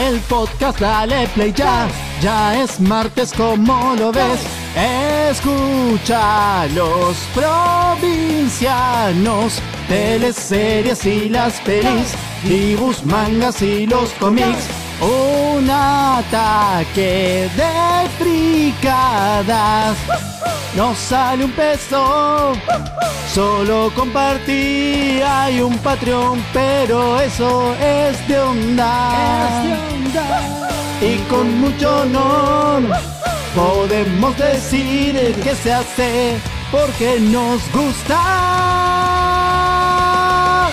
el podcast, dale play ya. Ya es martes, como lo ves. Escucha los provincianos, teleseries y las pelis, dibujos, mangas y los cómics. Un ataque de fricadas. No sale un peso, solo compartí. Hay un Patreon, pero eso es de onda. Y con mucho honor podemos decir que se hace porque nos gusta.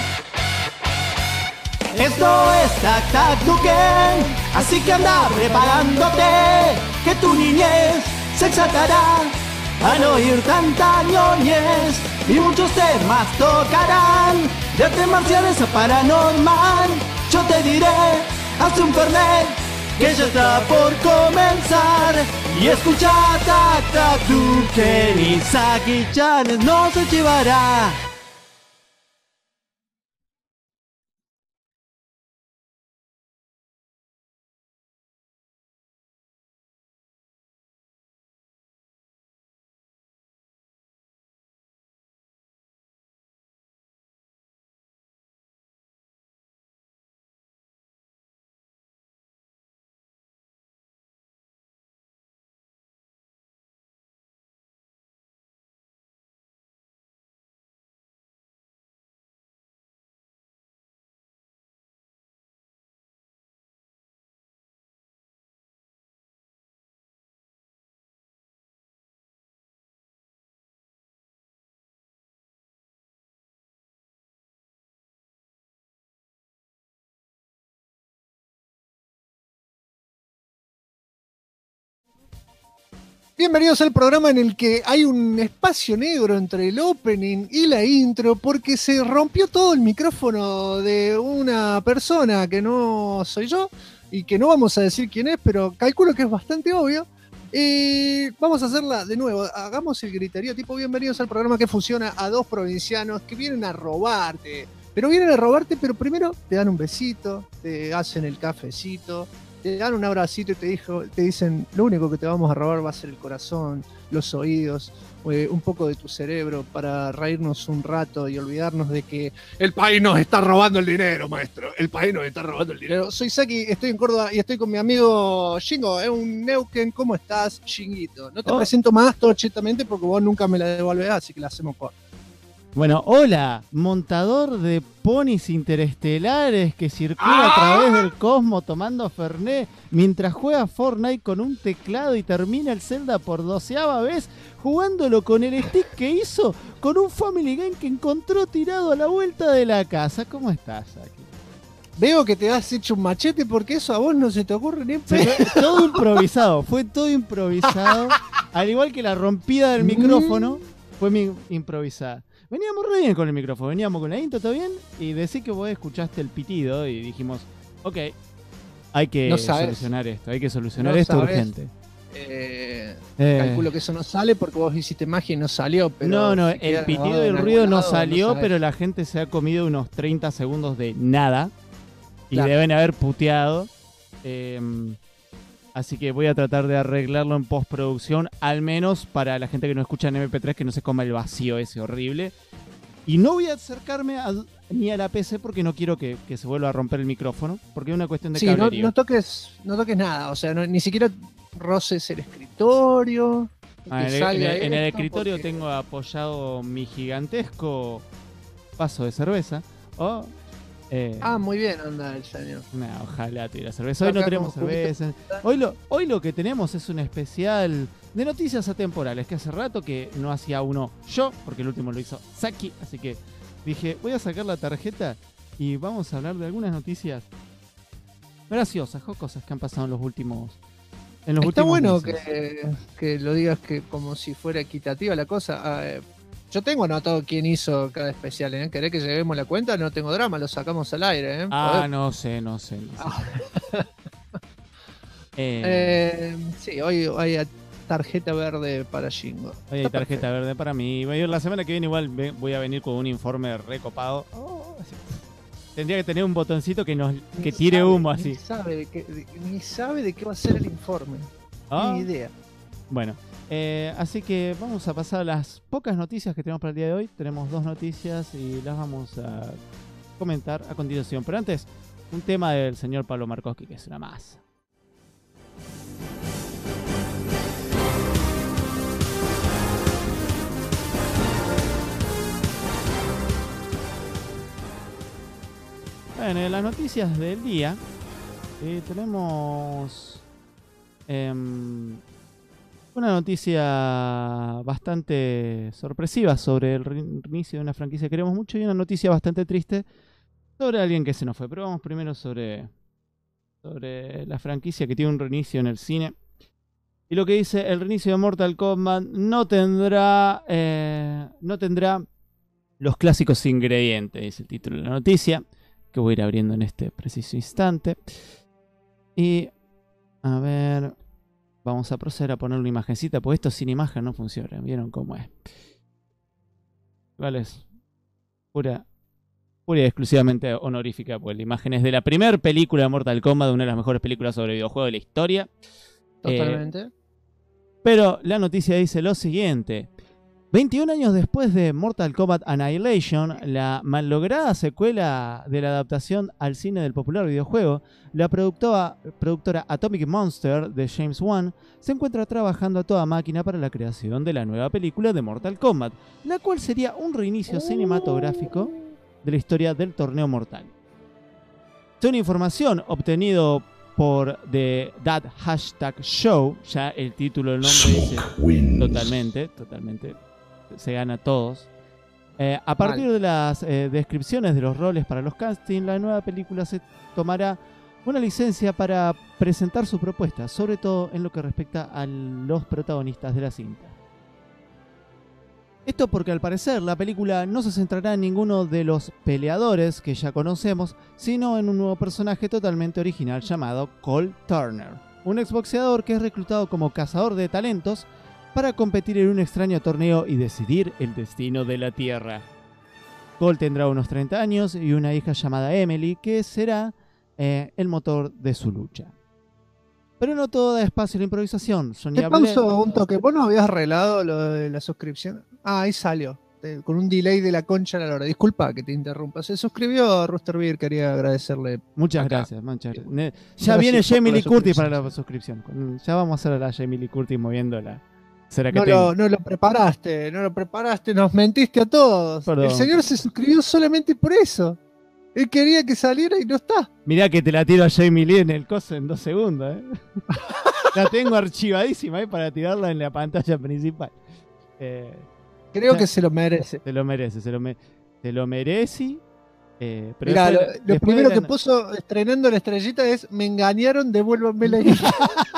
Esto es Tac Tac Duken, así que anda preparándote, que tu niñez se exaltará al oír tanta ñoñez, y muchos temas tocarán, de artes marciales a paranormal. Yo te diré, haz un fernet, que ya está por comenzar, y escucha Tac Tac Duken, y Saki-chan no se llevará. Bienvenidos al programa en el que hay un espacio negro entre el opening y la intro porque se rompió todo el micrófono de una persona que no soy yo y que no vamos a decir quién es, pero calculo que es bastante obvio. Vamos a hacerla de nuevo, hagamos el griterío tipo bienvenidos al programa que funciona a dos provincianos que vienen a robarte, pero primero te dan un besito, te hacen el cafecito, te dan un abracito y te dicen, lo único que te vamos a robar va a ser el corazón, los oídos, un poco de tu cerebro para reírnos un rato y olvidarnos de que el país nos está robando el dinero, maestro. El país nos está robando el dinero. Soy Saki, estoy en Córdoba y estoy con mi amigo Shingo, es un Neuquén. ¿Cómo estás, Shinguito? No te presento más chetamente porque vos nunca me la devolvés, así que la hacemos corta. Bueno, hola, montador de ponis interestelares que circula a través del cosmos tomando Fernet mientras juega Fortnite con un teclado y termina el Zelda por 12ª vez jugándolo con el stick que hizo con un Family Game que encontró tirado a la vuelta de la casa. ¿Cómo estás aquí? Veo que te has hecho un machete porque eso a vos no se te ocurre ni todo improvisado, fue todo improvisado. Al igual que la rompida del micrófono, fue improvisada. Veníamos re bien con el micrófono, veníamos con la intro, ¿todo bien? Y decí que vos escuchaste el pitido y dijimos, ok, hay que solucionar esto urgente. Calculo que eso no sale porque vos hiciste magia y no salió. Pero no, el pitido y el ruido no salió, pero la gente se ha comido unos 30 segundos de nada y deben haber puteado. Así que voy a tratar de arreglarlo en postproducción, al menos para la gente que no escucha en MP3, que no se coma el vacío ese horrible. Y no voy a acercarme ni a la PC porque no quiero que se vuelva a romper el micrófono, porque es una cuestión de cablerío. No toques nada, o sea, ni siquiera roces el escritorio. En el escritorio tengo apoyado mi gigantesco vaso de cerveza. Muy bien anda el señor. Ojalá tuviera cerveza. Hoy no tenemos cerveza. Hoy lo que tenemos es un especial de noticias atemporales, que hace rato que no hacía uno yo, porque el último lo hizo Saki. Así que dije, voy a sacar la tarjeta y vamos a hablar de algunas noticias graciosas, jocosas que han pasado en los últimos Está bueno meses. que lo digas que como si fuera equitativa la cosa. Yo tengo anotado quién hizo cada especial, ¿eh? ¿Querés que llevemos la cuenta? No tengo drama, lo sacamos al aire, ¿eh? No sé. Sí, hoy hay tarjeta verde para Shingo. Hoy hay tarjeta verde para mí. La semana que viene igual voy a venir con un informe recopado. Tendría que tener un botoncito que tire humo así. Ni sabe de qué va a ser el informe. Ni idea. Bueno, así que vamos a pasar a las pocas noticias que tenemos para el día de hoy. Tenemos 2 noticias y las vamos a comentar a continuación. Pero antes, un tema del señor Pablo Markowski, que es una masa. Bueno, en las noticias del día tenemos una noticia bastante sorpresiva sobre el reinicio de una franquicia que queremos mucho y una noticia bastante triste sobre alguien que se nos fue. Pero vamos primero sobre la franquicia que tiene un reinicio en el cine. Y lo que dice: el reinicio de Mortal Kombat no tendrá los clásicos ingredientes, dice el título de la noticia, que voy a ir abriendo en este preciso instante. Y a ver, vamos a proceder a poner una imagencita, porque esto sin imagen no funciona. ¿Vieron cómo es? Vale, es pura y exclusivamente honorífica, pues la imagen es de la primera película de Mortal Kombat, una de las mejores películas sobre videojuegos de la historia. Totalmente. Pero la noticia dice lo siguiente: 21 años después de Mortal Kombat Annihilation, la malograda secuela de la adaptación al cine del popular videojuego, la productora Atomic Monster de James Wan se encuentra trabajando a toda máquina para la creación de la nueva película de Mortal Kombat, la cual sería un reinicio cinematográfico de la historia del torneo mortal. Según información obtenido por That Hashtag Show, ya el título del nombre dice totalmente se gana a todos. A partir de las descripciones de los roles para los castings, la nueva película se tomará una licencia para presentar su propuesta, sobre todo en lo que respecta a los protagonistas de la cinta. Esto porque al parecer la película no se centrará en ninguno de los peleadores que ya conocemos, sino en un nuevo personaje totalmente original llamado Cole Turner, un exboxeador que es reclutado como cazador de talentos para competir en un extraño torneo y decidir el destino de la Tierra. Cole tendrá unos 30 años y una hija llamada Emily, que será el motor de su lucha. Pero no todo da espacio a la improvisación. Te pauso un toque. ¿Vos no habías arreglado lo de la suscripción? Ah, ahí salió. Con un delay de la concha a la hora. Disculpa que te interrumpa. Se suscribió Rooster Beer, quería agradecerle. Muchas gracias. Ya viene Jamie Lee Curtis para la suscripción. Ya vamos a hacer a la Jamie Lee Curtis moviéndola. No lo preparaste, nos mentiste a todos. Perdón. El señor se suscribió solamente por eso. Él quería que saliera y no está. Mirá que te la tiro a Jamie Lee en el coso en 2 segundos. La tengo archivadísima para tirarla en la pantalla principal. Creo que se lo merece. Se lo merece. Pero mirá, lo primero que puso estrenando la estrellita es: me engañaron, devuélvanme la guita.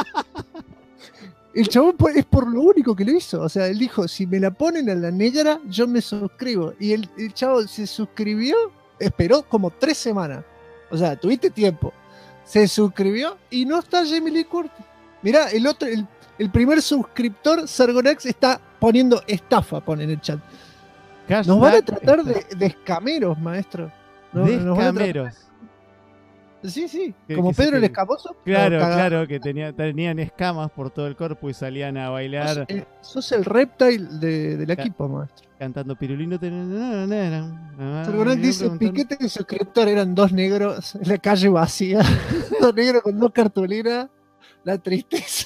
El chabón es por lo único que lo hizo. O sea, él dijo: si me la ponen a la negra, yo me suscribo. Y el chavo se suscribió, esperó como 3 semanas. O sea, tuviste tiempo. Se suscribió y no está Jamie Lee Curtis. Mirá, el primer suscriptor, Sargonax, está poniendo estafa, pone en el chat. Nos van a tratar de escameros, maestro. De escameros. Sí, como Pedro el Escamoso. Claro, que tenían escamas por todo el cuerpo y salían a bailar. Sos el reptile del equipo, maestro. Cantando Pirulino. Sargonax dice: piquete de suscriptor, eran 2 negros en la calle vacía. 2 negros con 2 cartulinas. La tristeza.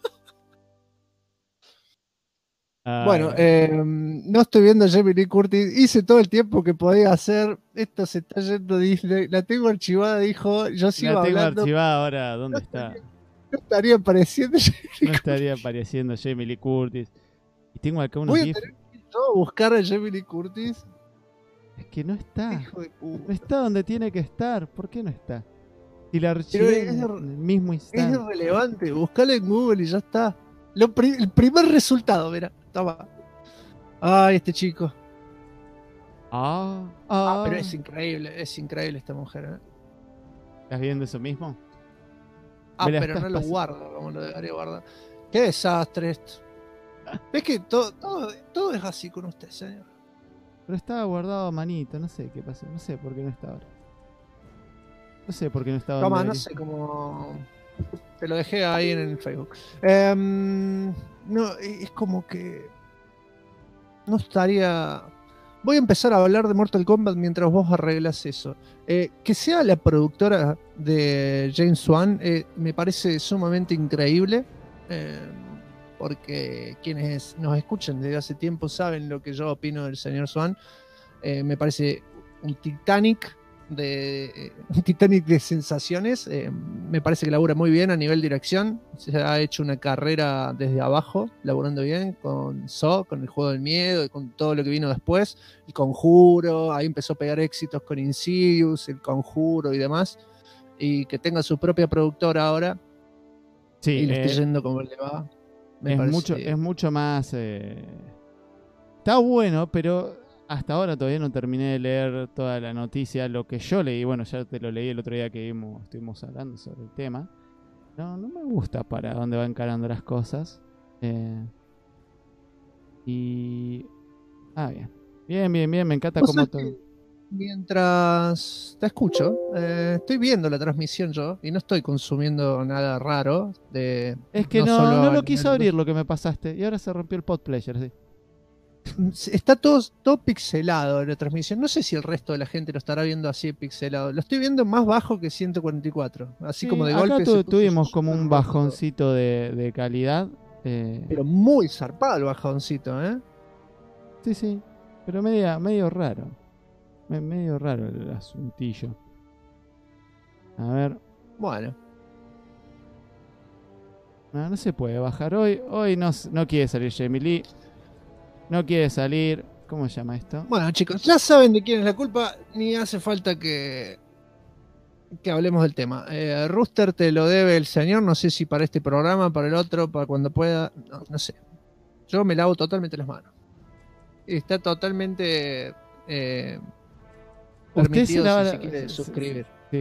Bueno, no estoy viendo a Jamie Lee Curtis. Hice todo el tiempo que podía hacer. Esto se está yendo Disney. La tengo archivada, dijo. Yo sigo hablando. La tengo archivada ahora. ¿Dónde está? No estaría apareciendo Jamie Lee Curtis. Y tengo acá unos Voy a GIFs. tener que buscar a Jamie Lee Curtis. Es que no está. Hijo de puta. No está donde tiene que estar. ¿Por qué no está? Si la archivé en el mismo instante. Es irrelevante. Buscala en Google y ya está. El primer resultado, mira. Toma. Ay, este chico. Pero es increíble esta mujer. ¿Estás viendo eso mismo? Pero no lo guardo como lo debería guardar. Qué desastre esto. Es que todo es así con usted, señor. Pero estaba guardado a manito, no sé qué pasó, no sé por qué no está ahora. No sé por qué no estaba Toma, en no Debería. sé cómo. Te lo dejé ahí en el Facebook. No, es como que. No estaría. Voy a empezar a hablar de Mortal Kombat mientras vos arreglas eso. Que sea la productora de James Wan me parece sumamente increíble. eh, Porque quienes nos escuchan desde hace tiempo saben lo que yo opino del señor Swan. Me parece un un Titanic de sensaciones. Me parece que labura muy bien a nivel dirección. Se ha hecho una carrera desde abajo, laburando bien con Saw, con el juego del miedo y con todo lo que vino después. El Conjuro, ahí empezó a pegar éxitos con Insidious, el Conjuro y demás. Y que tenga su propia productora ahora Sí, y le esté yendo como le va. Me parece. es mucho más... Está bueno, pero hasta ahora todavía no terminé de leer toda la noticia. Lo que yo leí, bueno, ya te lo leí el otro día que estuvimos hablando sobre el tema. No me gusta para dónde va encarando las cosas. Y... Ah, bien. Bien, me encanta ¿Vos cómo sabés que mientras te escucho, estoy viendo la transmisión yo y no estoy consumiendo nada raro Es que no solo no a lo quiso nivel- abrir lo que me pasaste. Y ahora se rompió el pod player, sí. Está todo pixelado en la transmisión. No sé si el resto de la gente lo estará viendo así pixelado. Lo estoy viendo más bajo que 144. Así Sí, como de acá golpe se puso tuvimos como súper un rojo todo. bajoncito de calidad. Pero muy zarpado el bajoncito, ¿eh? Sí, pero medio raro. Medio raro el asuntillo. A ver, Bueno. no se puede bajar. Hoy no quiere salir Jamie Lee. No quiere salir. ¿Cómo se llama esto? Bueno, chicos, ya saben de quién es la culpa. Ni hace falta que hablemos del tema. Rooster te lo debe el señor, no sé si para este programa, para el otro, para cuando pueda, no sé. Yo me lavo totalmente las manos. Está totalmente Usted se permitido la va si se quiere suscribir. Sí.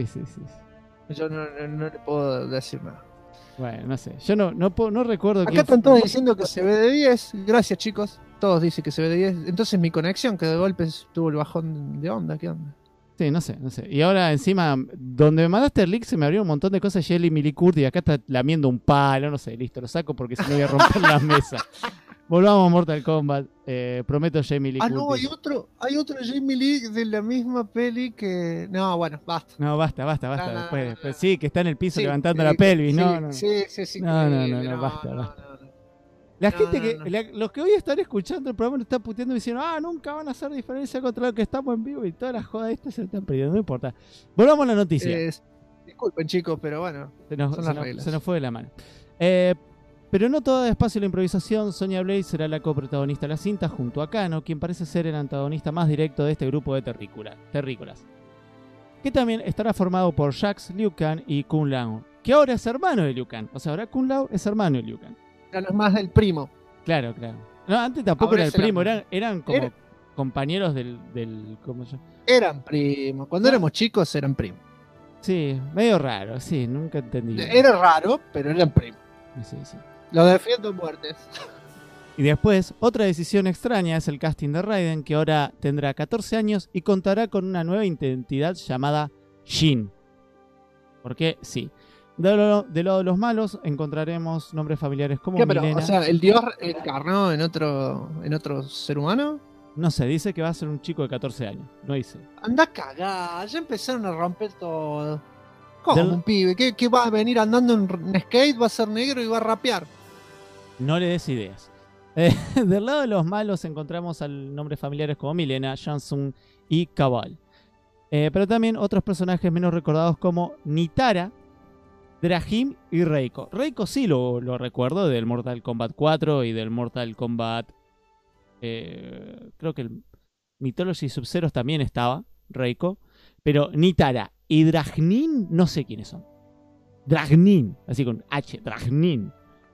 Yo no le puedo decir nada. Bueno, no sé. Yo no recuerdo Acá quién están todos diciendo que se ve de 10. Gracias, chicos. Todos dicen que se ve de 10. Entonces mi conexión, que de golpe tuvo el bajón de onda. ¿Qué onda? Sí, no sé. Y ahora encima, donde me mandaste el link se me abrió un montón de cosas Jelly Milicurti y acá está lamiendo un palo, no sé, listo, lo saco porque si no voy a romper la mesa. Volvamos a Mortal Kombat. Prometo Jamie Lee No, Curtis. hay otro Jamie Lee de la misma peli que. No, bueno, basta. No, basta. No. Después sí, que está en el piso Sí, levantando la pelvis. sí, No. sí. No, basta. La gente los que hoy están escuchando el programa lo están puteando y diciendo, nunca van a hacer diferencia contra lo que estamos en vivo y todas las jodas estas se están perdiendo, no importa. Volvamos a la noticia. Disculpen, chicos, pero bueno, son las reglas. Se nos fue de la mano. Pero no todo despacio la improvisación. Sonya Blade será la coprotagonista de la cinta junto a Kano, quien parece ser el antagonista más directo de este grupo de terrícolas. Que también estará formado por Jax, Liu Kang y Kung Lao, que ahora es hermano de Liu Kang. O sea, ahora Kung Lao es hermano de Liu Kang. Ya no es más del primo. Claro. No, antes tampoco Ahora era el es el primo, hermano. eran como compañeros del ¿cómo se llama? Eran primos. Cuando éramos chicos eran primos. Sí, medio raro, sí, nunca entendí. Era raro, pero eran primos. Sí. Lo defiendo a muertes. Y después, otra decisión extraña es el casting de Raiden, que ahora tendrá 14 años y contará con una nueva identidad llamada Jin. Porque sí. Del lado de los malos encontraremos nombres familiares como Milena. O sea, ¿el dios encarnó en otro ser humano? No sé, dice que va a ser un chico de 14 años. No dice. Anda a cagar, ya empezaron a romper todo. ¿Cómo Del- un pibe? ¿Qué va a venir andando en skate? ¿Va a ser negro y va a rapear? No le des ideas. Del lado de los malos encontramos al nombres familiares como Milena, Jansung y Kabal. Pero también otros personajes menos recordados como Nitara, Drahim y Reiko. Reiko sí lo recuerdo del Mortal Kombat 4 y del Mortal Kombat... creo que el Mythology Sub-Zero también estaba, Reiko. Pero Nitara y Dragnin no sé quiénes son. Dragnin, así con H, Dragnin.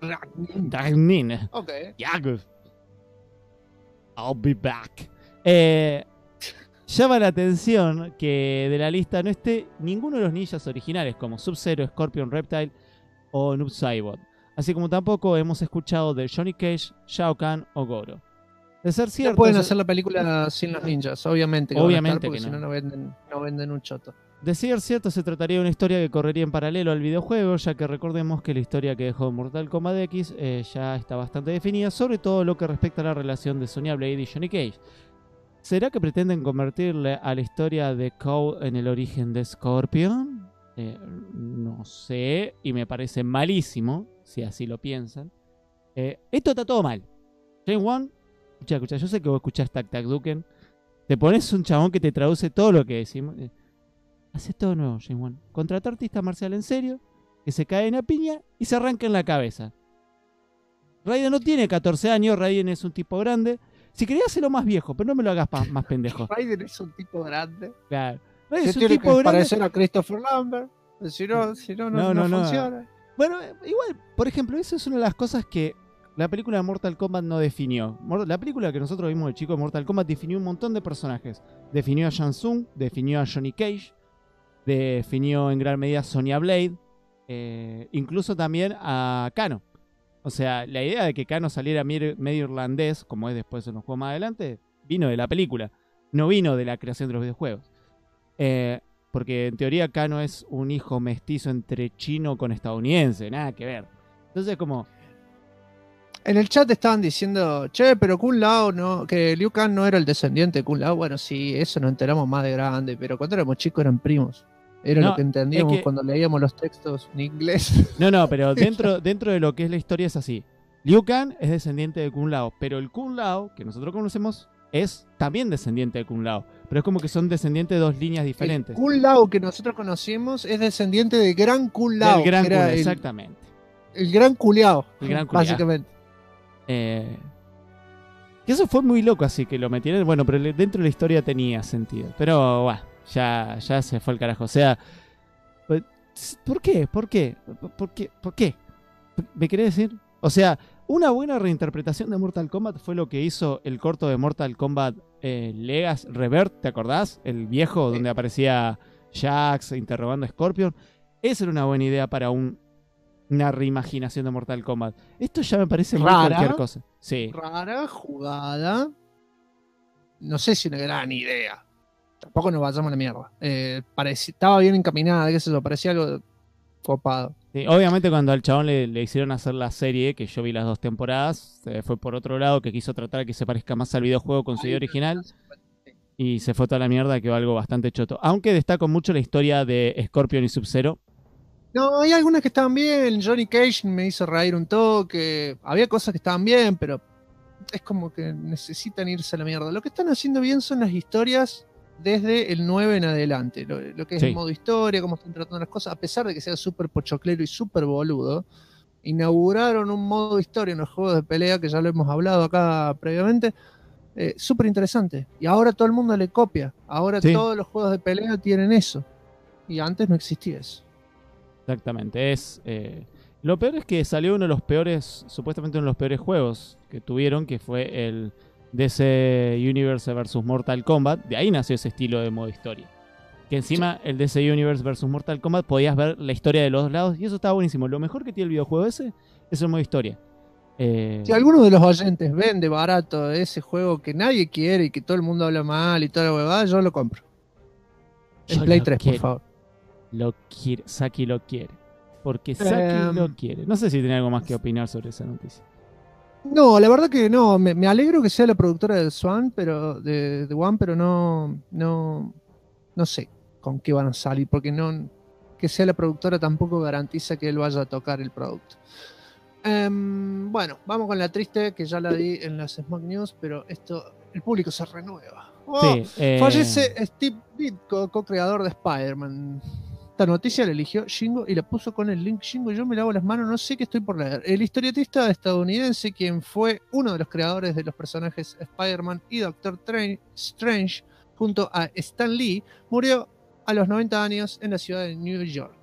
Ok. Yago. I'll be back. Llama la atención que de la lista no esté ninguno de los ninjas originales como Sub-Zero, Scorpion, Reptile o Noob Saibot. Así como tampoco hemos escuchado de Johnny Cage, Shao Kahn o Goro. De ser cierto, No pueden hacer la película sin los ninjas, obviamente. Obviamente porque que si no. no venden un choto. De ser cierto, se trataría de una historia que correría en paralelo al videojuego, ya que recordemos que la historia que dejó Mortal Kombat X ya está bastante definida, sobre todo lo que respecta a la relación de Sonya Blade y Johnny Cage. ¿Será que pretenden convertirle a la historia de Code en el origen de Scorpion? No sé, y me parece malísimo, si así lo piensan. Esto está todo mal. James Wan, escucha, yo sé que vos escuchás Tac Tac Duken, te pones un chabón que te traduce todo lo que decimos. Hace todo nuevo, James Wan. Contrata artista marcial en serio, que se cae en la piña y se arranca en la cabeza. Raiden no tiene 14 años, Raiden es un tipo grande. Si querías hacerlo más viejo, pero no me lo hagas más pendejo. Raiden es un tipo grande. Claro. Raiden es un tiene tipo que grande. parecer a Christopher Lambert. Si no funciona. Bueno, igual, por ejemplo, eso es una de las cosas que la película de Mortal Kombat no definió. La película que nosotros vimos de chico de Mortal Kombat definió un montón de personajes. Definió a Shang Tsung, definió a Johnny Cage, definió en gran medida a Sonya Blade, incluso también a Kano. O sea, la idea de que Kano saliera medio irlandés, como es después en los juegos más adelante, vino de la película, no vino de la creación de los videojuegos. Porque en teoría Kano es un hijo mestizo entre chino con estadounidense, nada que ver. Entonces como... En el chat estaban diciendo, che, pero Kung Lao no, que Liu Kang no era el descendiente de Kung Lao. Bueno, sí, eso nos enteramos más de grande, pero cuando éramos chicos eran primos. Era lo que entendíamos cuando leíamos los textos en inglés. No, pero dentro de lo que es la historia es así. Liu Kang es descendiente de Kung Lao, pero el Kung Lao que nosotros conocemos es también descendiente de Kung Lao. Pero es como que son descendientes de dos líneas diferentes. El Kung Lao que nosotros conocimos es descendiente de Gran Kung Lao. El Gran Kung Lao, exactamente. El Gran Culeao, básicamente. Que eso fue muy loco, así que lo metieron. Bueno, pero dentro de la historia tenía sentido. Pero bueno, ya se fue el carajo. O sea, ¿por qué? ¿Por qué? ¿Me querés decir? O sea, una buena reinterpretación de Mortal Kombat fue lo que hizo el corto de Mortal Kombat Legacy Revert, ¿te acordás? El viejo donde aparecía Jax interrogando a Scorpion. Esa era una buena idea para una reimaginación de Mortal Kombat. Esto ya me parece muy cualquier cosa. Sí. Rara, jugada. No sé si una gran idea. Tampoco nos vayamos a la mierda. Estaba bien encaminada, qué sé yo, parecía algo copado. Sí, obviamente cuando al chabón le hicieron hacer la serie, que yo vi las 2 temporadas, fue por otro lado, que quiso tratar de que se parezca más al videojuego con su idea original. Y se fue toda la mierda, quedó algo bastante choto. Aunque destaco mucho la historia de Scorpion y Sub-Zero. No, hay algunas que estaban bien. Johnny Cage me hizo reír un toque. Había cosas que estaban bien, pero es como que necesitan irse a la mierda. Lo que están haciendo bien son las historias desde el 9 en adelante. Lo que es el modo historia, cómo están tratando las cosas, a pesar de que sea súper pochoclero y súper boludo. Inauguraron un modo historia en los juegos de pelea, que ya lo hemos hablado acá previamente. Súper interesante. Y ahora todo el mundo le copia. Ahora todos los juegos de pelea tienen eso. Y antes no existía eso. Exactamente. Lo peor es que salió supuestamente uno de los peores juegos que tuvieron, que fue el DC Universe vs Mortal Kombat. De ahí nació ese estilo de modo historia. Que encima el DC Universe vs Mortal Kombat podías ver la historia de los dos lados y eso estaba buenísimo. Lo mejor que tiene el videojuego ese es el modo historia. Si alguno de los oyentes vende barato ese juego que nadie quiere y que todo el mundo habla mal y toda la huevada, yo lo compro. En Play 3, por favor. Lo quiere, Saki lo quiere. Porque Saki lo quiere. No sé si tiene algo más que opinar sobre esa noticia. No, la verdad que no. Me alegro que sea la productora de Swan, pero de One, pero no sé con qué van a salir, porque no que sea la productora tampoco garantiza que él vaya a tocar el producto. Bueno, vamos con la triste, que ya la di en las Smoke News, pero el público se renueva. Fallece Steve Ditko, co-creador de Spider-Man. Esta noticia la eligió Shingo y la puso con el link Shingo. Yo me lavo las manos, no sé qué estoy por leer. El historietista estadounidense, quien fue uno de los creadores de los personajes Spider-Man y Doctor Strange, junto a Stan Lee, murió a los 90 años en la ciudad de New York.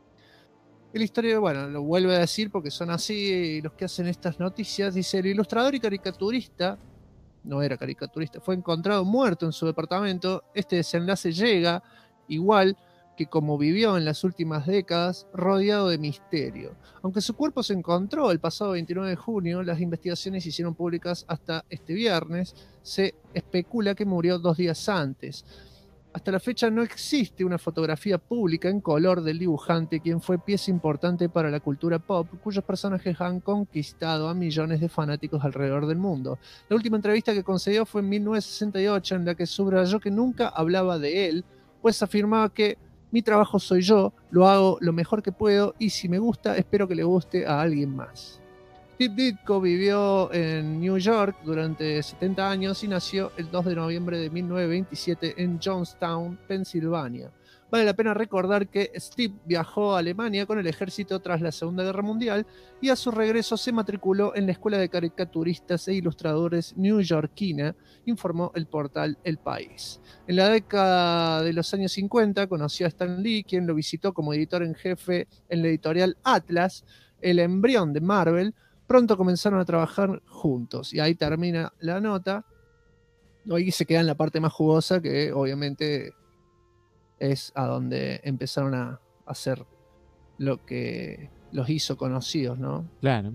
El historia, bueno, lo vuelve a decir porque son así los que hacen estas noticias. Dice: el ilustrador y caricaturista, no era caricaturista, fue encontrado muerto en su departamento. Este desenlace llega igual que como vivió en las últimas décadas, rodeado de misterio. Aunque su cuerpo se encontró el pasado 29 de junio, las investigaciones se hicieron públicas hasta este viernes. Se especula que murió 2 días antes. Hasta la fecha no existe una fotografía pública en color del dibujante, quien fue pieza importante para la cultura pop, cuyos personajes han conquistado a millones de fanáticos alrededor del mundo. La última entrevista que concedió fue en 1968, en la que subrayó que nunca hablaba de él, pues afirmaba que mi trabajo soy yo, lo hago lo mejor que puedo y si me gusta, espero que le guste a alguien más. Steve Ditko vivió en New York durante 70 años y nació el 2 de noviembre de 1927 en Johnstown, Pensilvania. Vale la pena recordar que Steve viajó a Alemania con el ejército tras la Segunda Guerra Mundial y a su regreso se matriculó en la Escuela de Caricaturistas e Ilustradores newyorkina, informó el portal El País. En la década de los años 50 conoció a Stan Lee, quien lo visitó como editor en jefe en la editorial Atlas, el embrión de Marvel. Pronto comenzaron a trabajar juntos y ahí termina la nota. Hoy se queda en la parte más jugosa, que obviamente es a donde empezaron a hacer lo que los hizo conocidos, ¿no? Claro.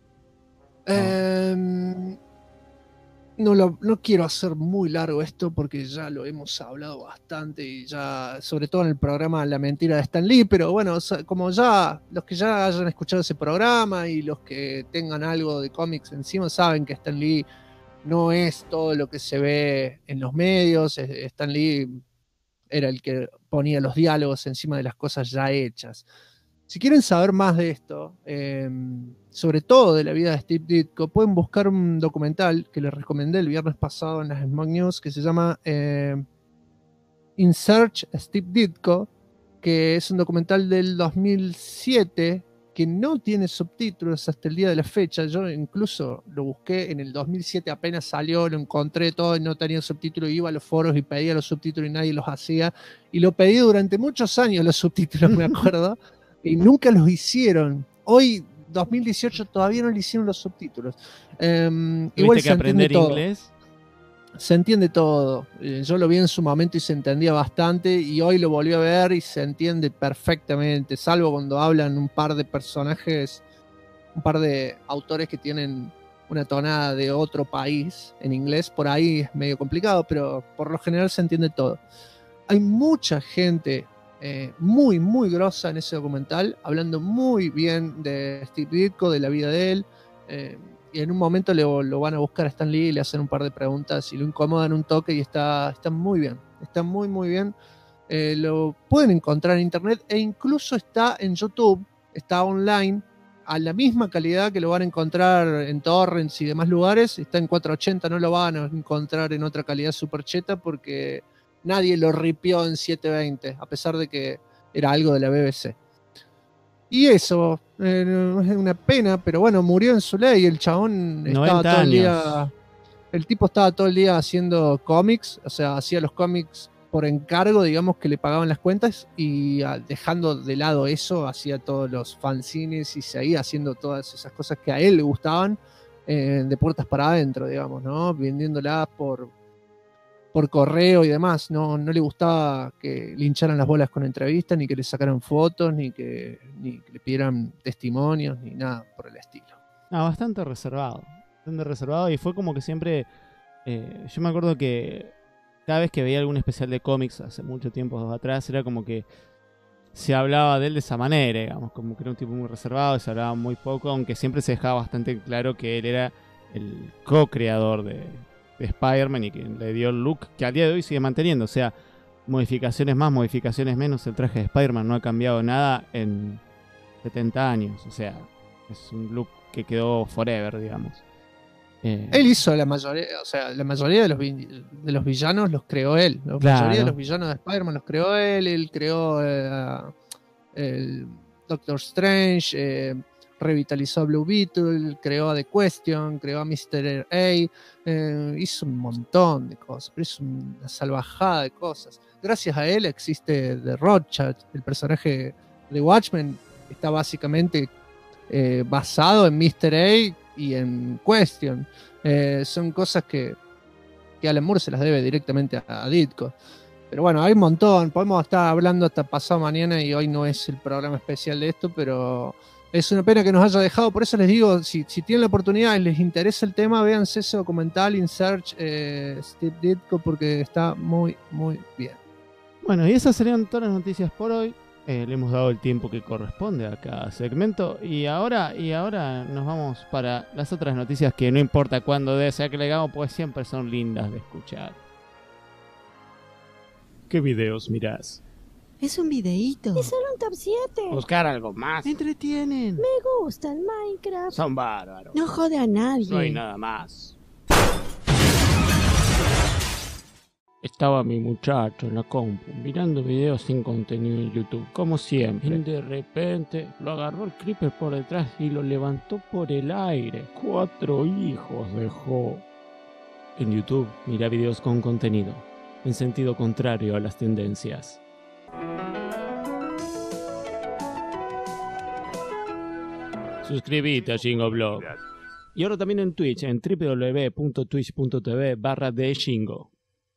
No quiero hacer muy largo esto porque ya lo hemos hablado bastante y ya, sobre todo en el programa La Mentira de Stan Lee, pero bueno, como ya los que ya hayan escuchado ese programa y los que tengan algo de cómics encima saben que Stan Lee no es todo lo que se ve en los medios. Stan Lee era el que ponía los diálogos encima de las cosas ya hechas. Si quieren saber más de esto, sobre todo de la vida de Steve Ditko, pueden buscar un documental que les recomendé el viernes pasado en las Smog News, que se llama In Search Steve Ditko, que es un documental del 2007 que no tiene subtítulos hasta el día de la fecha. Yo incluso lo busqué en el 2007, apenas salió, lo encontré todo y no tenía subtítulos, iba a los foros y pedía los subtítulos y nadie los hacía, y lo pedí durante muchos años los subtítulos, me acuerdo. Y nunca los hicieron. Hoy, 2018, todavía no le hicieron los subtítulos. Igual que aprender inglés. Se entiende todo. Yo lo vi en su momento y se entendía bastante. Y hoy lo volví a ver y se entiende perfectamente. Salvo cuando hablan un par de personajes, un par de autores que tienen una tonada de otro país en inglés. Por ahí es medio complicado, pero por lo general se entiende todo. Hay mucha gente muy, muy grosa en ese documental, hablando muy bien de Steve Ditko, de la vida de él, y en un momento lo van a buscar a Stan Lee y le hacen un par de preguntas y lo incomodan un toque y está muy bien, está muy, muy bien. Lo pueden encontrar en internet e incluso está en YouTube, está online, a la misma calidad que lo van a encontrar en torrents y demás lugares. Está en 480, no lo van a encontrar en otra calidad super cheta porque nadie lo ripió en 720, a pesar de que era algo de la BBC. Y eso, es una pena, pero bueno, murió en su ley. El chabón estaba todo el día. El tipo estaba todo el día haciendo cómics, o sea, hacía los cómics por encargo, digamos, que le pagaban las cuentas, y dejando de lado eso, hacía todos los fanzines y seguía haciendo todas esas cosas que a él le gustaban, de puertas para adentro, digamos, ¿no? Vendiéndolas por correo y demás. No le gustaba que le hincharan las bolas con entrevistas, ni que le sacaran fotos, ni que le pidieran testimonios, ni nada por el estilo. Bastante reservado, y fue como que siempre, yo me acuerdo que cada vez que veía algún especial de cómics hace mucho tiempo atrás, era como que se hablaba de él de esa manera, digamos, como que era un tipo muy reservado y se hablaba muy poco, aunque siempre se dejaba bastante claro que él era el co-creador de Spider-Man y que le dio el look que al día de hoy sigue manteniendo. O sea, modificaciones más, modificaciones menos, el traje de Spider-Man no ha cambiado nada en 70 años. O sea, es un look que quedó forever, digamos. Él hizo la mayoría, o sea, la mayoría de los villanos los creó él. La mayoría de los villanos de Spider-Man los creó él. Él creó el Doctor Strange, revitalizó a Blue Beetle, creó a The Question, creó a Mr. A, hizo un montón de cosas, pero hizo una salvajada de cosas. Gracias a él existe The Rorschach, el personaje de Watchmen está básicamente basado en Mr. A y en Question. Son cosas que Alan Moore se las debe directamente a Ditko. Pero bueno, hay un montón, podemos estar hablando hasta pasado mañana y hoy no es el programa especial de esto, pero es una pena que nos haya dejado. Por eso les digo, si tienen la oportunidad y les interesa el tema, véanse ese documental In Search Steve Ditko, porque está muy, muy bien. Bueno, y esas serían todas las noticias por hoy. Le hemos dado el tiempo que corresponde a cada segmento. Y ahora nos vamos para las otras noticias que no importa cuándo sea que le hagamos, pues siempre son lindas de escuchar. ¿Qué videos mirás? Es un videíto. Es solo un top 7. Buscar algo más. Entretienen. Me gusta el Minecraft. Son bárbaros. No jode a nadie. No hay nada más. Estaba mi muchacho en la compu mirando videos sin contenido en YouTube, como siempre. Y de repente lo agarró el creeper por detrás y lo levantó por el aire. 4 hijos dejó. En YouTube mira videos con contenido, en sentido contrario a las tendencias. Suscríbete a Shingo Y ahora también en Twitch, en www.twitch.tv/theshingo.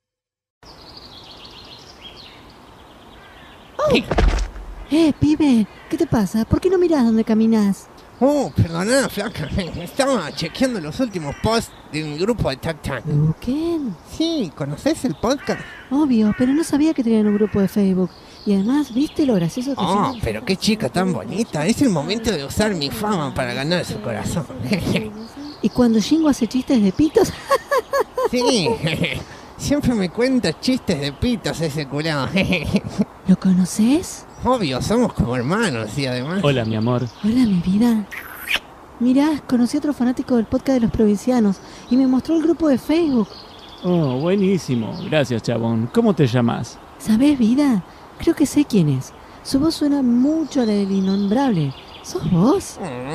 Pibe, ¿qué te pasa? ¿Por qué no mirás dónde caminas? Perdona, flaca. Estaba chequeando los últimos posts de mi grupo de Tac. ¿Duken? Sí, ¿conoces el podcast? Obvio, pero no sabía que tenían un grupo de Facebook. Y además, ¿viste lo gracioso que son? Pero qué chica tan bonita. Es el momento de usar mi fama para ganar su corazón. Y cuando Shingo hace chistes de pitos... Sí, siempre me cuenta chistes de pitos ese culado. ¿Lo conoces? Obvio, somos como hermanos y además... Hola, mi amor. Hola, mi vida. Mirá, conocí a otro fanático del podcast de los provincianos y me mostró el grupo de Facebook. Oh, buenísimo. Gracias, chabón. ¿Cómo te llamas? ¿Sabés, vida? Creo que sé quién es. Su voz suena mucho a la del innombrable. ¿Sos vos?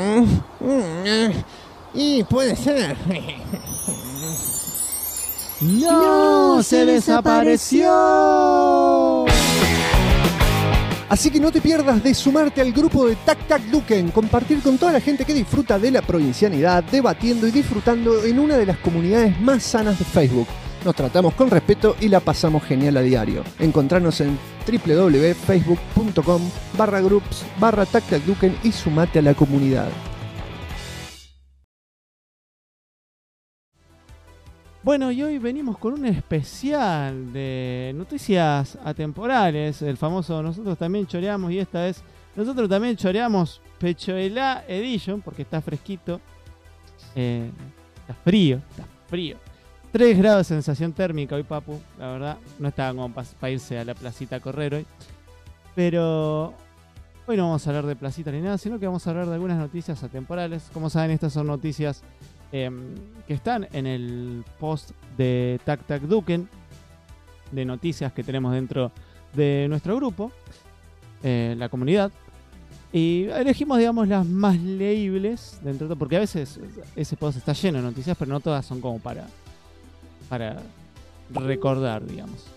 Y puede ser. ¡No! ¡Se desapareció! Así que no te pierdas de sumarte al grupo de Tac Tac Duken, compartir con toda la gente que disfruta de la provincianidad, debatiendo y disfrutando en una de las comunidades más sanas de Facebook. Nos tratamos con respeto y la pasamos genial a diario. Encontranos en www.facebook.com/groups/TacTacDuken y sumate a la comunidad. Bueno, y hoy venimos con un especial de noticias atemporales, el famoso Nosotros También Choreamos, y esta es Nosotros También Choreamos Pechoelá Edition, porque está fresquito, está frío. 3 grados de sensación térmica hoy, papu, la verdad, no estaba como para irse a la placita a correr hoy, pero hoy no vamos a hablar de placita ni nada, sino que vamos a hablar de algunas noticias atemporales. Como saben, estas son noticias que están en el post de Tac Tac Duken, de noticias que tenemos dentro de nuestro grupo, la comunidad, y elegimos, digamos, las más leíbles dentro de todo, porque a veces ese post está lleno de noticias, pero no todas son como para recordar, digamos.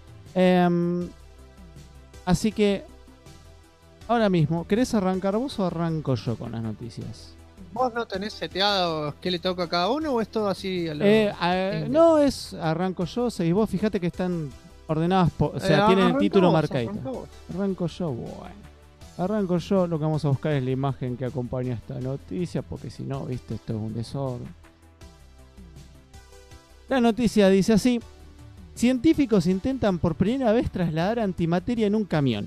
Así que ahora mismo, ¿querés arrancar vos o arranco yo con las noticias? ¿Vos no tenés seteado qué le toca a cada uno o es todo así a lo... No, arranco yo, seguís vos, fíjate que están ordenadas, o sea, tienen el título marcadito. Arranco yo, bueno. Arranco yo, lo que vamos a buscar es la imagen que acompaña esta noticia, porque si no, viste, esto es un desorden. La noticia dice así: científicos intentan por primera vez trasladar antimateria en un camión.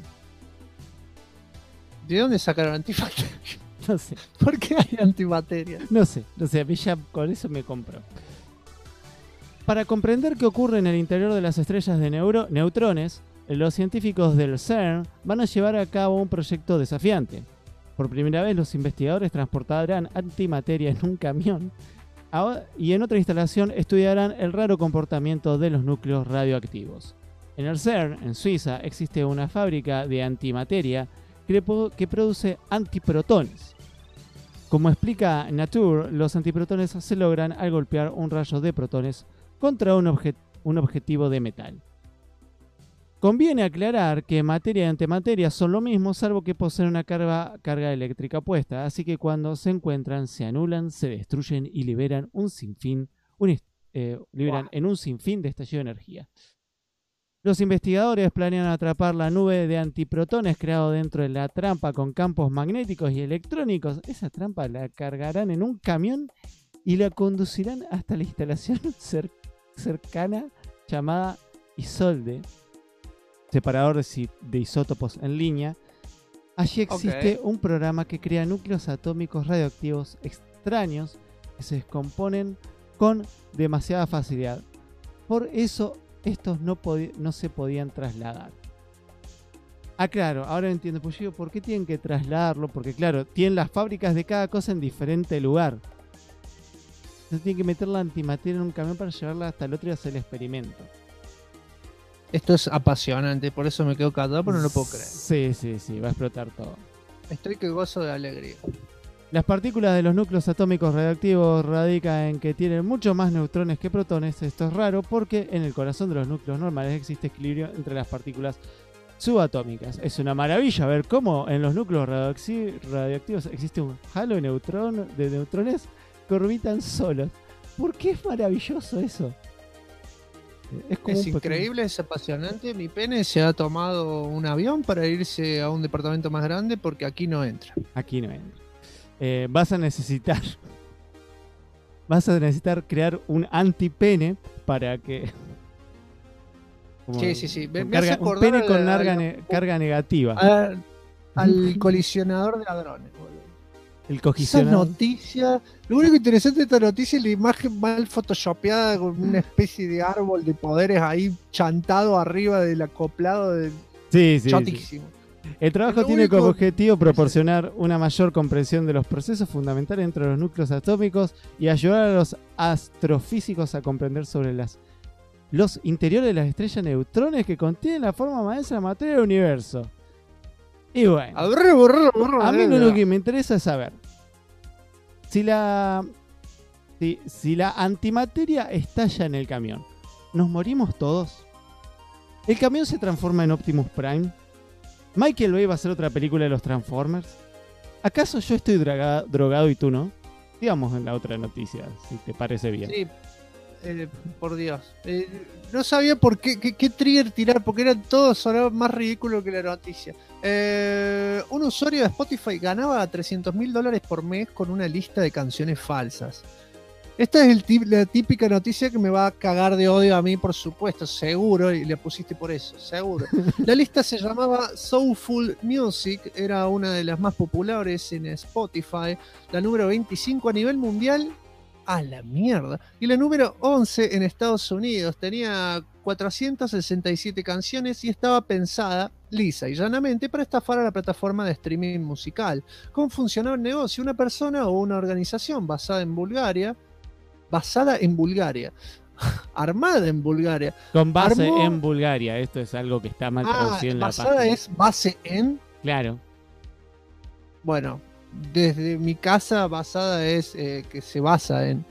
¿De dónde sacaron antimateria? No sé. ¿Por qué hay antimateria? No sé, a mí ya con eso me compró. Para comprender qué ocurre en el interior de las estrellas de neutrones, los científicos del CERN van a llevar a cabo un proyecto desafiante. Por primera vez, los investigadores transportarán antimateria en un camión y en otra instalación estudiarán el raro comportamiento de los núcleos radioactivos. En el CERN, en Suiza, existe una fábrica de antimateria que produce antiprotones. Como explica Nature, los antiprotones se logran al golpear un rayo de protones contra un objetivo de metal. Conviene aclarar que materia y antimateria son lo mismo, salvo que poseen una carga eléctrica opuesta, así que cuando se encuentran se anulan, se destruyen y liberan en un sinfín de estallido de energía. Los investigadores planean atrapar la nube de antiprotones creado dentro de la trampa con campos magnéticos y electrónicos. Esa trampa la cargarán en un camión y la conducirán hasta la instalación cercana llamada Isolde. separador de isótopos en línea. Allí existe un programa que crea núcleos atómicos radioactivos extraños que se descomponen con demasiada facilidad. Por eso estos no se podían trasladar. Ah, claro, ahora entiendo. Pues yo, ¿por qué tienen que trasladarlo? Porque claro, tienen las fábricas de cada cosa en diferente lugar. Entonces tienen que meter la antimateria en un camión para llevarla hasta el otro y hacer el experimento. Esto es apasionante, por eso me quedo callado, pero no lo puedo creer. Sí, va a explotar todo. Estoy que gozo de alegría. Las partículas de los núcleos atómicos radioactivos radican en que tienen mucho más neutrones que protones. Esto es raro porque en el corazón de los núcleos normales existe equilibrio entre las partículas subatómicas. Es una maravilla ver cómo en los núcleos radioactivos existe un halo de neutrones que orbitan solos. ¿Por qué es maravilloso eso? Es increíble, es apasionante. Mi pene se ha tomado un avión para irse a un departamento más grande porque aquí no entra. Aquí no entra. Vas a necesitar crear un antipene para que... Sí. Un pene con carga negativa. Al colisionador de ladrones, boludo. El Esa cogisionador. noticia, lo único interesante de esta noticia es la imagen mal photoshopeada con una especie de árbol de poderes ahí chantado arriba del acoplado de chotísimo. El trabajo tiene como objetivo proporcionar una mayor comprensión de los procesos fundamentales entre los núcleos atómicos y ayudar a los astrofísicos a comprender sobre los interiores de las estrellas neutrones que contienen la forma maestra de la materia del universo. Y bueno, a mí lo que me interesa es saber si la antimateria estalla en el camión, ¿nos morimos todos? ¿El camión se transforma en Optimus Prime? ¿Michael Bay va a hacer otra película de los Transformers? ¿Acaso yo estoy drogado y tú no? Digamos en la otra noticia, si te parece bien. Sí, por Dios. No sabía por qué trigger tirar, porque era todo sonaba más ridículo que la noticia. Un usuario de Spotify ganaba $300,000 por mes con una lista de canciones falsas. Esta es la típica noticia que me va a cagar de odio a mí, por supuesto, seguro, y le pusiste por eso, seguro. La lista se llamaba Soulful Music, era una de las más populares en Spotify, la número 25 a nivel mundial. ¡A la mierda! Y la número 11 en Estados Unidos. Tenía 467 canciones y estaba pensada, lisa y llanamente, para estafar a la plataforma de streaming musical. ¿Cómo funcionaba el negocio? Una persona o una organización basada en Bulgaria, armada en Bulgaria. Con base en Bulgaria. Esto es algo que está mal traducido en la página. Basada es base en... Claro. Bueno... Desde mi casa basada es que se basa en...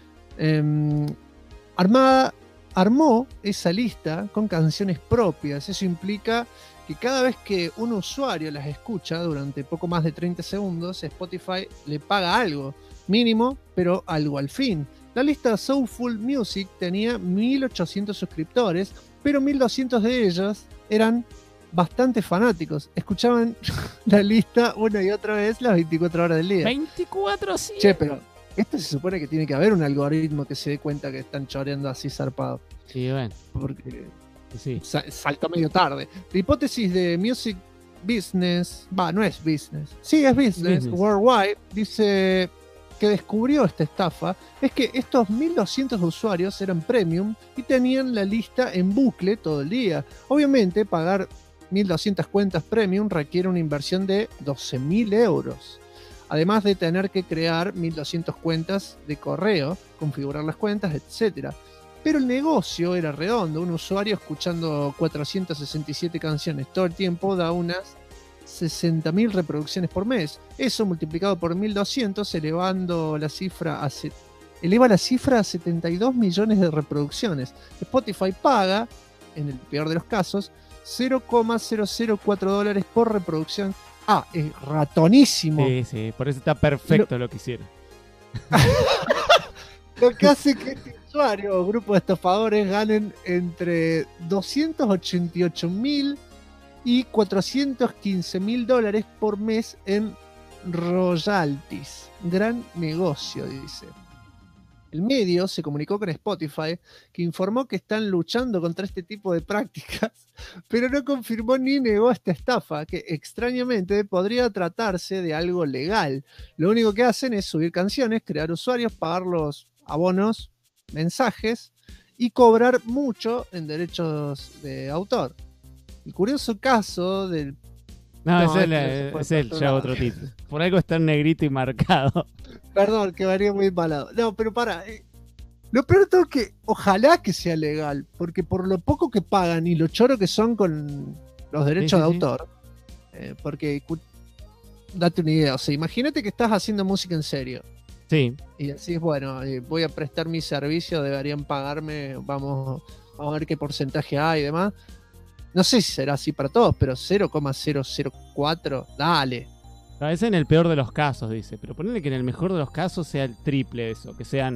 armó esa lista con canciones propias. Eso implica que cada vez que un usuario las escucha durante poco más de 30 segundos, Spotify le paga algo, mínimo, pero algo al fin. La lista Soulful Music tenía 1.800 suscriptores, pero 1.200 de ellos eran bastante fanáticos. Escuchaban la lista una y otra vez las 24 horas del día. 24/7. Che, pero esto se supone que tiene que haber un algoritmo que se dé cuenta que están choreando así zarpado. Sí, bueno. Porque sí. Saltó medio tarde. La hipótesis de Music Business, no es business. Sí, es business. Worldwide dice que descubrió esta estafa es que estos 1.200 usuarios eran premium y tenían la lista en bucle todo el día. Obviamente, pagar 1.200 cuentas premium requiere una inversión de 12.000 euros. Además de tener que crear 1.200 cuentas de correo, configurar las cuentas, etc. Pero el negocio era redondo. Un usuario escuchando 467 canciones todo el tiempo da unas 60.000 reproducciones por mes. Eso multiplicado por 1.200 eleva la cifra a 72 millones de reproducciones. Spotify paga, en el peor de los casos, $0,004 por reproducción. Es ratonísimo. Sí, por eso está perfecto lo que hicieron. Lo que hace que este usuario o grupo de estafadores ganen entre 288.000 y $415.000 por mes en royalties. Gran negocio, dice. El medio se comunicó con Spotify, que informó que están luchando contra este tipo de prácticas, pero no confirmó ni negó esta estafa, que extrañamente podría tratarse de algo legal. Lo único que hacen es subir canciones, crear usuarios, pagar los abonos, mensajes y cobrar mucho en derechos de autor. El curioso caso del... No, No, es él, este es fue él, por ya otro otro título. Por algo está en negrito y marcado. Perdón, que varía muy malado. No, pero para. Lo peor de todo es que ojalá que sea legal, porque por lo poco que pagan y lo choro que son con los derechos Sí, de sí, sí. autor, porque date una idea, o sea, imagínate que estás haciendo música en serio Sí, y decís, bueno, voy a prestar mi servicio, deberían pagarme, vamos a ver qué porcentaje hay y demás. No sé si será así para todos, pero 0,004, dale. a veces en el peor de los casos, dice. Pero ponele que en el mejor de los casos sea el triple de eso. Que sean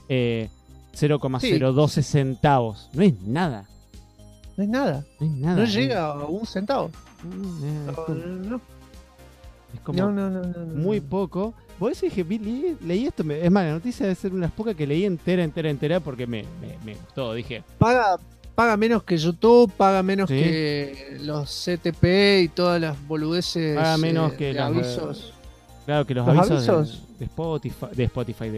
0,012 centavos. No es nada. No es nada, No es nada. no llega a un centavo. Es como No. muy poco. Vos decís que leí esto. Es más, la noticia debe ser unas pocas que leí entera porque me gustó. Dije, Paga menos que YouTube, paga menos Sí. que los CTP y todas las boludeces Paga menos que de las- avisos. claro que los ¿Los avisos avisos? de Spotify,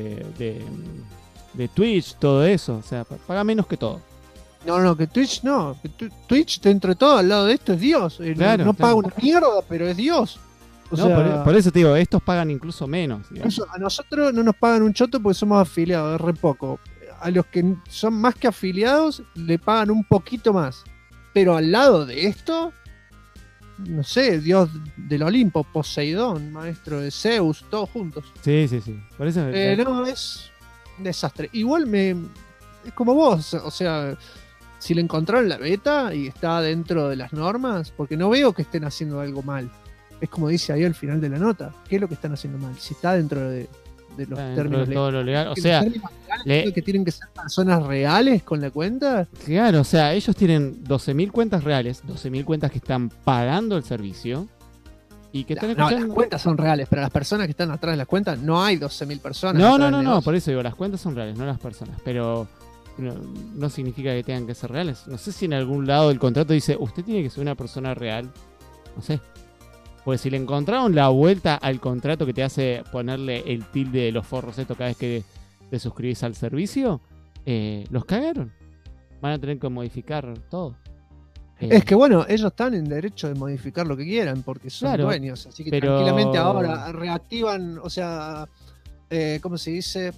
de Twitch, todo eso. O sea, paga menos que todo. No, que Twitch no. Que Twitch, dentro de todo, al lado de esto, es Dios. Claro, no paga claro. una mierda, pero es Dios. O No, sea, por eso te digo, estos pagan incluso menos. Digamos. incluso a nosotros no nos pagan un choto porque somos afiliados, es re poco. A los que son más que afiliados, le pagan un poquito más. Pero al lado de esto, no sé, Dios del Olimpo, Poseidón, maestro de Zeus, todos juntos. Sí. Por eso. No, es un desastre. Igual es como vos, o sea, si le encontraron la beta y está dentro de las normas, porque no veo que estén haciendo algo mal. Es como dice ahí al final de la nota, ¿qué es lo que están haciendo mal? Si está dentro de los Dentro términos de todo lo legal. O legales. sea, Los términos legales que tienen que ser personas reales con la cuenta. claro, o sea, ellos tienen 12.000 cuentas reales, 12.000 cuentas que están pagando el servicio y que están No, las escuchando. cuentas son reales, pero las personas que están atrás de las cuentas, no hay 12.000 personas. No, atrás del negocio. por eso digo, las cuentas son reales, no las personas, pero no significa que tengan que ser reales. No sé si en algún lado del contrato dice, usted tiene que ser una persona real, no sé. Pues si le encontraron la vuelta al contrato que te hace ponerle el tilde de los forros esto cada vez que te suscribís al servicio, los cagaron. Van a tener que modificar todo. Es que bueno, ellos están en derecho de modificar lo que quieran porque son Claro, dueños, así que pero- tranquilamente ahora reactivan, o sea, ¿cómo se dice?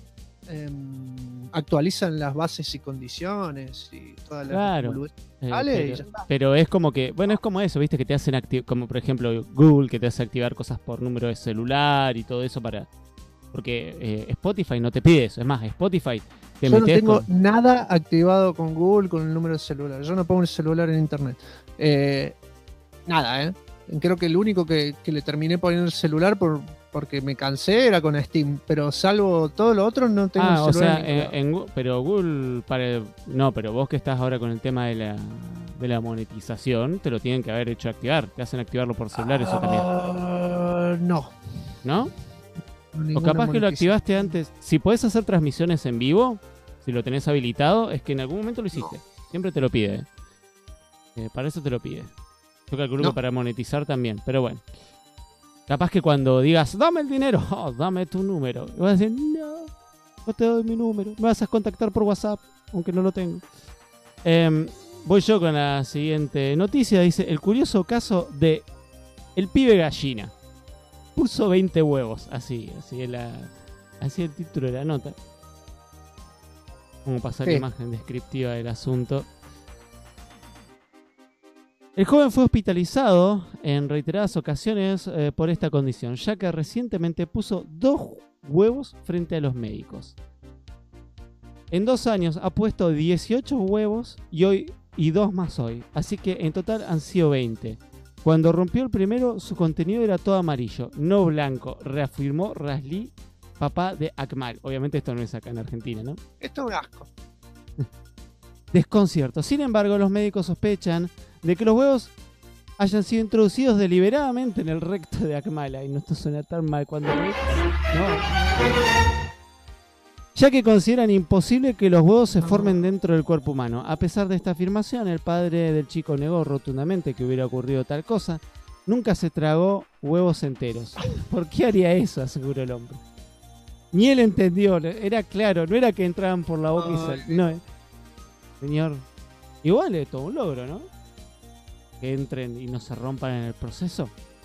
Actualizan las bases y condiciones y todas las Claro. boludeces. Eh, Dale, pero, y ya está. pero es como que, bueno, es como eso, viste, que te hacen activar, como por ejemplo Google, que te hace activar cosas por número de celular y todo eso para... Porque Spotify no te pide eso, es más, Spotify te Yo no metes tengo con... nada activado con Google con el número de celular. Yo no pongo el celular en internet. Nada, ¿eh? Creo que el único que le terminé poniendo el celular porque me cansé era con Steam. Pero salvo todo lo otro, no tengo Ah, el o celular. sea, pero Google, no, pero vos que estás ahora con el tema de la monetización, te lo tienen que haber hecho activar, te hacen activarlo por celular eso también, No. ¿no? O Ninguna capaz que lo monetización. activaste antes. Si podés hacer transmisiones en vivo, si lo tenés habilitado, es que en algún momento lo hiciste. Siempre te lo pide. Para eso te lo pide. Yo calculo No. que para monetizar también, pero bueno. Capaz que cuando digas, dame el dinero, dame tu número. Y vas a decir, no te doy mi número. Me vas a contactar por WhatsApp, aunque no lo tengo. Voy yo con la siguiente noticia. Dice, el curioso caso de el pibe gallina. Puso 20 huevos, así el título de la nota. Vamos a pasar la Sí. imagen descriptiva del asunto. El joven fue hospitalizado en reiteradas ocasiones por esta condición, ya que recientemente puso 2 huevos frente a los médicos. En 2 años ha puesto 18 huevos y 2 más hoy, así que en total han sido 20. Cuando rompió el primero, su contenido era todo amarillo, no blanco, reafirmó Razli, papá de Akmal. Obviamente esto no es acá en Argentina, ¿no? Esto es un asco. Desconcierto. Sin embargo, los médicos sospechan de que los huevos hayan sido introducidos deliberadamente en el recto de Akmal. Y no, esto suena tan mal cuando... No. ya que consideran imposible que los huevos se formen dentro del cuerpo humano. A pesar de esta afirmación, el padre del chico negó rotundamente que hubiera ocurrido tal cosa. Nunca se tragó huevos enteros. ¿Por qué haría eso?, aseguró el hombre. Ni él entendió, era claro, no era que entraban por la boca y salían. No, señor, igual es todo un logro, ¿no? Que entren y no se rompan en el proceso.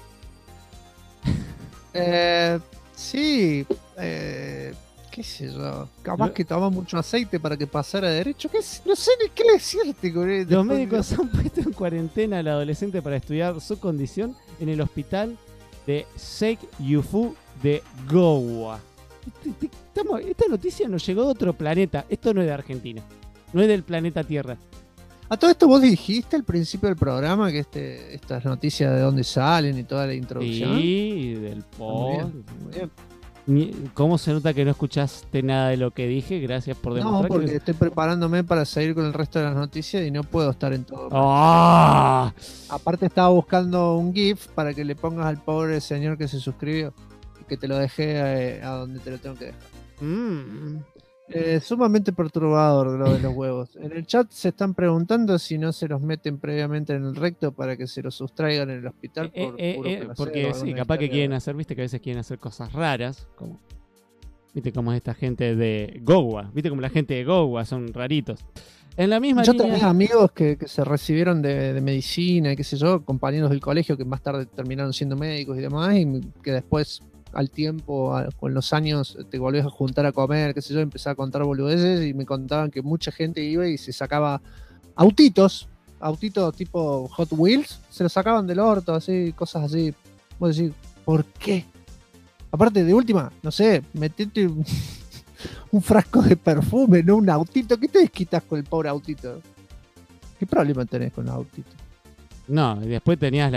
Sí, qué sé yo, capaz que toma mucho aceite para que pasara derecho, no sé ni qué decirte con esto. Los médicos han puesto en cuarentena al adolescente para estudiar su condición en el hospital de Sheikh Yufu de Gowa. Esta noticia nos llegó de otro planeta. Esto no es de Argentina, no es del planeta Tierra. A todo esto vos dijiste al principio del programa que estas noticias de dónde salen y toda la introducción. Sí, del post. Muy bien. ¿Cómo se nota que no escuchaste nada de lo que dije? Gracias por demostrar. No, porque estoy preparándome para seguir con el resto de las noticias y no puedo estar en todo. ¡Ah! Aparte estaba buscando un GIF para que le pongas al pobre señor que se suscribió y que te lo dejé a donde te lo tengo que dejar. Sumamente perturbador lo de los huevos. En el chat se están preguntando si no se los meten previamente en el recto para que se los sustraigan en el hospital porque sí, capaz que quieren hacer, viste que a veces quieren hacer cosas raras, como viste como es esta gente de Gowa, viste como la gente de Gowa son raritos. En la misma yo línea... tenía amigos que se recibieron de medicina y qué sé yo, compañeros del colegio que más tarde terminaron siendo médicos y demás, y que después al tiempo, con los años, te volvés a juntar a comer, qué sé yo, empecé a contar boludeces y me contaban que mucha gente iba y se sacaba autitos tipo Hot Wheels, se los sacaban del orto, así, cosas así. Vos decís, ¿por qué? Aparte, de última, no sé, metete un frasco de perfume, no un autito. ¿Qué te desquitas con el pobre autito? ¿Qué problema tenés con los autitos? No, y después tenías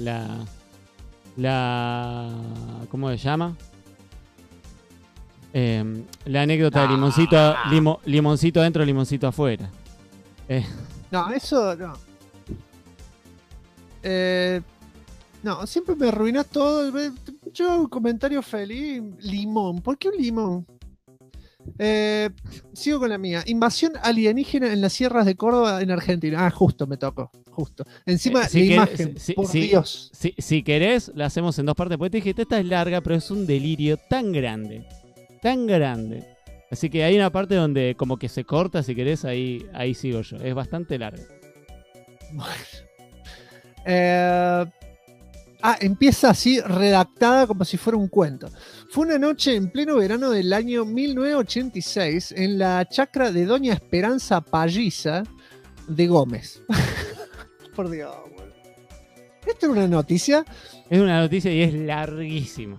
¿cómo se llama? La anécdota de limoncito adentro, limoncito afuera. No, eso no. No, siempre me arruinás todo. Yo hago un comentario feliz. Limón. ¿Por qué un limón? Sigo con la mía. Invasión alienígena en las sierras de Córdoba, en Argentina. Ah, justo me tocó. Justo. Encima la imagen. Por Dios. Si querés, la hacemos en dos partes. Porque te dijiste, esta es larga, pero es un delirio tan grande. Tan grande. Así que hay una parte donde como que se corta, si querés, ahí sigo yo. Es bastante larga. Empieza así, redactada como si fuera un cuento. Fue una noche en pleno verano del año 1986 en la chacra de Doña Esperanza Palliza de Gómez. Por Dios, bueno. ¿Esto es una noticia? Es una noticia y es larguísima.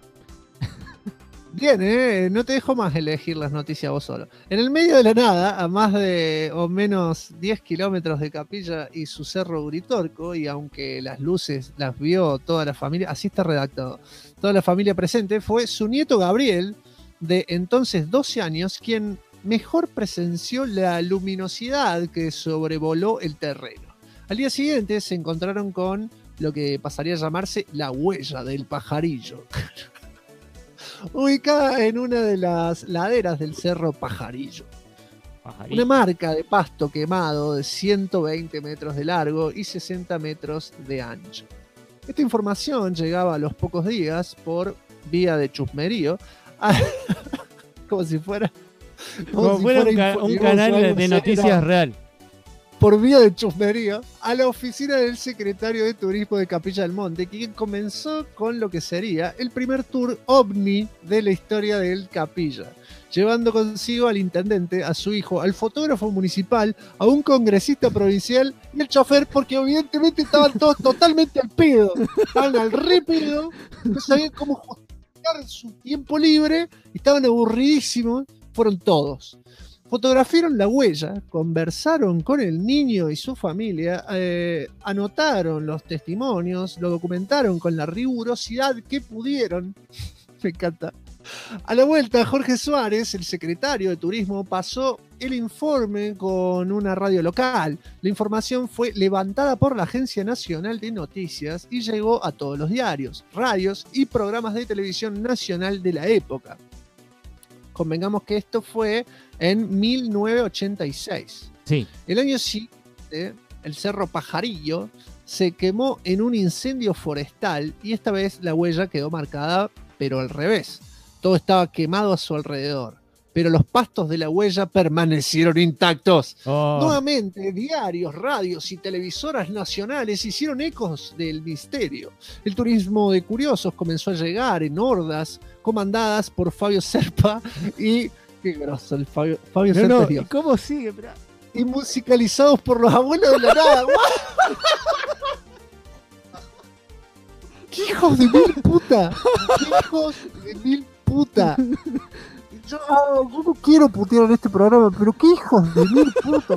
Bien, no te dejo más elegir las noticias vos solo. En el medio de la nada, a más de o menos 10 kilómetros de Capilla y su cerro Uritorco, y aunque las luces las vio toda la familia, así está redactado, toda la familia presente, fue su nieto Gabriel, de entonces 12 años, quien mejor presenció la luminosidad que sobrevoló el terreno. Al día siguiente se encontraron con lo que pasaría a llamarse la huella del pajarillo. Ubicada en una de las laderas del cerro Pajarillo. Una marca de pasto quemado de 120 metros de largo y 60 metros de ancho. Esta información llegaba a los pocos días por vía de chusmerío, como si fuera un canal de noticias real. Por vía de chusmerío, a la oficina del secretario de Turismo de Capilla del Monte, quien comenzó con lo que sería el primer tour ovni de la historia del Capilla, llevando consigo al intendente, a su hijo, al fotógrafo municipal, a un congresista provincial y el chofer, porque evidentemente estaban todos totalmente al pedo, estaban al re pedo, no sabían cómo justificar su tiempo libre, y estaban aburridísimos, fueron todos. Fotografiaron la huella, conversaron con el niño y su familia, anotaron los testimonios, lo documentaron con la rigurosidad que pudieron. Me encanta. A la vuelta, Jorge Suárez, el secretario de Turismo, pasó el informe con una radio local. La información fue levantada por la Agencia Nacional de Noticias y llegó a todos los diarios, radios y programas de televisión nacional de la época. convengamos que esto fue en 1986. Sí. El año siguiente, el Cerro Pajarillo se quemó en un incendio forestal y esta vez la huella quedó marcada, pero al revés. Todo estaba quemado a su alrededor, pero los pastos de la huella permanecieron intactos. Oh, Nuevamente, diarios, radios y televisoras nacionales hicieron ecos del misterio. El turismo de curiosos comenzó a llegar en hordas comandadas por Fabio Serpa y... Qué grosso el Fabio Serpa. no, Tío. ¿y cómo sigue? Esperá. Y musicalizados por los abuelos de la nada. ¡Qué hijos de mil puta! ¡Qué hijos de mil puta! Yo no quiero putear en este programa, pero qué hijos de mil puta.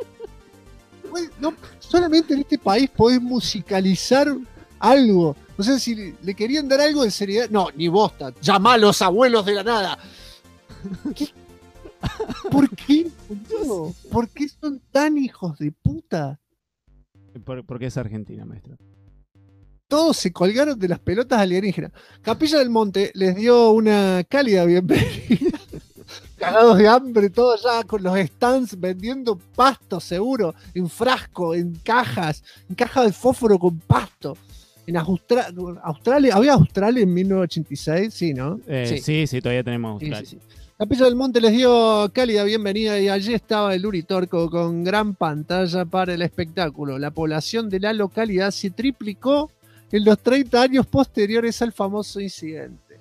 No, solamente en este país podés musicalizar algo. O sea, si le querían dar algo de seriedad. No, ni bosta. Llamá a los abuelos de la nada. ¿Qué? ¿Por qué? boludo? ¿Por qué son tan hijos de puta? Porque es Argentina, maestro. Todos se colgaron de las pelotas alienígenas. Capilla del Monte les dio una cálida bienvenida. Cagados de hambre, todos ya con los stands vendiendo pasto seguro, en frasco, en caja de fósforo con pasto. En Australia, ¿había Australia en 1986? Sí, ¿no? Sí, todavía tenemos Australia. Sí. Capilla del Monte les dio cálida bienvenida y allí estaba el Uritorco con gran pantalla para el espectáculo. La población de la localidad se triplicó en los 30 años posteriores al famoso incidente.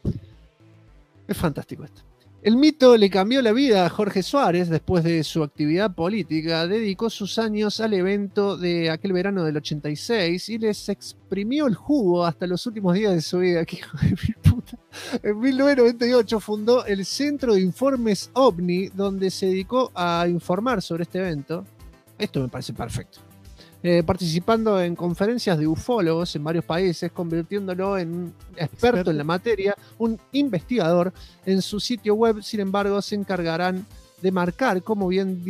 Es fantástico esto. El mito le cambió la vida a Jorge Suárez después de su actividad política. Dedicó sus años al evento de aquel verano del 86 y les exprimió el jugo hasta los últimos días de su vida. ¡Qué hijo de mi puta! En 1998 fundó el Centro de Informes OVNI, donde se dedicó a informar sobre este evento. Esto me parece perfecto. Participando en conferencias de ufólogos en varios países, convirtiéndolo en un experto en la materia, un investigador. En su sitio web, sin embargo, se encargarán de marcar, como bien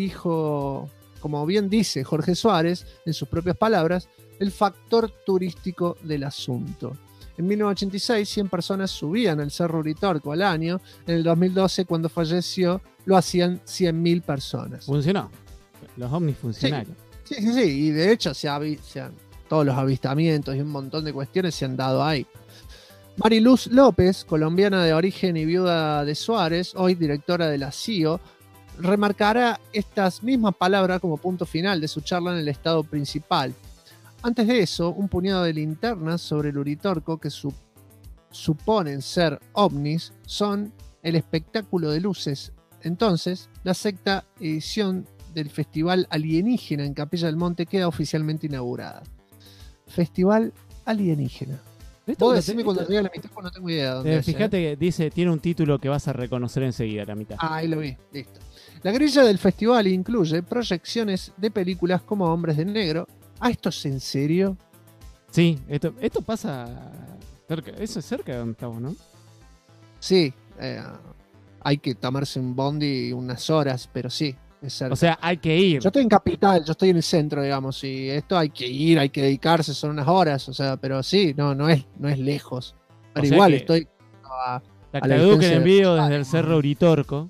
dice Jorge Suárez, en sus propias palabras, el factor turístico del asunto. En 1986, 100 personas subían al Cerro Uritorco al año. En el 2012, cuando falleció, lo hacían 100.000 personas. Funcionó. Los ovnis funcionaron. Sí, y de hecho todos los avistamientos y un montón de cuestiones se han dado ahí. Mariluz López, colombiana de origen y viuda de Suárez, hoy directora de la CIO, remarcará estas mismas palabras como punto final de su charla en el estado principal. Antes de eso, un puñado de linternas sobre el Uritorco que suponen ser ovnis son el espectáculo de luces. Entonces, la sexta edición del Festival Alienígena en Capilla del Monte queda oficialmente inaugurada. Festival Alienígena. Vos decime cuando llegue a la mitad, no tengo idea de dónde es. Fíjate que dice, tiene un título que vas a reconocer enseguida, la mitad. Ah, ahí lo vi, listo. La grilla del festival incluye proyecciones de películas como Hombres de Negro. ¿Ah, esto es en serio? Sí, esto pasa cerca, eso es cerca de donde estamos, ¿no? Sí, hay que tomarse un bondi unas horas, pero sí. O sea, hay que ir. Yo estoy en Capital, yo estoy en el centro, digamos, y esto hay que ir, hay que dedicarse, son unas horas, o sea, pero sí, no es lejos. Pero igual estoy a la que envío desde el Cerro Uritorco.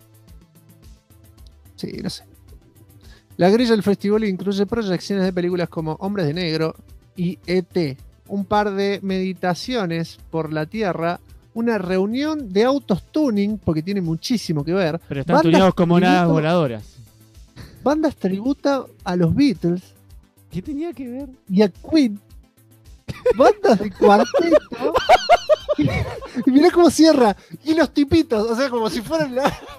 Sí, no sé. La grilla del festival incluye proyecciones de películas como Hombres de Negro y E.T., un par de meditaciones por la Tierra, una reunión de autos tuning, porque tiene muchísimo que ver. Pero están tuneados como naves voladoras. Bandas tributa a los Beatles. ¿Qué tenía que ver? Y a Queen. Bandas de cuarteto. Y mirá cómo cierra. Y los tipitos, o sea, como si fueran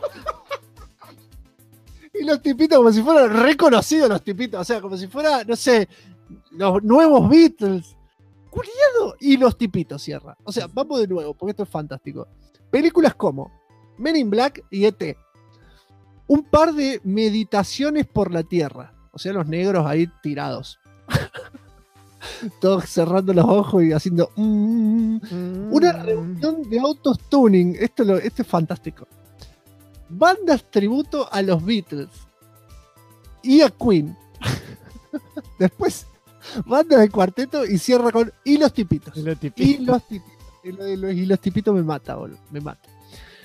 Y los tipitos, como si fueran reconocidos los tipitos. O sea, como si fuera, no sé, los nuevos Beatles. Culiado. Y los tipitos cierra. O sea, vamos de nuevo, porque esto es fantástico. Películas como Men in Black y E.T. Un par de meditaciones por la Tierra. O sea, los negros ahí tirados. Todos cerrando los ojos y haciendo... Una reunión de autos tuning. Esto es fantástico. Bandas tributo a los Beatles. Y a Queen. Después, bandas de cuarteto y cierra con... Y los tipitos. Y los tipitos me mata, boludo. Me mata.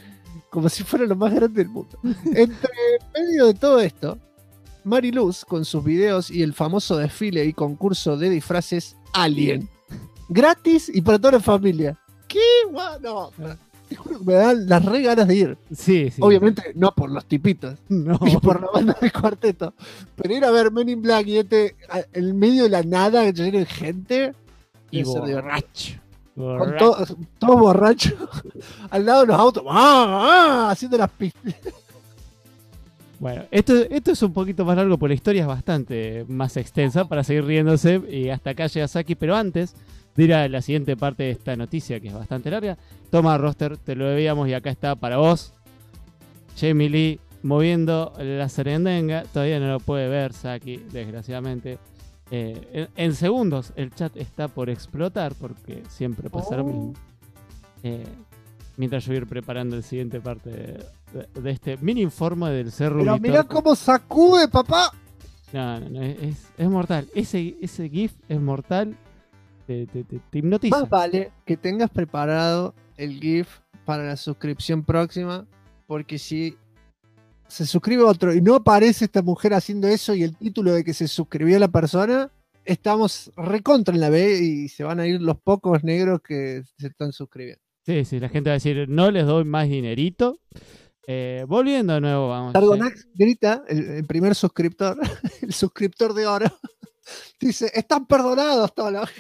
como si fuera lo más grande del mundo. Entre medio de todo esto, Mariluz, con sus videos y el famoso desfile y concurso de disfraces Alien. Gratis y para toda la familia. ¿Qué? No, te juro que me dan las re ganas de ir. Sí, sí. Obviamente no por los tipitos, No. y por la banda del cuarteto. Pero ir a ver Men in Black y en medio de la nada, lleno de gente. Y debe ser divertido. borracho. Con todos borrachos al lado de los autos, haciendo las pistas. Bueno, esto es un poquito más largo, porque la historia es bastante más extensa para seguir riéndose y hasta acá llega Saki, pero antes de ir a la siguiente parte de esta noticia que es bastante larga, toma roster, te lo debíamos y acá está para vos. Jamie Lee moviendo la serendenga, todavía no lo puede ver Saki, desgraciadamente. En segundos el chat está por explotar porque siempre pasa lo mismo. Mientras yo voy a ir preparando la siguiente parte de este mini informe del Cerro. Pero mirá cómo sacude, papá. No, es mortal. Ese GIF es mortal. Te hipnotiza. Más vale que tengas preparado el GIF para la suscripción próxima, porque si se suscribe otro y no aparece esta mujer haciendo eso y el título de que se suscribió la persona, estamos recontra en la B y se van a ir los pocos negros que se están suscribiendo. Sí, la gente va a decir, no les doy más dinerito. Volviendo de nuevo, vamos. Targonax grita, el primer suscriptor, el suscriptor de oro, dice, están perdonados todos los...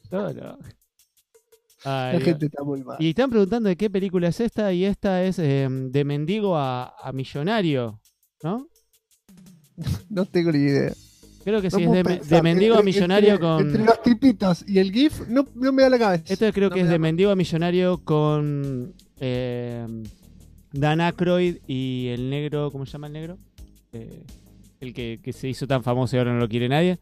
Ay, la gente está muy mal. y están preguntando de qué película es esta, y esta es de mendigo a millonario, ¿no? No tengo ni idea. Creo que No sí, puedo es pensar. de mendigo a millonario entre, con... Entre los tipitos y el GIF, no me da la cabeza. Esto creo No que me es da de mal. mendigo a millonario con Dan Aykroyd y el negro, ¿cómo se llama el negro? El que se hizo tan famoso y ahora no lo quiere nadie.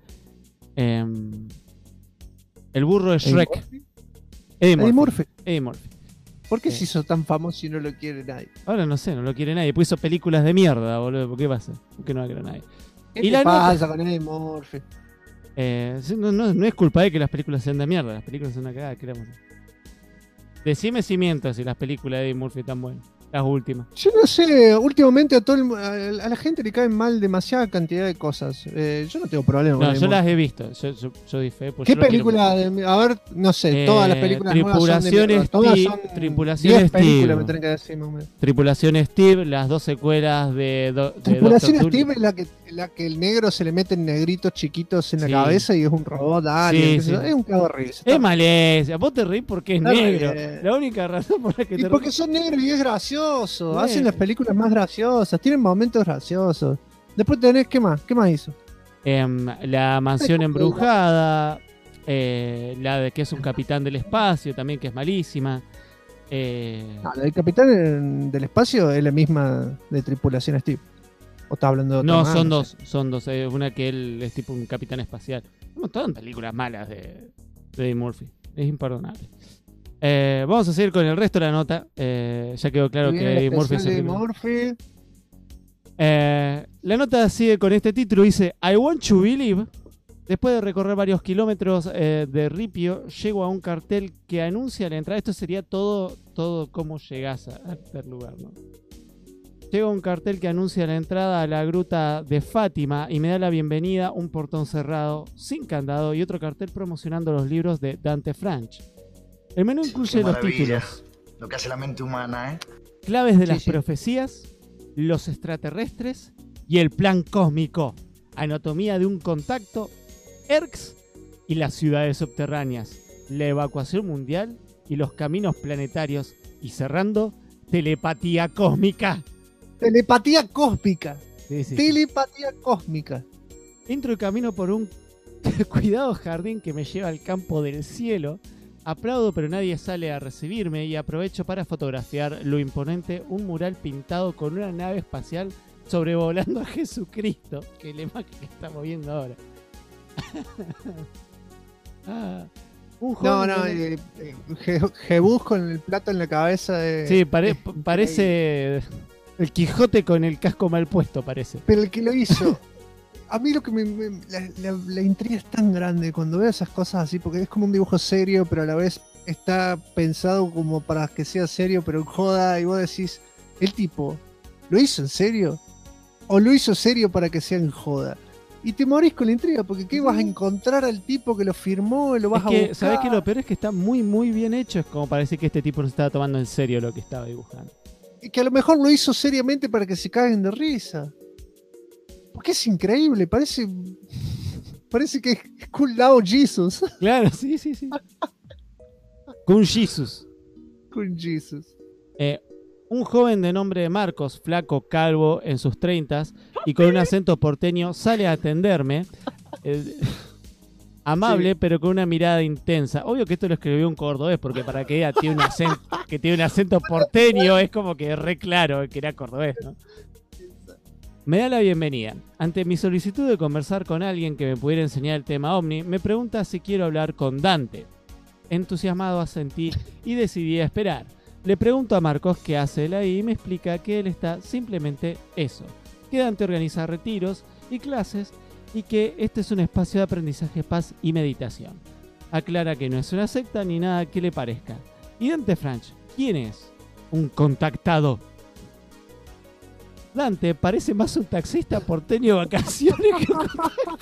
El burro de Shrek. Eddie Murphy. Eddie Murphy. ¿Por qué se hizo tan famoso y no lo quiere nadie? Ahora no sé, no lo quiere nadie. Pues hizo películas de mierda, boludo. ¿Por qué pasa? ¿Por qué no la quiere nadie? ¿Qué Y te la pasa con Eddie Murphy? No es culpa de que las películas sean de mierda. Las películas son una cagada. ¿Qué le vamos a hacer? Decime si miento si las películas de Eddie Murphy están buenas. Las últimas. Yo no sé, últimamente a la gente le caen mal demasiada cantidad de cosas. Yo no tengo problema con No, Eddie yo las Murphy. he visto. Yo di fe. Pues ¿Qué yo lo quiero película? A ver, no sé, todas las películas nuevas son de Tripulación mierda. Todas Steve- son Tripulación 10 películas, Steve. me tienen que decir más o menos. Mucho. Tripulación Steve, las dos secuelas de Tripulación Dr. Steve es la que el negro se le meten negritos chiquitos en la Sí. cabeza y es un robot alien. Sí, qué sé sí. yo. Es un cago de risa. Es Malesia. Vos te reís porque es Está negro. bien. La única razón por la que Y te porque reís. son negros y es gracioso. Bueno. Hacen las películas más graciosas. Tienen momentos graciosos. Después tenés, ¿qué más? ¿Qué más hizo? La mansión embrujada. La de que es un capitán del espacio también, que es malísima. No, la del Capitán del Espacio es la misma de Tripulación Steve. ¿O estás hablando de otra No, más? son No sé. dos. Son dos. Una que él es tipo un capitán espacial. Un montón de películas malas de Eddie Murphy. Es imperdonable. Vamos a seguir con el resto de la nota. Ya quedó claro Y que viene el Eddie Murphy es especial el de primero. Murphy. La nota sigue con este título. Dice: I want to believe. Después de recorrer varios kilómetros de ripio, llego a un cartel que anuncia la entrada. Esto sería todo cómo llegás al primer lugar, ¿no? Llego a un cartel que anuncia la entrada a la gruta de Fátima y me da la bienvenida un portón cerrado, sin candado, y otro cartel promocionando los libros de Dante Franch. El menú incluye Qué los maravilla. títulos: Lo que hace la mente humana, ¿eh? Claves de Sí, las sí. profecías, los extraterrestres y el plan cósmico, anatomía de un contacto, ERCs y las ciudades subterráneas, la evacuación mundial y los caminos planetarios, y cerrando, telepatía cósmica. Telepatía cósmica. Sí, sí. Telepatía cósmica. Entro y camino por un cuidado jardín que me lleva al campo del cielo. Aplaudo, pero nadie sale a recibirme, y aprovecho para fotografiar lo imponente, un mural pintado con una nave espacial sobrevolando a Jesucristo, que es la imagen que estamos viendo ahora. Un No, joven no, Jebus con el plato en la cabeza de... Sí, parece el Quijote con el casco mal puesto, parece. Pero el que lo hizo... A mí lo que la intriga es tan grande cuando veo esas cosas así, porque es como un dibujo serio, pero a la vez está pensado como para que sea serio, pero en joda, y vos decís, el tipo, ¿lo hizo en serio? ¿O lo hizo serio para que sea en joda? Y te morís con la intriga, porque ¿qué vas a encontrar al tipo que lo firmó y lo vas Es a que, buscar? ¿sabés qué? Lo peor es que está muy, muy bien hecho. Es como parece que este tipo no estaba tomando en serio lo que estaba dibujando. Y que a lo mejor lo hizo seriamente para que se caguen de risa. Porque es increíble, parece que es Cool Down Jesus. Claro, sí. Con Jesus. Con Jesus. Un joven de nombre Marcos, flaco, calvo, en sus 30s y con un acento porteño, sale a atenderme. Amable, pero con una mirada intensa. Obvio que esto lo escribió un cordobés, porque para que ella tiene un acento porteño, es como que re claro que era cordobés, ¿no? Me da la bienvenida. Ante mi solicitud de conversar con alguien que me pudiera enseñar el tema ovni, me pregunta si quiero hablar con Dante. Entusiasmado asentí y decidí a esperar. Le pregunto a Marcos qué hace él ahí y me explica que él está simplemente eso. Que Dante organiza retiros y clases y que este es un espacio de aprendizaje, paz y meditación. Aclara que no es una secta ni nada que le parezca. ¿Y Dante Franch? ¿Quién es? Un contactado. Dante parece más un taxista porteño de vacaciones que un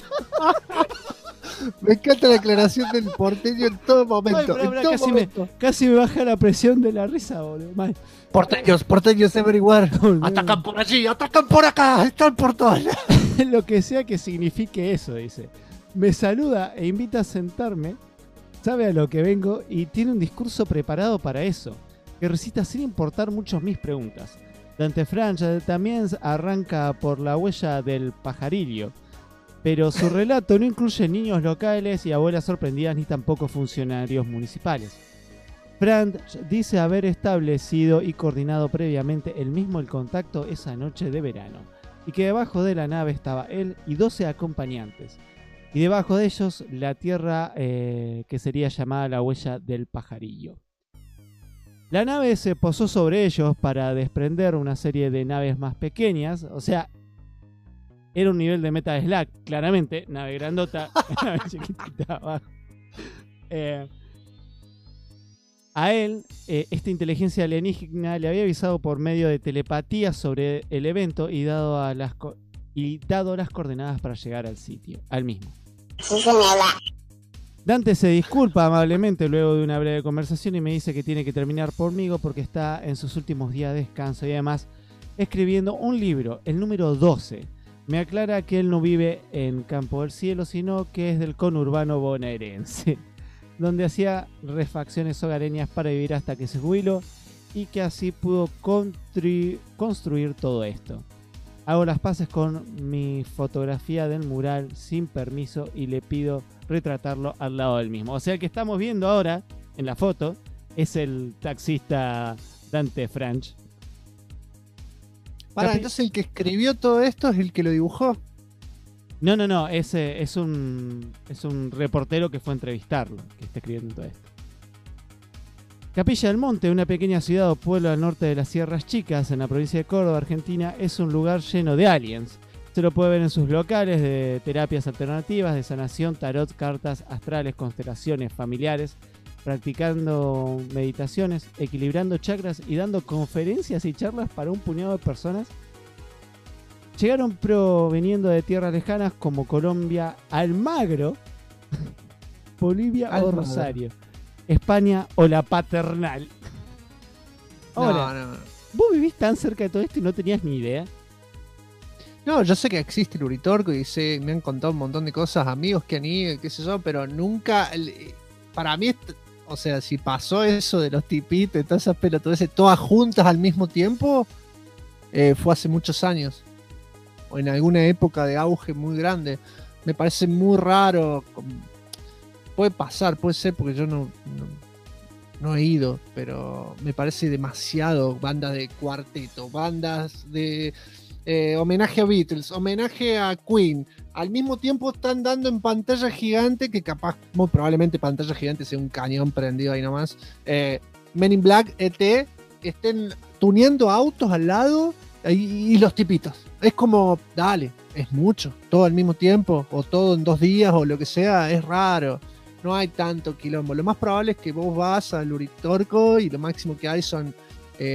Me encanta la aclaración del porteño en todo momento. Ay, en todo momento. casi me baja la presión de la risa, boludo. Mal. Porteños everywhere. Atacan por allí, atacan por acá, están por todas. Lo que sea que signifique eso, dice. Me saluda e invita a sentarme, sabe a lo que vengo y tiene un discurso preparado para eso, que recita sin importar mucho mis preguntas. Dante Franch también arranca por la huella del pajarillo, pero su relato no incluye niños locales y abuelas sorprendidas ni tampoco funcionarios municipales. Franch dice haber establecido y coordinado previamente el contacto esa noche de verano, y que debajo de la nave estaba él y 12 acompañantes, y debajo de ellos la tierra que sería llamada la huella del pajarillo. La nave se posó sobre ellos para desprender una serie de naves más pequeñas, o sea, era un nivel de Metal Slug, claramente, nave grandota, nave chiquitita abajo. A él, esta inteligencia alienígena le había avisado por medio de telepatía sobre el evento y dado las coordenadas para llegar al sitio, al mismo. Dante se disculpa amablemente luego de una breve conversación y me dice que tiene que terminar conmigo porque está en sus últimos días de descanso y además escribiendo un libro, el número 12. Me aclara que él no vive en Campo del Cielo, sino que es del conurbano bonaerense, donde hacía refacciones hogareñas para vivir hasta que se jubiló y que así pudo construir todo esto. Hago las paces con mi fotografía del mural sin permiso y le pido retratarlo al lado del mismo. O sea, el que estamos viendo ahora en la foto es el taxista Dante Franch. Entonces el que escribió todo esto es el que lo dibujó. No, ese es un reportero que fue a entrevistarlo, que está escribiendo todo esto. Capilla del Monte, una pequeña ciudad o pueblo al norte de las Sierras Chicas, en la provincia de Córdoba, Argentina, es un lugar lleno de aliens. Se lo puede ver en sus locales de terapias alternativas, de sanación, tarot, cartas astrales, constelaciones familiares, practicando meditaciones, equilibrando chakras y dando conferencias y charlas para un puñado de personas. Llegaron proveniendo de tierras lejanas como Colombia, Almagro, Bolivia o Rosario, España o la Paternal. Ahora, No. ¿vos vivís tan cerca de todo esto y no tenías ni idea? No, yo sé que existe el Uritorco y me han contado un montón de cosas, amigos que han ido, qué sé yo, pero nunca, para mí, o sea, si pasó eso de los tipitos y todas esas pelotudeces, todas juntas al mismo tiempo, fue hace muchos años, o en alguna época de auge muy grande. Me parece muy raro. Puede pasar, puede ser, porque yo no he ido, pero me parece demasiado. Bandas de cuarteto, bandas de homenaje a Beatles, homenaje a Queen. Al mismo tiempo están dando en pantalla gigante, que capaz, muy probablemente pantalla gigante sea un cañón prendido ahí nomás. Men in Black, ET, estén tuneando autos al lado y los tipitos. Es como, dale, es mucho. Todo al mismo tiempo, o todo en 2 días, o lo que sea, es raro. No hay tanto quilombo. Lo más probable es que vos vas al Uritorco y lo máximo que hay son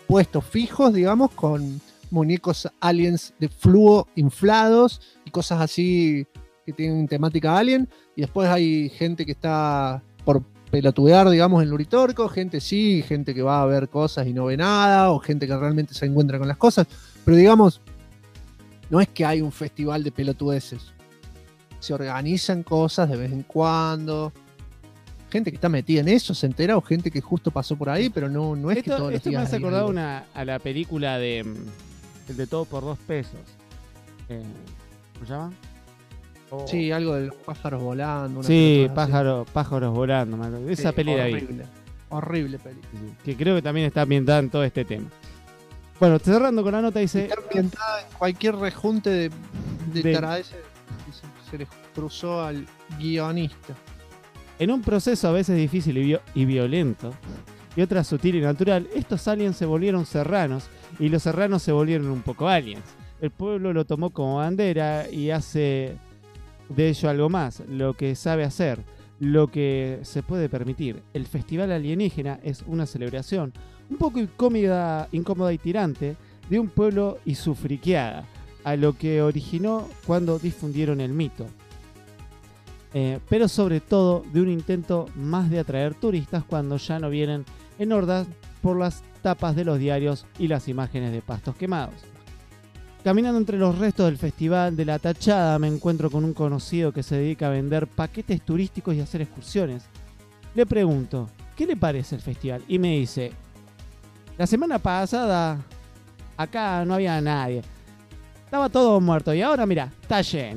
puestos fijos, digamos, con muñecos aliens de fluo inflados y cosas así que tienen temática alien. Y después hay gente que está por pelotudear, digamos, en Luritorco, gente sí, gente que va a ver cosas y no ve nada, o gente que realmente se encuentra con las cosas. Pero digamos, no es que hay un festival de pelotudeces. Se organizan cosas de vez en cuando. Gente que está metida en eso, se entera, o gente que justo pasó por ahí, pero no es que todos los esto me días hace hay acordar algo. a la película de el de Todo por 2 pesos. ¿Cómo se llama? Sí, algo de los pájaros volando. una Sí, pelotudez así. pájaros volando. me acuerdo. Esa Sí, peli la vi. horrible peli. Que creo que también está ambientada en todo este tema. Bueno, cerrando con la nota, dice... Está ambientada en cualquier rejunte de De- taradeces que se les cruzó al guionista. En un proceso a veces difícil y violento, y otra sutil y natural, estos aliens se volvieron serranos, y los serranos se volvieron un poco aliens. El pueblo lo tomó como bandera y hace de ello algo más, lo que sabe hacer, lo que se puede permitir. El Festival Alienígena es una celebración un poco incómoda y tirante de un pueblo y su friqueada, a lo que originó cuando difundieron el mito. Pero sobre todo de un intento más de atraer turistas cuando ya no vienen en hordas por las tapas de los diarios y las imágenes de pastos quemados. Caminando entre los restos del Festival de la Tachada me encuentro con un conocido que se dedica a vender paquetes turísticos y hacer excursiones. Le pregunto, ¿qué le parece el festival? Y me dice, la semana pasada acá no había nadie. Estaba todo muerto y ahora mira, está lleno.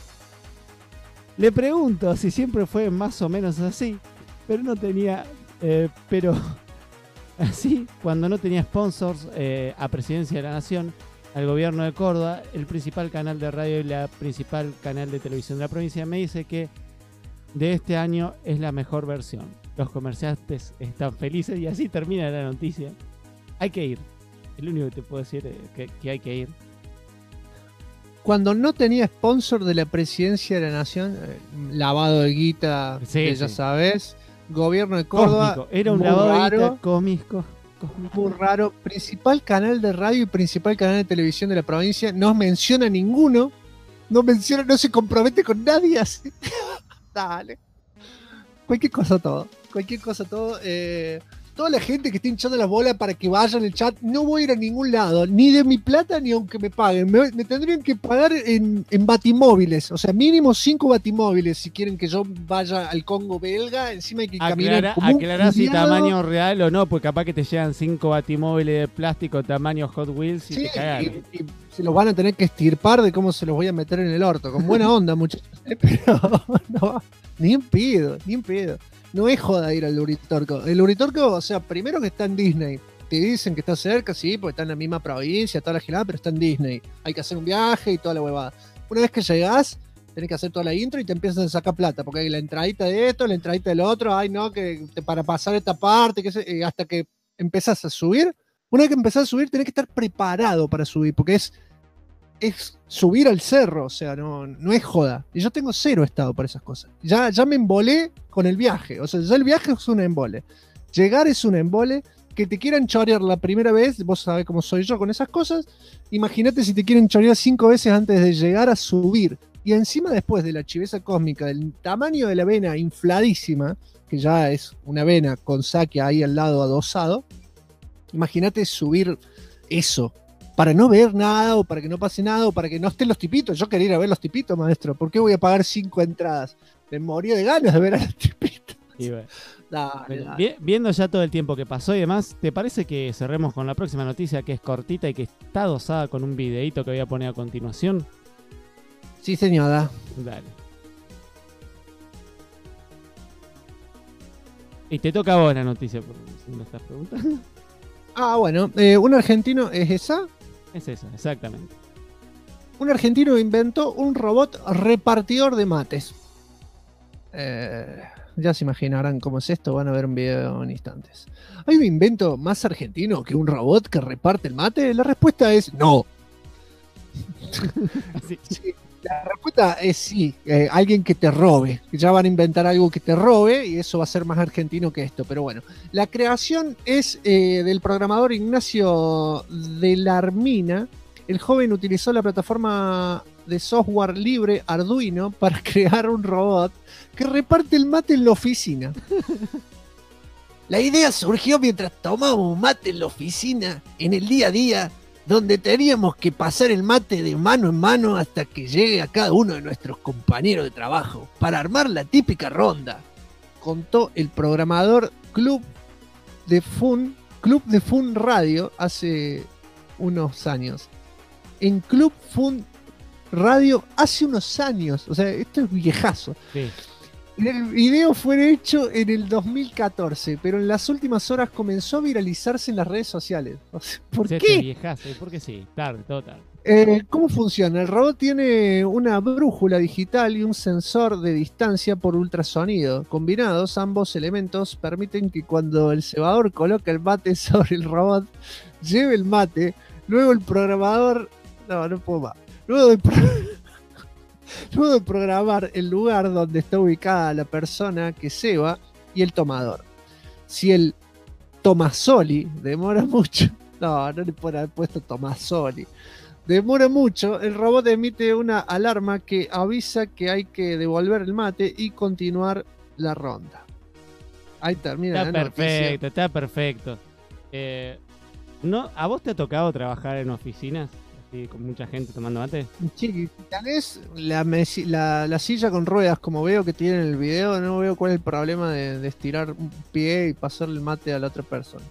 Le pregunto si siempre fue más o menos así, pero no tenía, pero así, cuando no tenía sponsors a Presidencia de la Nación, al gobierno de Córdoba, el principal canal de radio y la principal canal de televisión de la provincia, me dice que de este año es la mejor versión. Los comerciantes están felices y así termina la noticia. Hay que ir. El único que te puedo decir es que hay que ir. Cuando no tenía sponsor de la Presidencia de la Nación, lavado de guita, Sí, que ya sí. sabes, gobierno de Córdoba, Cósmico. Era un muy lavado de raro, guita cósmico. muy raro, principal canal de radio y principal canal de televisión de la provincia, no menciona ninguno, no se compromete con nadie así. Dale. Cualquier cosa todo. Toda la gente que está hinchando las bolas para que vaya en el chat, no voy a ir a ningún lado, ni de mi plata ni aunque me paguen. Me tendrían que pagar en batimóviles, o sea, mínimo 5 batimóviles si quieren que yo vaya al Congo belga. Encima hay que caminar como un Aclará si culiado. tamaño real o no, porque capaz que te llegan 5 batimóviles de plástico tamaño Hot Wheels y Sí, te cagaron. y se los van a tener que estirpar de cómo se los voy a meter en el orto. Con buena onda, muchachos. Pero no, ni en pedo. No es joda ir al Luritorco. El Luritorco, o sea, primero que está en Disney. Te dicen que está cerca, sí, porque está en la misma provincia, toda la gilada, pero está en Disney. Hay que hacer un viaje y toda la huevada. Una vez que llegás, tenés que hacer toda la intro y te empiezan a sacar plata, porque hay la entradita de esto, la entradita del otro, ay no, para pasar esta parte, hasta que empezás a subir. Una vez que empezás a subir, tenés que estar preparado para subir, porque es subir al cerro, o sea, no es joda. Y yo tengo cero estado para esas cosas. Ya me embolé con el viaje, o sea, ya el viaje es un embole. Llegar es un embole. Que te quieran chorear la primera vez, vos sabés cómo soy yo con esas cosas. Imagínate si te quieren chorear 5 veces antes de llegar a subir. Y encima después de la chiveza cósmica, del tamaño de la vena infladísima, que ya es una vena con saque ahí al lado adosado. Imagínate subir eso, para no ver nada, o para que no pase nada, o para que no estén los tipitos. Yo quería ir a ver los tipitos, maestro. ¿Por qué voy a pagar 5 entradas? Me moría de ganas de ver a los tipitos. Y bueno. Dale. Viendo ya todo el tiempo que pasó y demás, ¿te parece que cerremos con la próxima noticia, que es cortita y que está adosada con un videíto que voy a poner a continuación? Sí, señora. Dale. Y te toca a vos la noticia, si me estás preguntando. Ah, bueno, un argentino, ¿es esa? Es esa, exactamente. Un argentino inventó un robot repartidor de mates. Ya se imaginarán cómo es esto, van a ver un video en instantes. ¿Hay un invento más argentino que un robot que reparte el mate? La respuesta es no. Así. Sí, La respuesta es sí, alguien que te robe. Ya van a inventar algo que te robe y eso va a ser más argentino que esto. Pero bueno, la creación es del programador Ignacio de la Armina. El joven utilizó la plataforma de software libre Arduino para crear un robot que reparte el mate en la oficina. La idea surgió mientras tomábamos mate en la oficina, en el día a día, donde teníamos que pasar el mate de mano en mano hasta que llegue a cada uno de nuestros compañeros de trabajo, para armar la típica ronda, contó el programador Club de Fun Radio hace unos años. En Club Fun Radio hace unos años, o sea, esto es viejazo. Sí. El video fue hecho en el 2014, pero en las últimas horas comenzó a viralizarse en las redes sociales. O sea, ¿por qué? Viejazo, porque sí, tarde, todo tarde. ¿Cómo funciona? El robot tiene una brújula digital y un sensor de distancia por ultrasonido. Combinados, ambos elementos permiten que cuando el cebador coloca el mate sobre el robot, lleve el mate. Luego el programador... No puedo más. Luego de programar el lugar donde está ubicada la persona que ceba y el tomador. Si el Tomasoli demora mucho... No le pueden haber puesto Tomasoli. Demora mucho, el robot emite una alarma que avisa que hay que devolver el mate y continuar la ronda. Ahí termina la noticia. Está perfecto. ¿No, ¿a vos te ha tocado trabajar en oficinas? Así, con mucha gente tomando mate. Sí, tenés la silla con ruedas, como veo que tiene en el video, no veo cuál es el problema de estirar un pie y pasarle el mate a la otra persona.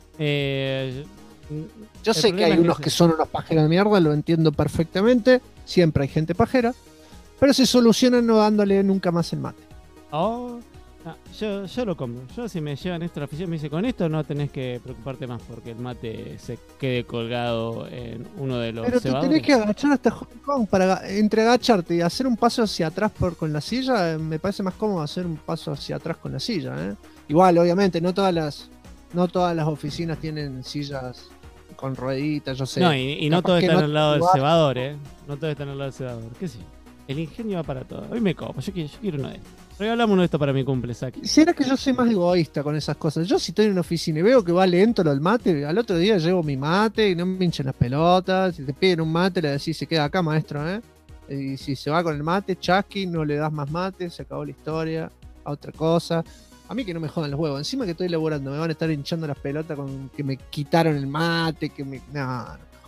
Yo sé que hay unos que son unos pajeros de mierda, lo entiendo perfectamente. Siempre hay gente pajera, pero se solucionan no dándole nunca más el mate. No, yo lo compro. Yo, si me llevan esto a la oficina, me dice: con esto no tenés que preocuparte más porque el mate se quede colgado en uno de los Pero cebadores. te tenés que agachar hasta Hong Kong para entre agacharte y hacer un paso hacia atrás con la silla. Me parece más cómodo hacer un paso hacia atrás con la silla, ¿eh? Igual, obviamente, no todas las oficinas tienen sillas con rueditas, yo sé. No, y no todos están al lado del cebador, ¿eh? No todos están al lado del cebador. ¿Qué sé? El ingenio va para todo. Hoy me copo, yo quiero uno de estos. Regalamos uno de estos para mi cumple, Saki. ¿Será que yo soy más egoísta con esas cosas? Yo, si estoy en una oficina y veo que va lento lo del mate, al otro día llevo mi mate y no me hinchen las pelotas. Si te piden un mate, le decís: se queda acá, maestro, ¿eh? Y si se va con el mate, chasqui, no le das más mate, se acabó la historia, a otra cosa. A mí que no me jodan los huevos. Encima que estoy laburando, me van a estar hinchando las pelotas con que me quitaron el mate, que me... No.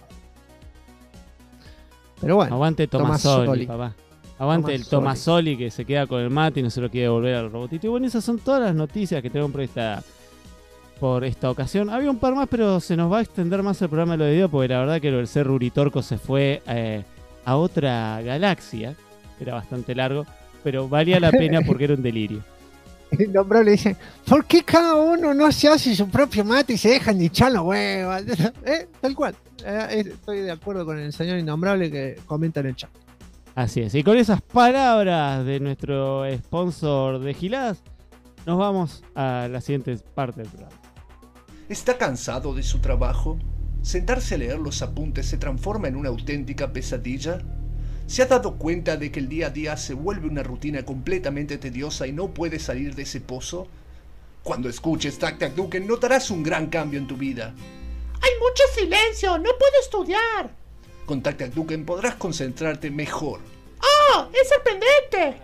Pero bueno. Aguante Tomasoli, papá. Aguante el Tomasoli que se queda con el mate y no se lo quiere devolver al robotito. Y bueno, esas son todas las noticias que tenemos por esta ocasión. Había un par más, pero se nos va a extender más el programa de lo de Dios, porque la verdad que lo del ser Ruritorco se fue a otra galaxia. Era bastante largo, pero valía la pena porque era un delirio. El hombre le dice: ¿por qué cada uno no se hace su propio mate y se dejan de echar los huevos? Tal cual. Estoy de acuerdo con el señor Innombrable que comenta en el chat. Así es. Y con esas palabras de nuestro sponsor de Giladas, nos vamos a la siguiente parte del programa. ¿Está cansado de su trabajo? ¿Sentarse a leer los apuntes se transforma en una auténtica pesadilla? ¿Se ha dado cuenta de que el día a día se vuelve una rutina completamente tediosa y no puede salir de ese pozo? Cuando escuches Tac Tac Duken notarás un gran cambio en tu vida. ¡Hay mucho silencio! ¡No puedo estudiar! Con Tac Tac Duken podrás concentrarte mejor. ¡Oh! ¡Es sorprendente!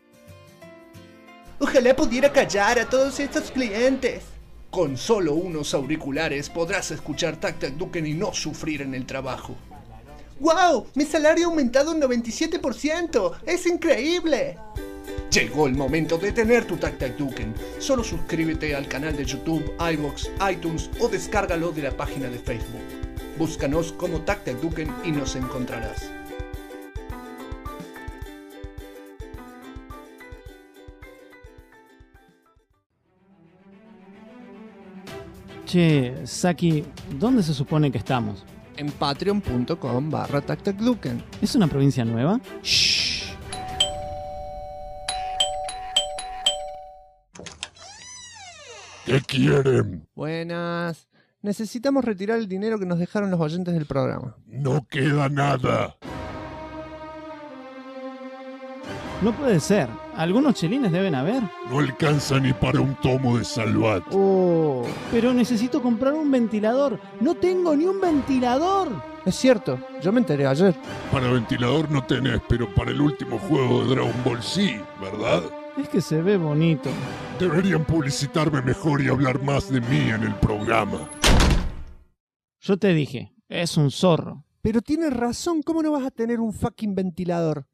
Ojalá pudiera callar a todos estos clientes. Con solo unos auriculares podrás escuchar Tac Tac Duken y no sufrir en el trabajo. ¡Wow! Mi salario ha aumentado un 97%. ¡Es increíble! Llegó el momento de tener tu Tac Tac Duken. Solo suscríbete al canal de YouTube, iVoox, iTunes o descárgalo de la página de Facebook. Búscanos como Tac Tac Duken y nos encontrarás. Che, Saki, ¿dónde se supone que estamos? En patreon.com/TacTacDuken. ¿Es una provincia nueva? Shh. ¿Qué quieren? Buenas. Necesitamos retirar el dinero que nos dejaron los oyentes del programa. No queda nada. No puede ser. Algunos chelines deben haber. No alcanza ni para un tomo de Salvat. Oh, Pero necesito comprar un ventilador. No tengo ni un ventilador. es cierto, yo me enteré ayer. Para ventilador no tenés, pero para el último juego de Dragon Ball sí, ¿verdad? Es que se ve bonito. Deberían publicitarme mejor y hablar más de mí en el programa. Yo te dije, es un zorro. Pero tienes razón, ¿cómo no vas a tener un fucking ventilador?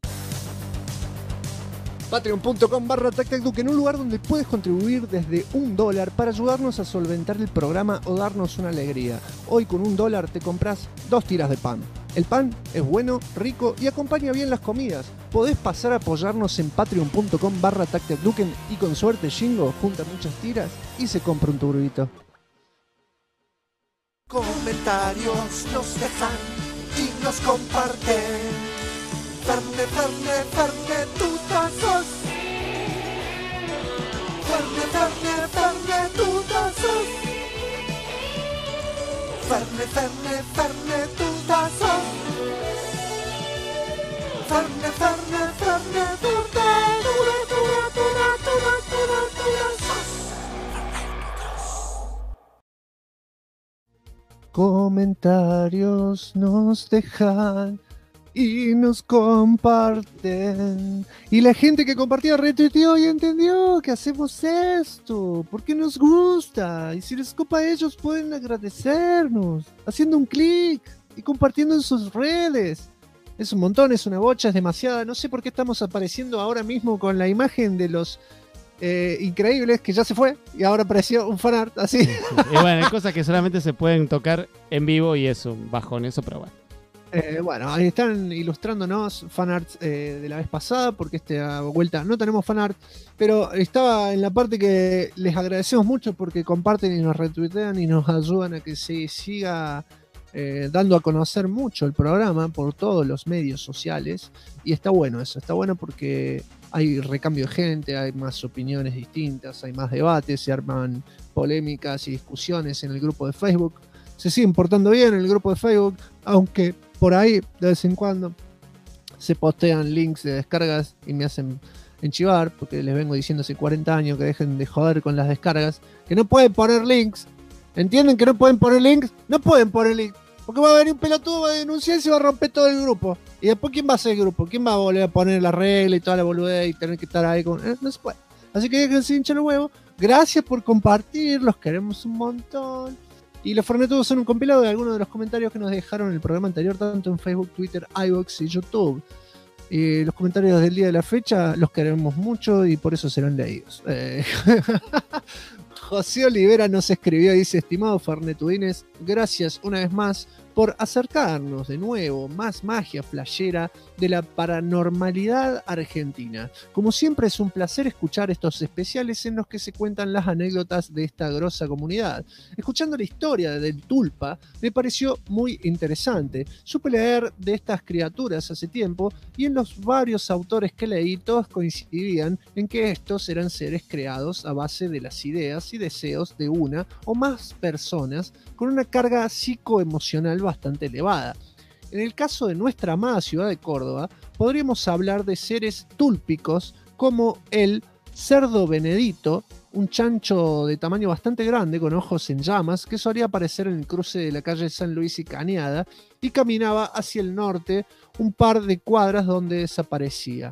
Patreon.com/TacTacDuque, en un lugar donde puedes contribuir desde $1 para ayudarnos a solventar el programa o darnos una alegría. Hoy con $1 te compras 2 tiras de pan. El pan es bueno, rico y acompaña bien las comidas. Podés pasar a apoyarnos en patreon.com/TacTacDuque y con suerte Shingo junta muchas tiras y se compra un turbito. Comentarios nos dejan y nos comparten. Ferne, Ferne, Ferne, tutazos. Ferne, Ferne, Ferne, tutazos. Ferne, Ferne, Ferne, tutazos. Ferne, Ferne, Ferne, Comentarios nos dejan y nos comparten. Y la gente que compartía retuiteó y entendió que hacemos esto porque nos gusta. Y si les copa a ellos pueden agradecernos haciendo un clic y compartiendo en sus redes. Es un montón, es una bocha, es demasiada. No sé por qué estamos apareciendo ahora mismo con la imagen de los Increíbles, que ya se fue y ahora apareció un fanart así. Sí. Y bueno, hay cosas que solamente se pueden tocar en vivo y eso, bajón eso, pero bueno. Bueno, ahí están ilustrándonos fanarts de la vez pasada, porque esta vuelta no tenemos fanart, pero estaba en la parte que les agradecemos mucho porque comparten y nos retuitean y nos ayudan a que se siga dando a conocer mucho el programa por todos los medios sociales, y está bueno eso, está bueno porque hay recambio de gente, hay más opiniones distintas, hay más debates, se arman polémicas y discusiones en el grupo de Facebook. Se siguen portando bien en el grupo de Facebook, aunque por ahí de vez en cuando se postean links de descargas y me hacen enchivar, porque les vengo diciendo hace 40 años que dejen de joder con las descargas, que no pueden poner links. ¿Entienden que no pueden poner links? No pueden poner links, porque va a venir un pelotudo, va a denunciar y se va a romper todo el grupo. Y después, ¿quién va a hacer el grupo? ¿Quién va a volver a poner la regla y toda la boludez y tener que estar ahí con...? No se puede. Así que déjense hinchar los huevos. Gracias por compartir, los queremos un montón. Y los Fernetudos son un compilado de algunos de los comentarios que nos dejaron en el programa anterior, tanto en Facebook, Twitter, iVoox y YouTube. Los comentarios del día de la fecha los queremos mucho y por eso serán leídos. José Olivera nos escribió y dice: estimado Fernetudines, gracias una vez más por acercarnos de nuevo más magia flashera de la paranormalidad argentina. Como siempre es un placer escuchar estos especiales en los que se cuentan las anécdotas de esta grosa comunidad. Escuchando la historia del Tulpa me pareció muy interesante. Supe leer de estas criaturas hace tiempo y en los varios autores que leí todos coincidían en que estos eran seres creados a base de las ideas y deseos de una o más personas con una carga psicoemocional bastante elevada. En el caso de nuestra amada ciudad de Córdoba, podríamos hablar de seres túlpicos como el cerdo Benedito, un chancho de tamaño bastante grande con ojos en llamas que solía aparecer en el cruce de la calle San Luis y Cañada y caminaba hacia el norte un par de cuadras donde desaparecía.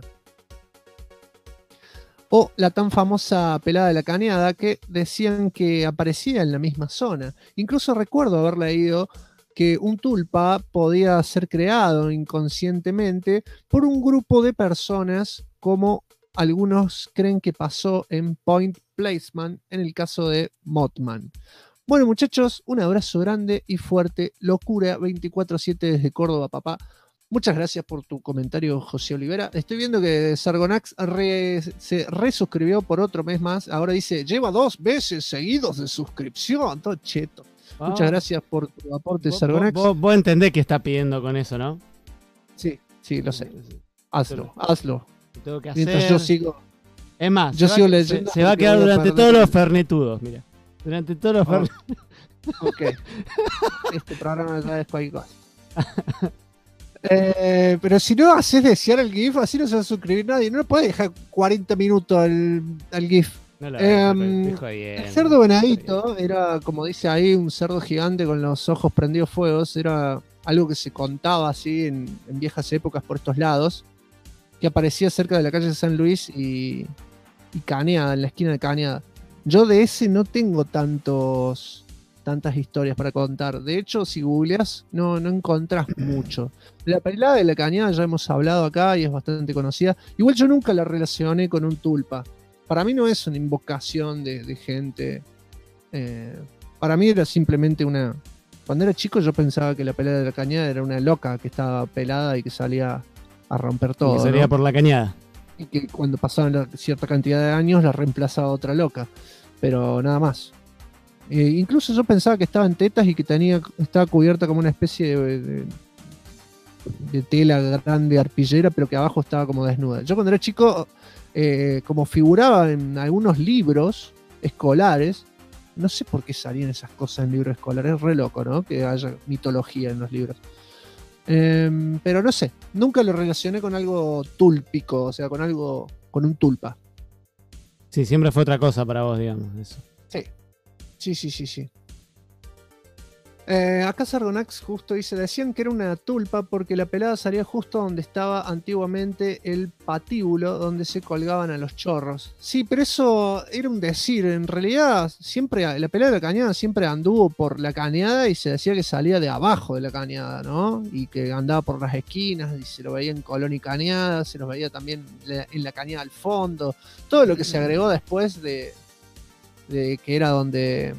O la tan famosa pelada de la Cañada, que decían que aparecía en la misma zona. Incluso recuerdo haber leído que un tulpa podía ser creado inconscientemente por un grupo de personas, como algunos creen que pasó en Point Placement en el caso de Mothman. Bueno, muchachos, un abrazo grande y fuerte. Locura 24/7 desde Córdoba, papá. Muchas gracias por tu comentario, José Olivera. Estoy viendo que Sargonax se resuscribió por otro mes más. Ahora dice, lleva 2 meses seguidos de suscripción. Todo cheto. Muchas gracias por tu aporte, Sargonax. Vos entendés que está pidiendo con eso, ¿no? Sí, lo sé. Hazlo. Tengo que hacer. Mientras yo sigo. Es más, yo sigo leyendo. Se va a quedar durante todos los fernetudos, mira. Durante todos los fernetudos. Ok. Este programa ya es cualquier cosa. Pero si no haces desear el GIF, así no se va a suscribir nadie. No le puedes dejar 40 minutos al GIF. No lo El cerdo venadito era, como dice ahí, un cerdo gigante con los ojos prendidos fuegos. Era algo que se contaba así en viejas épocas por estos lados, que aparecía cerca de la calle de San Luis y Cañada, en la esquina de Cañada. Yo de ese no tengo tantas historias para contar. De hecho, si googleás, no encontrás mucho. La pelada de la Cañada ya hemos hablado acá y es bastante conocida. Igual yo nunca la relacioné con un tulpa. Para mí no es una invocación de gente. Para mí era simplemente una... Cuando era chico yo pensaba que la pelada de la Cañada era una loca que estaba pelada y que salía a romper todo. Y que salía, ¿no?, por la cañada. Y que cuando pasaban cierta cantidad de años la reemplazaba otra loca. Pero nada más. Incluso yo pensaba que estaba en tetas y que estaba cubierta como una especie de tela grande arpillera, pero que abajo estaba como desnuda. Yo cuando era chico... como figuraba en algunos libros escolares, no sé por qué salían esas cosas en libros escolares, es re loco, ¿no? Que haya mitología en los libros. Pero no sé, nunca lo relacioné con algo túlpico, o sea, con un tulpa. Sí, siempre fue otra cosa para vos, digamos, eso. Sí. Acá Sargonax justo dice, decían que era una tulpa porque la pelada salía justo donde estaba antiguamente el patíbulo donde se colgaban a los chorros. Sí, pero eso era un decir. En realidad, siempre la pelada de la cañada siempre anduvo por la cañada y se decía que salía de abajo de la cañada, ¿no? Y que andaba por las esquinas y se lo veía en Colón y Cañada, se lo veía también en la cañada al fondo. Todo lo que se agregó después de que era donde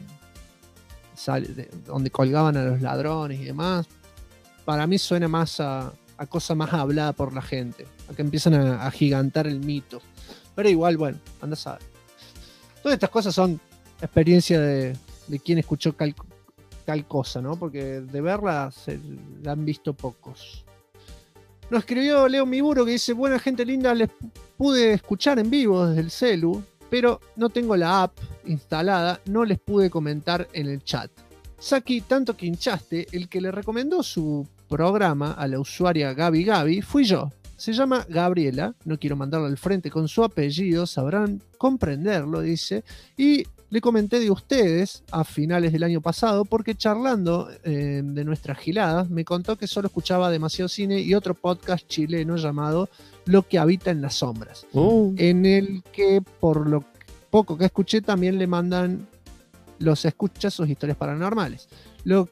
colgaban a los ladrones y demás, para mí suena más a cosa más hablada por la gente, a que empiezan a agigantar el mito. Pero igual, bueno, anda a saber. Todas estas cosas son experiencia de quien escuchó tal cosa, ¿no? Porque de verla la han visto pocos. Nos escribió Leo Miburo que dice, buena gente linda, les pude escuchar en vivo desde el celu, pero no tengo la app instalada, no les pude comentar en el chat. Saki, tanto que hinchaste, el que le recomendó su programa a la usuaria Gabi fui yo. Se llama Gabriela, no quiero mandarla al frente con su apellido, sabrán comprenderlo, dice, y le comenté de ustedes a finales del año pasado porque charlando de nuestras giladas me contó que solo escuchaba Demasiado Cine y otro podcast chileno llamado Lo que habita en las sombras, en el que por lo poco que escuché también le mandan los escuchas sus historias paranormales. Lo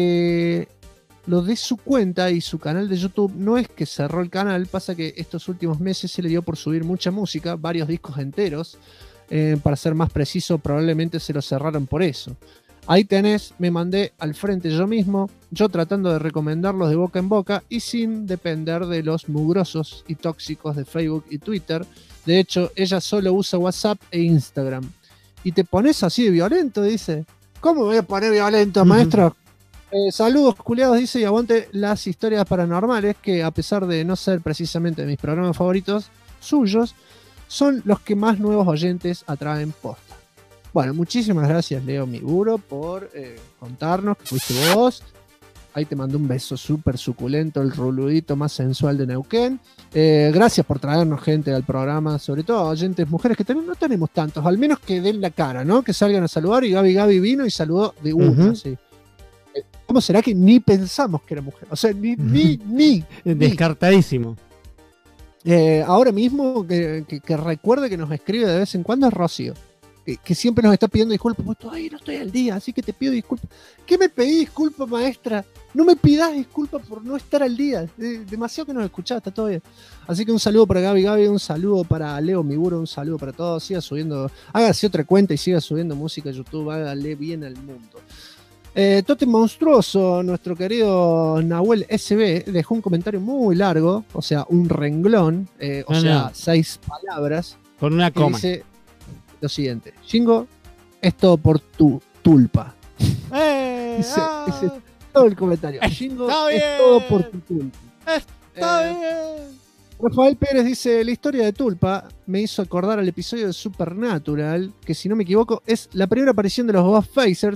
de su cuenta y su canal de YouTube no es que cerró el canal, pasa que estos últimos meses se le dio por subir mucha música, varios discos enteros. Para ser más preciso, probablemente se lo cerraron por eso. Ahí tenés, me mandé al frente yo mismo, yo tratando de recomendarlos de boca en boca y sin depender de los mugrosos y tóxicos de Facebook y Twitter. De hecho, ella solo usa WhatsApp e Instagram. Y te pones así de violento, dice. ¿Cómo me voy a poner violento, maestro? Saludos, culiados, dice, y aguante las historias paranormales, que a pesar de no ser precisamente de mis programas favoritos, suyos, son los que más nuevos oyentes atraen posta. Bueno, muchísimas gracias, Leo Miburo, por contarnos que fuiste vos. Ahí te mandó un beso súper suculento, el ruludito más sensual de Neuquén. Gracias por traernos gente al programa, sobre todo oyentes mujeres, que también no tenemos tantos, al menos que den la cara, ¿no? Que salgan a saludar, y Gabi vino y saludó de una, sí. ¿Cómo será que ni pensamos que era mujer? O sea, ni. Descartadísimo. Ahora mismo, que recuerde que nos escribe de vez en cuando es Rocío, que siempre nos está pidiendo disculpas. Pues todavía no estoy al día, así que te pido disculpas. ¿Qué me pedí disculpas, maestra? No me pidas disculpas por no estar al día. Demasiado que nos escuchás, está todo bien. Así que un saludo para Gabi, un saludo para Leo Miburo, un saludo para todos. Siga subiendo, hágase otra cuenta y siga subiendo música a YouTube, hágale bien al mundo. Totem Monstruoso, nuestro querido Nahuel SB, dejó un comentario muy largo, o sea, un renglón, 6 palabras. Con una coma. Dice lo siguiente: Shingo, es todo por tu tulpa. Ese es todo el comentario. Shingo, es todo por tu tulpa. Está bien. Rafael Pérez dice, la historia de Tulpa me hizo acordar al episodio de Supernatural, que si no me equivoco es la primera aparición de los Ghostfacers,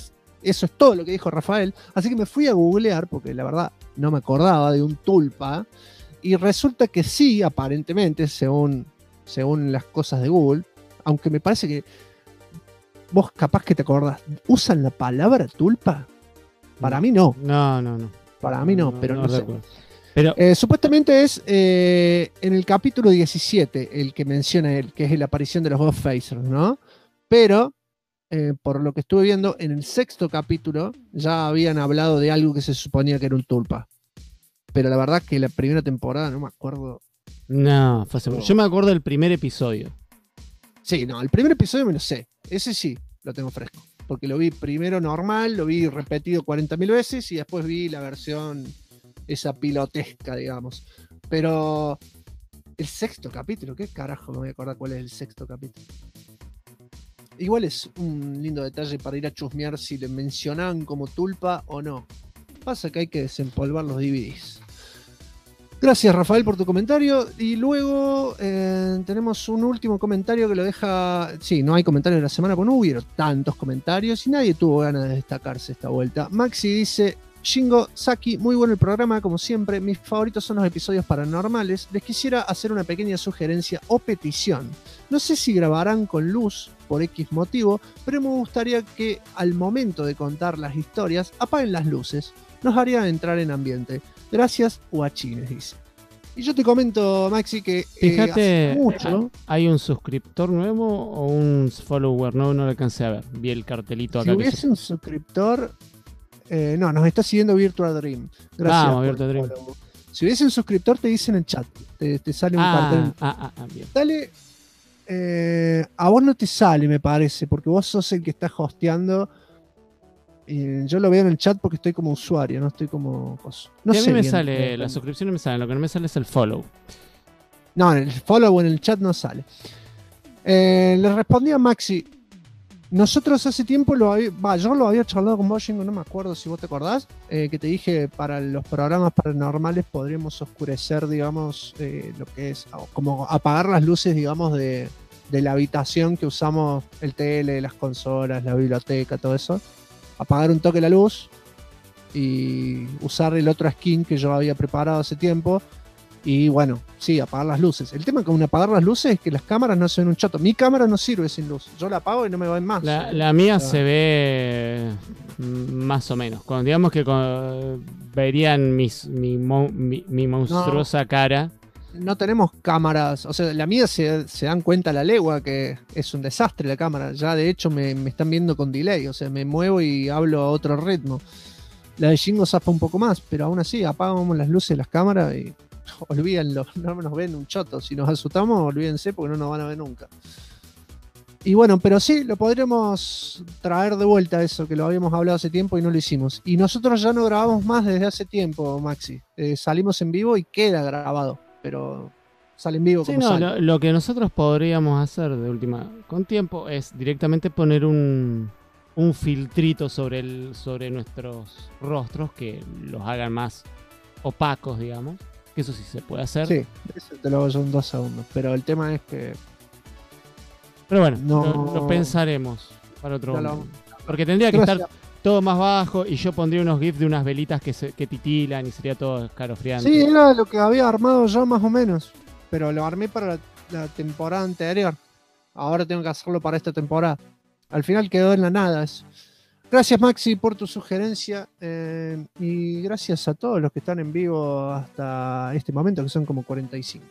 eso es todo lo que dijo Rafael. Así que me fui a googlear, porque la verdad no me acordaba de un tulpa. Y resulta que sí, aparentemente, según las cosas de Google, aunque me parece que vos capaz que te acordás, ¿usan la palabra tulpa? Para mí no. No. Para mí no, pero no sé. recuerdo. Pero Supuestamente es en el capítulo 17 el que menciona él, que es la aparición de los Ghostfacers, ¿no? Pero, por lo que estuve viendo, en el 6º capítulo ya habían hablado de algo que se suponía que era un tulpa. Pero la verdad que la primera temporada no me acuerdo. no, fue seguro. Yo me acuerdo del primer episodio. Sí, no, el primer episodio me lo sé. Ese sí, lo tengo fresco. Porque lo vi primero normal, lo vi repetido 40.000 veces y después vi la versión esa pilotesca, digamos. Pero el 6º capítulo, ¿qué carajo me voy a acordar cuál es el 6º capítulo? Igual es un lindo detalle para ir a chusmear si le mencionaban como tulpa o no. Pasa que hay que desempolvar los DVDs. Gracias, Rafael, por tu comentario. Y luego tenemos un último comentario que lo deja... Sí, no hay comentarios de la semana porque no hubieron tantos comentarios y nadie tuvo ganas de destacarse esta vuelta. Maxi dice: Shingo, Saki, muy bueno el programa, como siempre. Mis favoritos son los episodios paranormales. Les quisiera hacer una pequeña sugerencia o petición. No sé si grabarán con luz por X motivo, pero me gustaría que al momento de contar las historias apaguen las luces. Nos haría entrar en ambiente. Gracias, guachines, dice. Y yo te comento, Maxi, que Fíjate, hace mucho... ¿hay un suscriptor nuevo o un follower? No lo alcancé a ver. Vi el cartelito acá. Si hubiese un suscriptor... no, nos está siguiendo Virtual Dream. Gracias. Vamos, Virtual Dream. Si hubiese un suscriptor, te dice en el chat. Te sale un cartel. Bien. Dale. A vos no te sale, me parece, porque vos sos el que está hosteando. Yo lo veo en el chat porque estoy como usuario, no estoy como cosa. No Y a sé mí me bien, sale, las suscripciones me salen, lo que no me sale es el follow. No, en el follow o en el chat no sale. Le respondí a Maxi. Nosotros hace tiempo yo lo había charlado con vos, Jingo, no me acuerdo si vos te acordás, que te dije para los programas paranormales podríamos oscurecer, digamos, lo que es, como apagar las luces, digamos, de la habitación que usamos, el tele, las consolas, la biblioteca, todo eso. Apagar un toque la luz y usar el otro skin que yo había preparado hace tiempo. Y bueno, sí, apagar las luces. El tema con apagar las luces es que las cámaras no se ven un chato. Mi cámara no sirve sin luz. Yo la apago y no me ven más. La mía se ve más o menos. Digamos que verían mi monstruosa cara. No tenemos cámaras. O sea, la mía se dan cuenta a la legua que es un desastre la cámara. Ya de hecho me están viendo con delay. O sea, me muevo y hablo a otro ritmo. La de Jingo zafa un poco más, pero aún así apagamos las luces de las cámaras y... olvídenlo, no nos ven un choto. Si nos asustamos, olvídense porque no nos van a ver nunca. Y bueno, pero sí, lo podríamos traer de vuelta eso, que lo habíamos hablado hace tiempo y no lo hicimos. Y nosotros ya no grabamos más desde hace tiempo, Maxi. Salimos en vivo y queda grabado, pero sale en vivo como sale. Lo que nosotros podríamos hacer de última con tiempo es directamente poner un filtrito sobre nuestros rostros que los hagan más opacos, digamos. Que eso sí se puede hacer. Sí, eso te lo hago yo en 2 segundos. Pero el tema es que... Pero bueno, lo pensaremos para otro momento. Porque tendría que estar todo más bajo y yo pondría unos GIFs de unas velitas que titilan y sería todo escalofriante. Sí, era lo que había armado yo más o menos. Pero lo armé para la temporada anterior. Ahora tengo que hacerlo para esta temporada. Al final quedó en la nada eso. Gracias, Maxi, por tu sugerencia y gracias a todos los que están en vivo hasta este momento, que son como 45.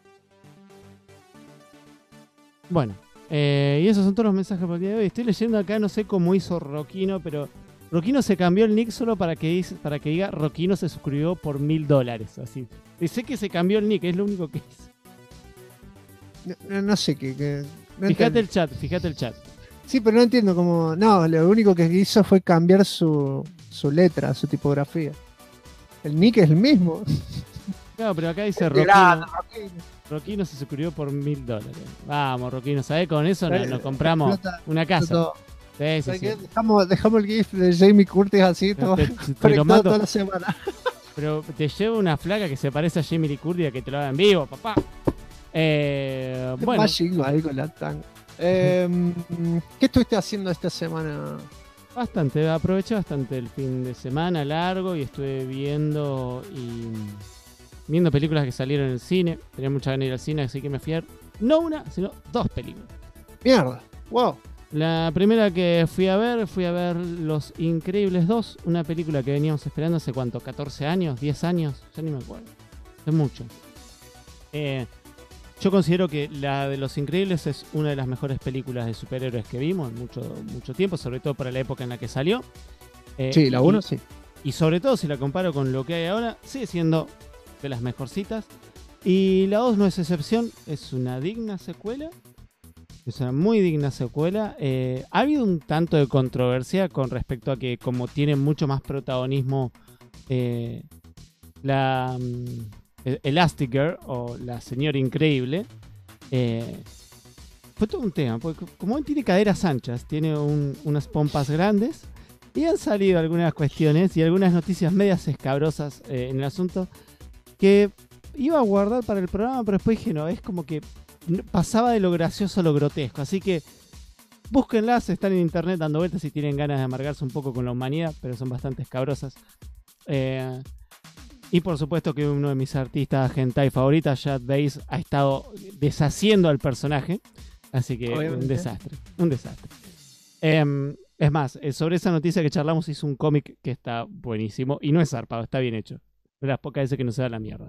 Bueno, y esos son todos los mensajes por el día de hoy. Estoy leyendo acá, no sé cómo hizo Roquino, pero Roquino se cambió el nick solo para que diga Roquino se suscribió por $1000. Así. Dice que se cambió el nick, es lo único que hizo. No sé qué. No fíjate el chat. Sí, pero no entiendo cómo... No, lo único que hizo fue cambiar su letra, su tipografía. El nick es el mismo. Claro, pero acá dice Roquino se suscribió por $1000. Vamos, Roquino, ¿sabés? Con eso nos compramos una casa. Sí. Dejamos el GIF de Jamie Curtis así, todo, te lo mando toda la semana. Pero te llevo una flaca que se parece a Jamie Lee Curtis, que te lo haga en vivo, papá. Bueno. Ahí con la tanga. ¿Qué estuviste haciendo esta semana? Bastante, aproveché bastante el fin de semana largo y estuve viendo películas que salieron en el cine. Tenía mucha ganas de ir al cine, así que me fui a ver no una, sino 2 películas. Mierda, wow. La primera que fui a ver Los Increíbles 2, una película que veníamos esperando hace cuánto, 14 años, 10 años, ya ni me acuerdo. Es mucho. Yo considero que la de Los Increíbles es una de las mejores películas de superhéroes que vimos en mucho tiempo, sobre todo para la época en la que salió. Sí, la 1 sí. Y sobre todo si la comparo con lo que hay ahora, sigue siendo de las mejorcitas. Y la 2 no es excepción, es una digna secuela. Es una muy digna secuela. Ha habido un tanto de controversia con respecto a que como tiene mucho más protagonismo Elastigirl o la Señora Increíble, fue todo un tema, porque como él tiene caderas anchas, tiene unas pompas grandes, y han salido algunas cuestiones y algunas noticias medias escabrosas en el asunto que iba a guardar para el programa, pero después dije no, es como que pasaba de lo gracioso a lo grotesco, así que búsquenlas, están en internet dando vueltas si tienen ganas de amargarse un poco con la humanidad, pero son bastante escabrosas. Y por supuesto que uno de mis artistas hentai favoritas, Chad Bass, ha estado deshaciendo al personaje, así que obviamente. un desastre. Es más, sobre esa noticia que charlamos hizo un cómic que está buenísimo y no es zarpado, está bien hecho. De las pocas veces que no se da la mierda.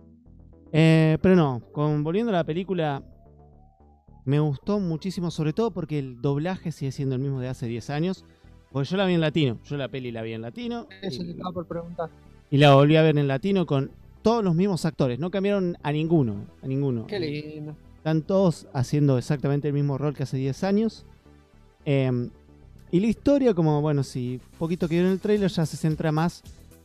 Pero no, volviendo a la película, me gustó muchísimo, sobre todo porque el doblaje sigue siendo el mismo de hace 10 años. Porque yo la vi en latino, la peli la vi en latino. Eso te estaba por preguntar. Y la volví a ver en latino con todos los mismos actores, no cambiaron a ninguno. Qué lindo. Están todos haciendo exactamente el mismo rol que hace 10 años. Y la historia, como bueno, si poquito que vieron el trailer, ya se centra más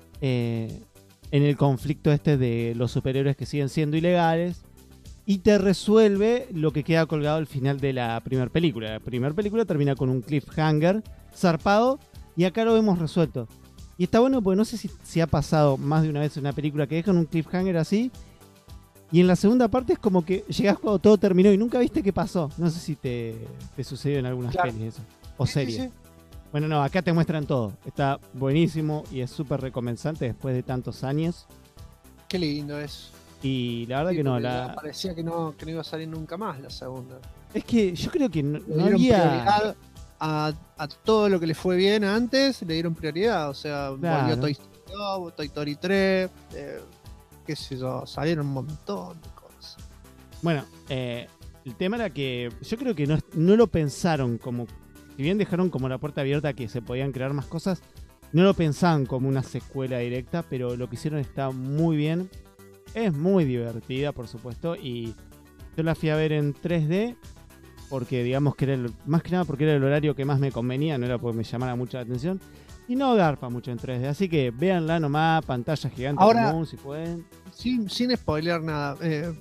en el conflicto de los superhéroes que siguen siendo ilegales, y te resuelve lo que queda colgado al final de la primera película. La primera película termina con un cliffhanger zarpado y acá lo vemos resuelto. Y está bueno porque no sé si ha pasado más de una vez en una película que dejan un cliffhanger así y en la segunda parte es como que llegás cuando todo terminó y nunca viste qué pasó. No sé si te sucedió en algunas pelis eso, o series. Sí. Bueno, no, acá te muestran todo. Está buenísimo y es súper recompensante después de tantos años. Qué lindo es. Y la verdad que no. Parecía que no iba a salir nunca más la segunda. Es que yo creo que no había... A todo lo que le fue bien antes le dieron prioridad. O sea, volvió Toy Story 2, Toy Story 3, qué sé yo, salieron un montón de cosas. Bueno, el tema era que yo creo que no lo pensaron como... Si bien dejaron como la puerta abierta a que se podían crear más cosas, no lo pensaban como una secuela directa, pero lo que hicieron está muy bien. Es muy divertida, por supuesto, y yo la fui a ver en 3D porque digamos que era más que nada porque era el horario que más me convenía, no era porque me llamara mucho la atención, y no garpa mucho en 3D, así que véanla nomás, pantalla gigante común, si pueden. Sin spoilear nada,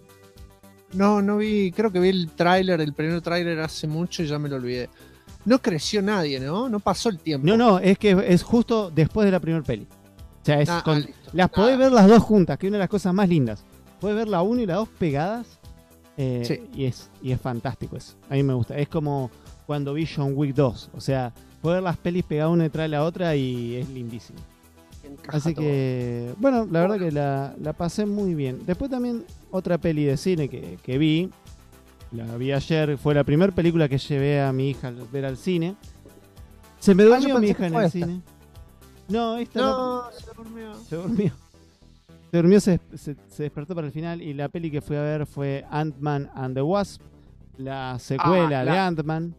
no vi, creo que vi el primer tráiler hace mucho y ya me lo olvidé. No creció nadie, ¿no? No pasó el tiempo. No, es que es justo después de la primera peli. O sea, las podés ver las dos juntas, que es una de las cosas más lindas. Podés ver la 1 y la 2 pegadas. Sí. y es fantástico eso. A mí me gusta. Es como cuando vi John Wick 2. O sea, podés ver las pelis pegadas una detrás de la otra y es lindísimo. Así que, bueno, la verdad que la pasé muy bien. Después también otra peli de cine que vi. La vi ayer, fue la primera película que llevé a mi hija a ver al cine. Se me durmió mi hija en el cine. No, esta no. Se durmió, se despertó para el final. Y la peli que fui a ver fue Ant-Man and the Wasp, la secuela de Ant-Man.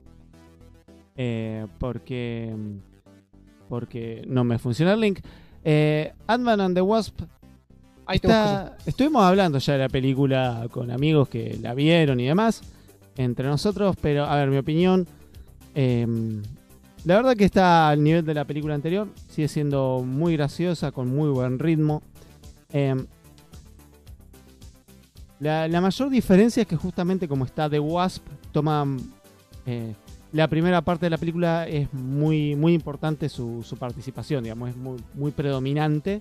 Porque no me funciona el link. Ant-Man and the Wasp. Estuvimos hablando ya de la película con amigos que la vieron y demás, entre nosotros, pero a ver, mi opinión, la verdad que está al nivel de la película anterior, sigue siendo muy graciosa, con muy buen ritmo. La mayor diferencia es que justamente como está The Wasp, la primera parte de la película es muy, muy importante su participación, digamos, es muy, muy predominante.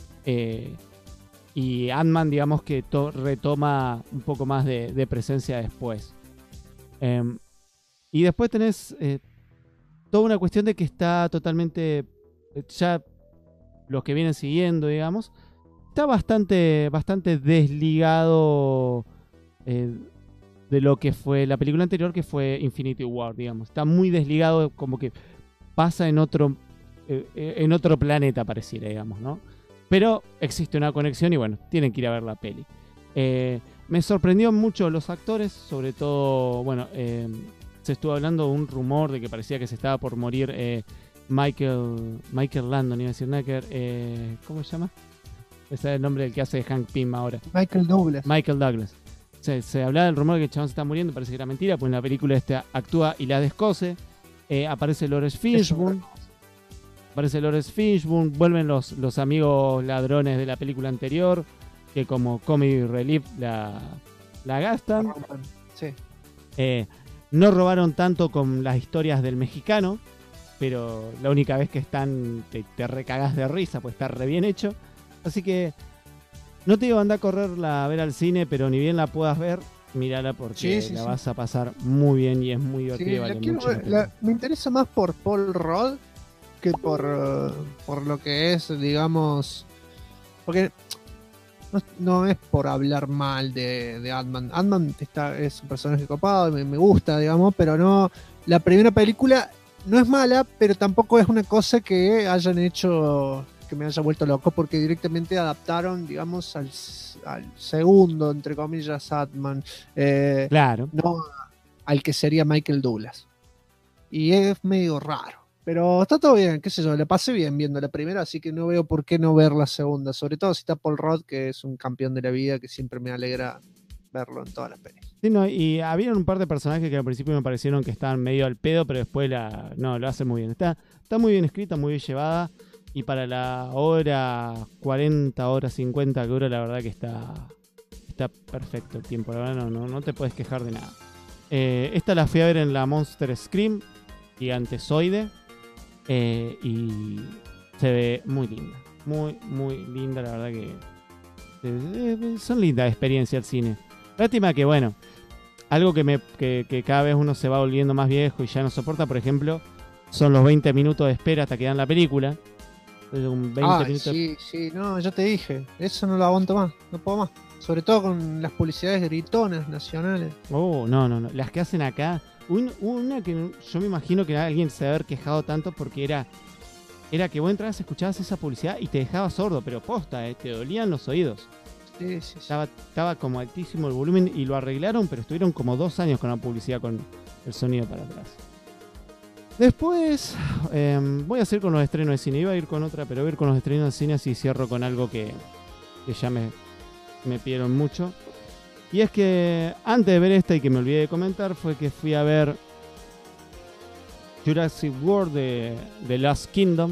Y Ant-Man, digamos que retoma un poco más de presencia después. Y después tenés toda una cuestión de que está totalmente, ya los que vienen siguiendo, digamos, está bastante desligado de lo que fue la película anterior, que fue Infinity War, digamos. Está muy desligado, como que pasa en otro planeta, pareciera, digamos, ¿no? Pero existe una conexión y bueno, tienen que ir a ver la peli. Me sorprendió mucho los actores, sobre todo, bueno, se estuvo hablando de un rumor de que parecía que se estaba por morir Michael Landon, iba a decir Necker, ¿cómo se llama? Ese es el nombre del que hace de Hank Pym ahora. Michael Douglas. Se hablaba del rumor de que el chabón se está muriendo, parece que era mentira, pues en la película actúa Hilaire Descose, aparece Lawrence Fishburne, vuelven los amigos ladrones de la película anterior, que como comic relief la gastan. Sí. No robaron tanto con las historias del mexicano, pero la única vez que están te recagás de risa, pues está re bien hecho. Así que no te digo anda a correrla a ver al cine, pero ni bien la puedas ver, mírala porque la vas a pasar muy bien y es muy divertida. Me interesa más por Paul Rudd que por lo que es, digamos, porque no es por hablar mal de Ant-Man. Ant-Man es un personaje copado, me gusta, digamos, pero no, la primera película no es mala, pero tampoco es una cosa que hayan hecho que me haya vuelto loco, porque directamente adaptaron, digamos, al segundo, entre comillas, Ant-Man, claro, no al que sería Michael Douglas, y es medio raro, pero está todo bien, qué sé yo, la pasé bien viendo la primera, así que no veo por qué no ver la segunda, sobre todo si está Paul Rudd, que es un campeón de la vida, que siempre me alegra verlo en todas las pelis. Sí, no, y había un par de personajes que al principio me parecieron que estaban medio al pedo, pero después lo hace muy bien. Está muy bien escrita, muy bien llevada. Y para la hora 40, hora 50 que dura, la verdad que está perfecto el tiempo. La verdad no te puedes quejar de nada. Esta la fui a ver en la Monster Scream Gigantesoide. Y se ve muy linda. Muy, muy linda, la verdad que son lindas experiencias al cine. Lástima que, bueno, algo que cada vez uno se va volviendo más viejo y ya no soporta, por ejemplo, son los 20 minutos de espera hasta que dan la película. Sí, no, ya te dije, eso no lo aguanto más, no puedo más. Sobre todo con las publicidades gritonas nacionales. Oh, no, las que hacen acá. Una que yo me imagino que alguien se debe haber quejado tanto porque era que vos entrabas, escuchabas esa publicidad y te dejaba sordo, pero posta, te dolían los oídos. Sí. Estaba como altísimo el volumen y lo arreglaron, pero estuvieron como 2 años con la publicidad con el sonido para atrás. Después voy a seguir con los estrenos de cine. Iba a ir con otra, pero voy a ir con los estrenos de cine, así cierro con algo que ya me pidieron mucho. Y es que antes de ver esta, y que me olvidé de comentar, fue que fui a ver Jurassic World de Last Kingdom,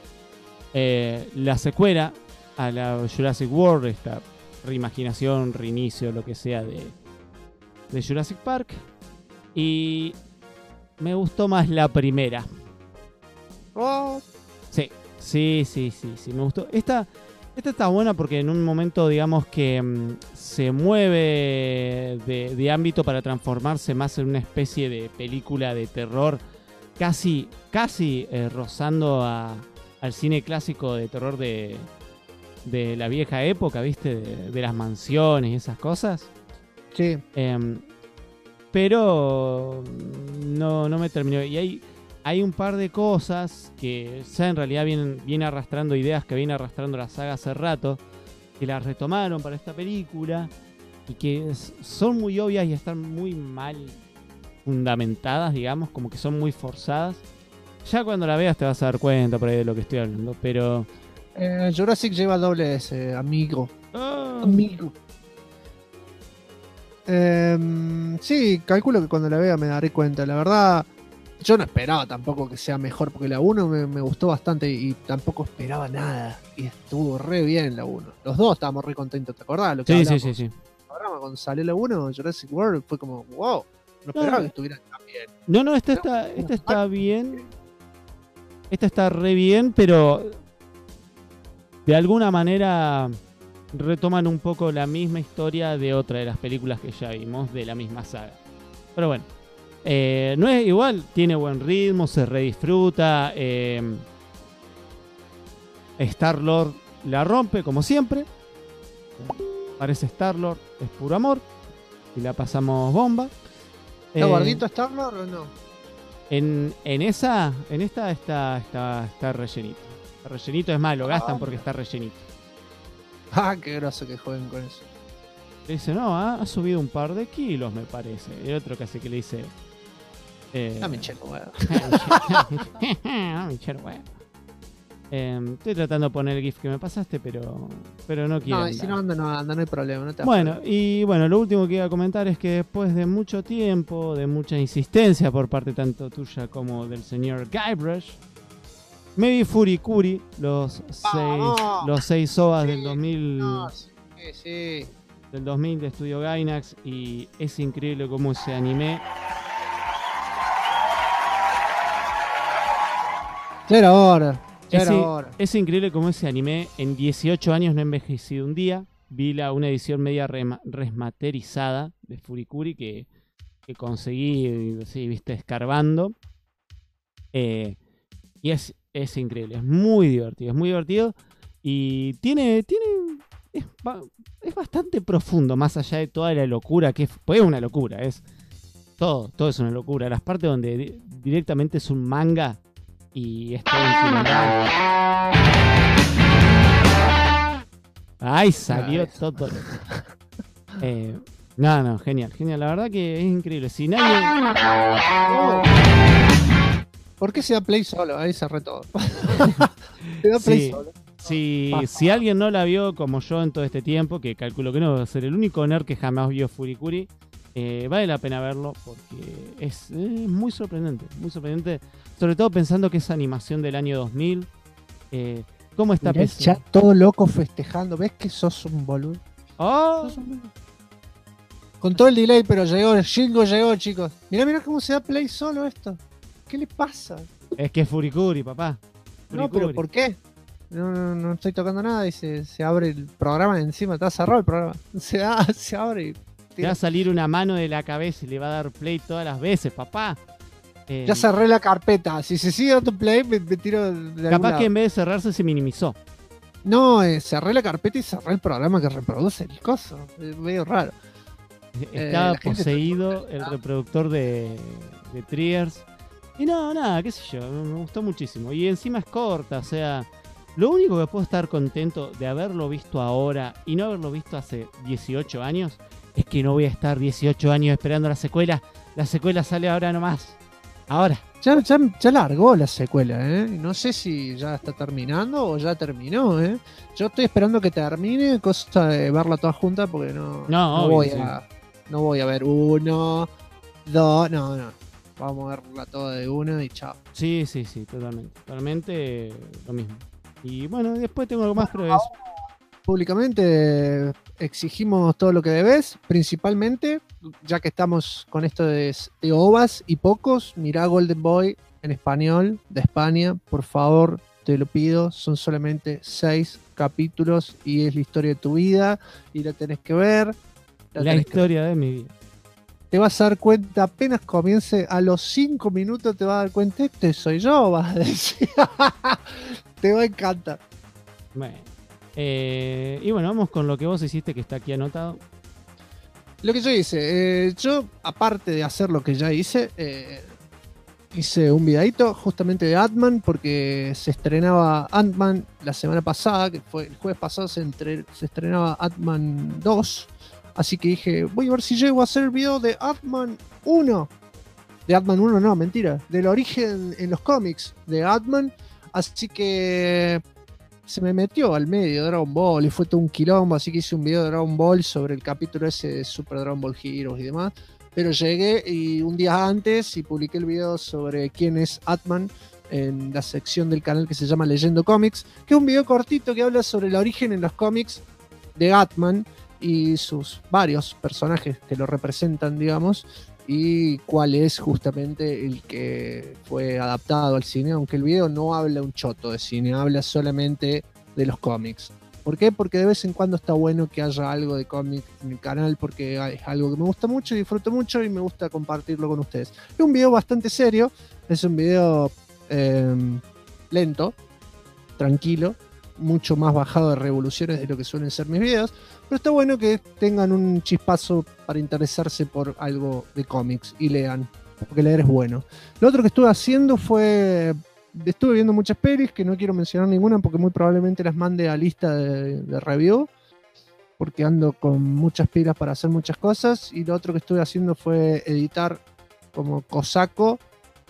la secuela a la Jurassic World, esta reimaginación, reinicio, lo que sea de Jurassic Park. Y me gustó más la primera. Oh. Sí, me gustó. Esta está buena porque en un momento, digamos, que se mueve de ámbito para transformarse más en una especie de película de terror, casi rozando al cine clásico de terror de la vieja época, ¿viste? De las mansiones y esas cosas. Sí. Pero no me terminó. Y hay un par de cosas que ya en realidad vienen arrastrando ideas que viene arrastrando la saga hace rato, que las retomaron para esta película y que son muy obvias y están muy mal fundamentadas, digamos, como que son muy forzadas. Ya cuando la veas te vas a dar cuenta por ahí de lo que estoy hablando, pero Jurassic lleva doble S, amigo. Oh. Amigo. Sí, calculo que cuando la vea me daré cuenta. La verdad, yo no esperaba tampoco que sea mejor, porque la 1 me gustó bastante y tampoco esperaba nada. Y estuvo re bien la 1. Los dos estábamos re contentos, ¿te acordás? Lo que sí. El programa cuando salió la 1, Jurassic World, fue como, wow, no esperaba que estuviera tan bien. No, esta está bien. Esta está re bien, pero de alguna manera retoman un poco la misma historia de otra de las películas que ya vimos de la misma saga. Pero bueno, No es igual, tiene buen ritmo, se redisfruta. Star-Lord la rompe, como siempre. Parece Star-Lord, es puro amor. Y la pasamos bomba. ¿Está gordito Star-Lord o no? En esta está rellenito. Está rellenito, es más, lo gastan porque está rellenito. Ah, qué groso que jueguen con eso. Le dice, no, ha subido un par de kilos, me parece. Y el otro casi que le dice... Dame chelo, huevo. Dame chelo, huevo. Estoy tratando de poner el GIF que me pasaste, pero no quiero. No, y si no anda, no hay problema. No te bueno, lo último que iba a comentar es que después de mucho tiempo, de mucha insistencia por parte tanto tuya como del señor Guybrush, me vi Furikuri, los seis OVAs del 2000. Sí. Del 2000 de Estudio Gainax, y es increíble cómo ese anime... Ya era hora. Es increíble cómo ese anime en 18 años no ha envejecido un día. Vi una edición media remasterizada de Furikuri que conseguí, sí, viste, escarbando. Y es increíble, es muy divertido. Y es bastante profundo, más allá de toda la locura que pues es una locura, todo es una locura. Las partes donde directamente es un manga y es todo infinito. Ay, salió todo. No, genial. La verdad que es increíble. Si nadie... ¿Por qué se da play solo? Ahí cerré todo. Se da play solo. Si alguien no la vio como yo en todo este tiempo, que calculo que no va a ser el único nerd que jamás vio Furikuri, vale la pena verlo porque es muy sorprendente, sobre todo pensando que es animación del año 2000. ¿Cómo está el chat todo loco festejando? ¿Ves que sos un boludo? Oh. Con todo el delay, pero Shingo llegó, chicos. Mirá cómo se da play solo esto. ¿Qué le pasa? Es que es Furikuri, papá. No, pero ¿por qué? No estoy tocando nada y se abre el programa encima, está cerrado el programa. Se abre y te va a salir una mano de la cabeza y le va a dar play todas las veces, papá. Ya cerré la carpeta. Si se sigue dando play, me tiro de capaz que en vez de cerrarse se minimizó. No, cerré la carpeta y cerré el programa que reproduce el coso. Es medio raro. Estaba poseído el reproductor de Triggers. Y nada, qué sé yo, me gustó muchísimo. Y encima es corta, o sea... Lo único que puedo estar contento de haberlo visto ahora y no haberlo visto hace 18 años es que no voy a estar 18 años esperando la secuela. La secuela sale ahora nomás. Ahora. Ya largó la secuela, No sé si ya está terminando o ya terminó, Yo estoy esperando que termine, cosa de verla toda junta porque no voy a ver 1, 2, no. Vamos a verla toda de una y chao. Sí, totalmente lo mismo. Y bueno, después tengo algo más, pero es... Públicamente exigimos todo lo que debes, principalmente, ya que estamos con esto de ovas y pocos, mirá Golden Boy en español, de España, por favor, te lo pido, son solamente 6 capítulos y es la historia de tu vida y la tenés que ver. La historia de mi vida. Te vas a dar cuenta, apenas comience, a los 5 minutos te vas a dar cuenta, este soy yo, vas a decir. Te va a encantar. Bueno, y bueno, vamos con lo que vos hiciste, que está aquí anotado. Lo que yo hice, yo aparte de hacer lo que ya hice, hice un videito justamente de Ant-Man, porque se estrenaba Ant-Man la semana pasada, que fue el jueves pasado, se estrenaba Ant-Man 2. Así que dije, voy a ver si llego a hacer el video de Ant-Man 1. De Ant-Man 1 no, mentira. Del origen en los cómics de Ant-Man. Así que se me metió al medio Dragon Ball y fue todo un quilombo. Así que hice un video de Dragon Ball sobre el capítulo ese de Super Dragon Ball Heroes y demás. Pero llegué y un día antes y publiqué el video sobre quién es Ant-Man en la sección del canal que se llama Leyendo Comics. Que es un video cortito que habla sobre el origen en los cómics de Ant-Man y sus varios personajes que lo representan, digamos, y cuál es justamente el que fue adaptado al cine, aunque el video no habla un choto de cine, habla solamente de los cómics. ¿Por qué? Porque de vez en cuando está bueno que haya algo de cómic en el canal, porque es algo que me gusta mucho, disfruto mucho y me gusta compartirlo con ustedes. Es un video bastante serio, es un video lento, tranquilo, mucho más bajado de revoluciones de lo que suelen ser mis videos, pero está bueno que tengan un chispazo para interesarse por algo de cómics y lean, porque leer es bueno. Lo otro que estuve haciendo estuve viendo muchas pelis, que no quiero mencionar ninguna porque muy probablemente las mande a lista de review, porque ando con muchas pilas para hacer muchas cosas. Y lo otro que estuve haciendo fue editar como cosaco.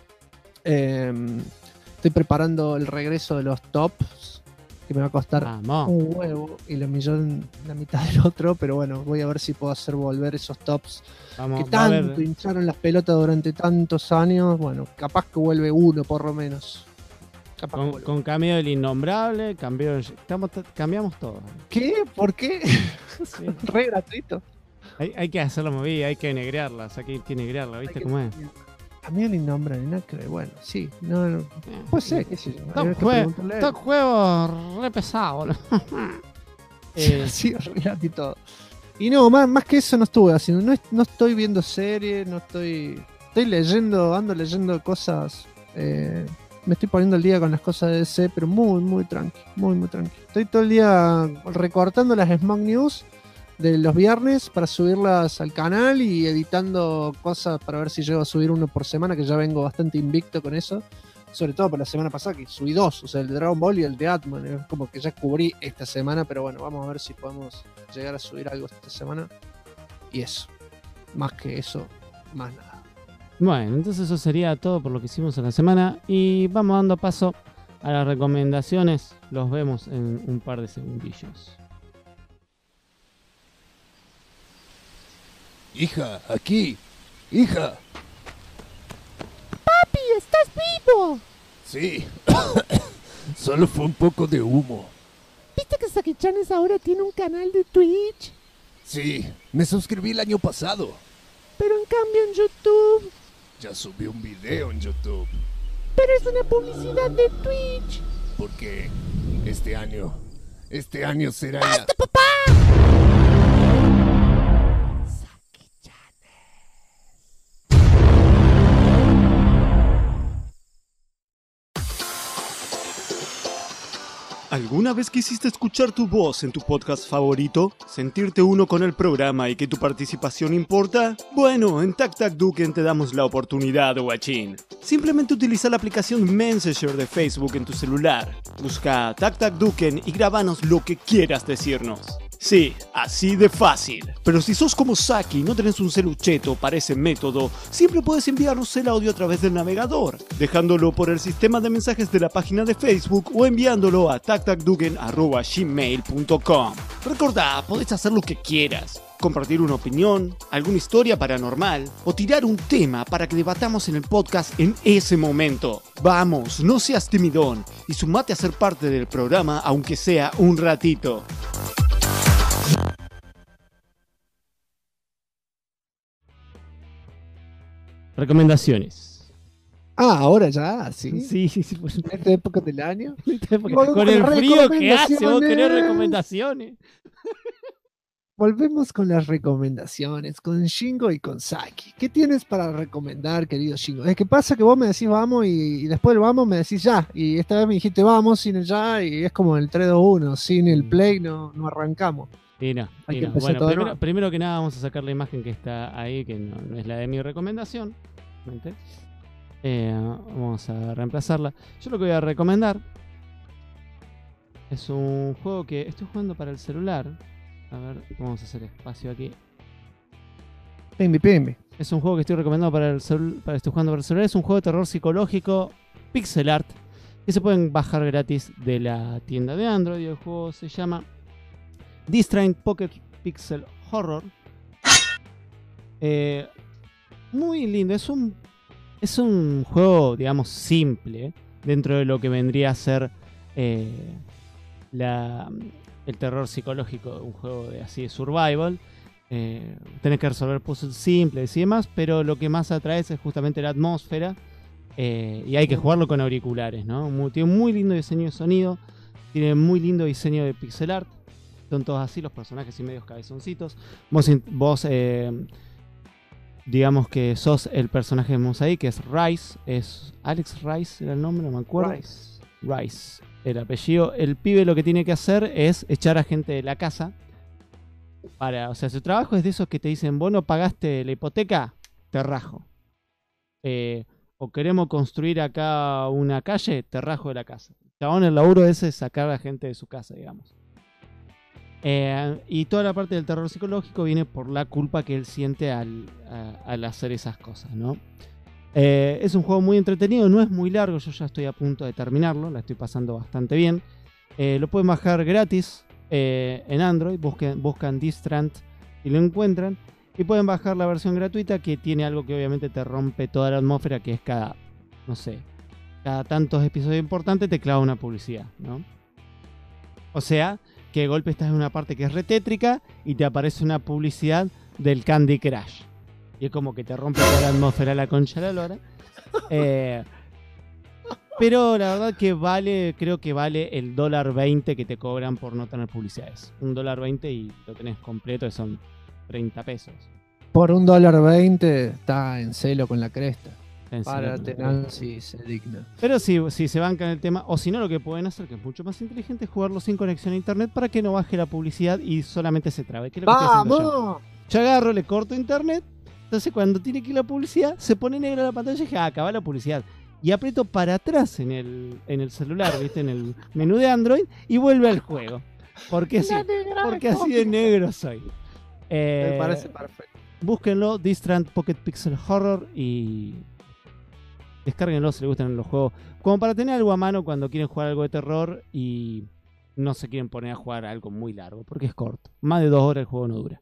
Estoy preparando el regreso de los tops, que me va a costar un huevo y la mitad del otro, pero bueno, voy a ver si puedo hacer volver esos tops que tanto hincharon las pelotas durante tantos años. Bueno, capaz que vuelve uno por lo menos. Con cambio del innombrable, cambiamos todo. ¿Qué? ¿Por qué? Sí. Re gratuito. Hay que hacerla movida, hay que negrearla, o sea, hay que negrearla, ¿viste cómo es? Cambiar el innombrable, no creo. Bueno, sí, no. Pues sé, qué sé yo. Top juego re pesado, ¿no? Sí, re y todo. Y no, más que eso no estuve haciendo. No estoy viendo series, no estoy ando leyendo cosas. Me estoy poniendo al día con las cosas de DC, pero muy tranqui, muy tranqui. Estoy todo el día recortando las Smog News de los viernes para subirlas al canal y editando cosas para ver si llego a subir uno por semana, que ya vengo bastante invicto con eso. Sobre todo por la semana pasada, que subí 2, o sea, el de Dragon Ball y el de Atman. Es como que ya cubrí esta semana, pero bueno, vamos a ver si podemos llegar a subir algo esta semana. Y eso. Más que eso, más nada. Bueno, entonces eso sería todo por lo que hicimos en la semana. Y vamos dando paso a las recomendaciones. Los vemos en un par de segundillos. Hija, aquí. Hija. ¡Papi, estás vivo! Sí. Solo fue un poco de humo. ¿Viste que Saki-Chanes ahora tiene un canal de Twitch? Sí, me suscribí el año pasado. Pero en cambio en YouTube... Ya subí un video en YouTube. Pero es una publicidad de Twitch. Porque este año será ya... ¡Basta, papá! ¿Alguna vez quisiste escuchar tu voz en tu podcast favorito? ¿Sentirte uno con el programa y que tu participación importa? Bueno, en TacTacDuken te damos la oportunidad, guachín. Simplemente utiliza la aplicación Messenger de Facebook en tu celular. Busca TacTacDuken y grabanos lo que quieras decirnos. Sí, así de fácil. Pero si sos como Saki y no tenés un celucheto para ese método, siempre puedes enviarnos el audio a través del navegador, dejándolo por el sistema de mensajes de la página de Facebook o enviándolo a tactacduken@gmail.com. Recordá, podés hacer lo que quieras. Compartir una opinión, alguna historia paranormal o tirar un tema para que debatamos en el podcast en ese momento. Vamos, no seas timidón y sumate a ser parte del programa aunque sea un ratito. Recomendaciones. Ahora ya, sí. Sí. Pues. En esta época del año. Con el frío que hace, vos querés recomendaciones. Volvemos con las recomendaciones, con Shingo y con Saki. ¿Qué tienes para recomendar, querido Shingo? Es que pasa que vos me decís vamos y después del vamos me decís ya. Y esta vez me dijiste vamos sin el ya y es como el 3-2-1. Sin el play no arrancamos. Y no. Bueno, primero que nada vamos a sacar la imagen que está ahí, que no es la de mi recomendación. Vamos a reemplazarla. Yo lo que voy a recomendar es un juego que estoy jugando para el celular. A ver, vamos a hacer espacio aquí. Pimbi. Es un juego que estoy recomendando estoy jugando para el celular. Es un juego de terror psicológico, pixel art, que se pueden bajar gratis de la tienda de Android. El juego se llama Distrain Pocket Pixel Horror. Muy lindo. Es un juego, digamos, simple dentro de lo que vendría a ser el terror psicológico, un juego de survival. Tenés que resolver puzzles simples y demás, pero lo que más atrae es justamente la atmósfera, y hay que jugarlo con auriculares, ¿no? Tiene un muy lindo diseño de sonido, tiene muy lindo diseño de pixel art. Son todos así, los personajes y medios cabezoncitos. Vos digamos que sos el personaje que vemos ahí, que es Rice. Es Alex Rice, era el nombre, no me acuerdo. Rice, el apellido. El pibe lo que tiene que hacer es echar a gente de la casa. O sea, su trabajo es de esos que te dicen, vos no pagaste la hipoteca, te rajo. O queremos construir acá una calle, te rajo de la casa. Chabón, el laburo ese es sacar a la gente de su casa, digamos. Y toda la parte del terror psicológico viene por la culpa que él siente al hacer esas cosas, ¿no? Es un juego muy entretenido, no es muy largo, yo ya estoy a punto de terminarlo, la estoy pasando bastante bien. Lo pueden bajar gratis en Android, buscan Distrant y lo encuentran. Y pueden bajar la versión gratuita, que tiene algo que obviamente te rompe toda la atmósfera, que es cada tantos episodios importantes te clava una publicidad, ¿no? O sea, que de golpe estás en una parte que es retétrica y te aparece una publicidad del Candy Crush. Y es como que te rompe toda la atmósfera la concha de la lora. Pero la verdad que creo que vale el $1.20 que te cobran por no tener publicidades. $1.20 y lo tenés completo, que son 30 pesos. Por $1.20 está en celo con la cresta. Para tener si se digna. Pero si se bancan el tema, o si no, lo que pueden hacer, que es mucho más inteligente, es jugarlo sin conexión a internet para que no baje la publicidad y solamente se trabe. ¿Qué es lo que estoy haciendo yo? Yo agarro, le corto internet, entonces cuando tiene que ir la publicidad, se pone negra la pantalla y dije, acaba la publicidad. Y aprieto para atrás en el celular, ¿viste? En el menú de Android y vuelve al juego. Porque así de negro soy. Me parece perfecto. Búsquenlo, Distrant Pocket Pixel Horror, y descárguenlo si les gustan los juegos. Como para tener algo a mano cuando quieren jugar algo de terror y no se quieren poner a jugar algo muy largo, porque es corto. Más de 2 horas el juego no dura.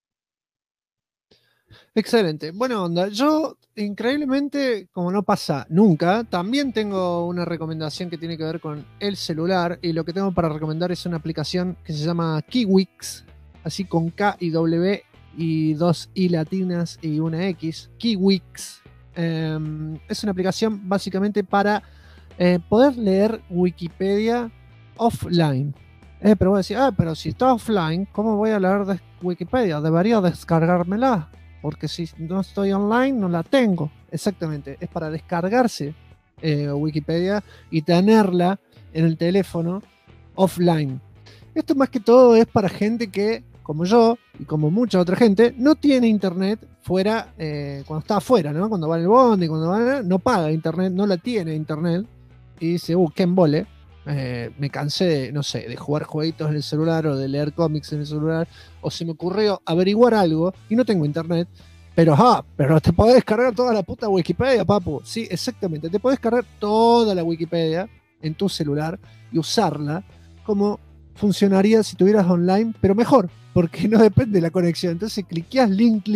Excelente. Buena onda. Yo, increíblemente, como no pasa nunca, también tengo una recomendación que tiene que ver con el celular. Y lo que tengo para recomendar es una aplicación que se llama Kiwix, así con K y W y 2 I latinas y una X. Kiwix. Es una aplicación básicamente para poder leer Wikipedia offline. Pero voy a decir, pero si está offline, ¿cómo voy a leer de Wikipedia? Debería descargármela, porque si no estoy online no la tengo. Exactamente, es para descargarse Wikipedia y tenerla en el teléfono offline. Esto más que todo es para gente que, como yo y como mucha otra gente, no tiene internet fuera, cuando está afuera, ¿no? Cuando va en el bondi, cuando va, no paga internet, no la tiene internet y dice, qué embole. Me cansé de, no sé, de jugar jueguitos en el celular o de leer cómics en el celular, o se me ocurrió averiguar algo y no tengo internet, pero te podés descargar toda la puta Wikipedia, papu. Sí, exactamente, te podés cargar toda la Wikipedia en tu celular y usarla como funcionaría si tuvieras online, pero mejor, porque no depende de la conexión. Entonces cliqueas link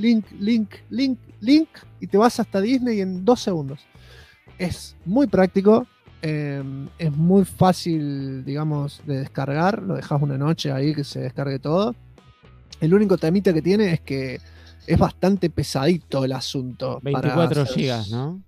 y te vas hasta Disney en 2 segundos. Es muy práctico. Es muy fácil, digamos, de descargar. Lo dejas una noche ahí que se descargue todo. El único temita que tiene es que es bastante pesadito el asunto. 24 gigas, ¿no?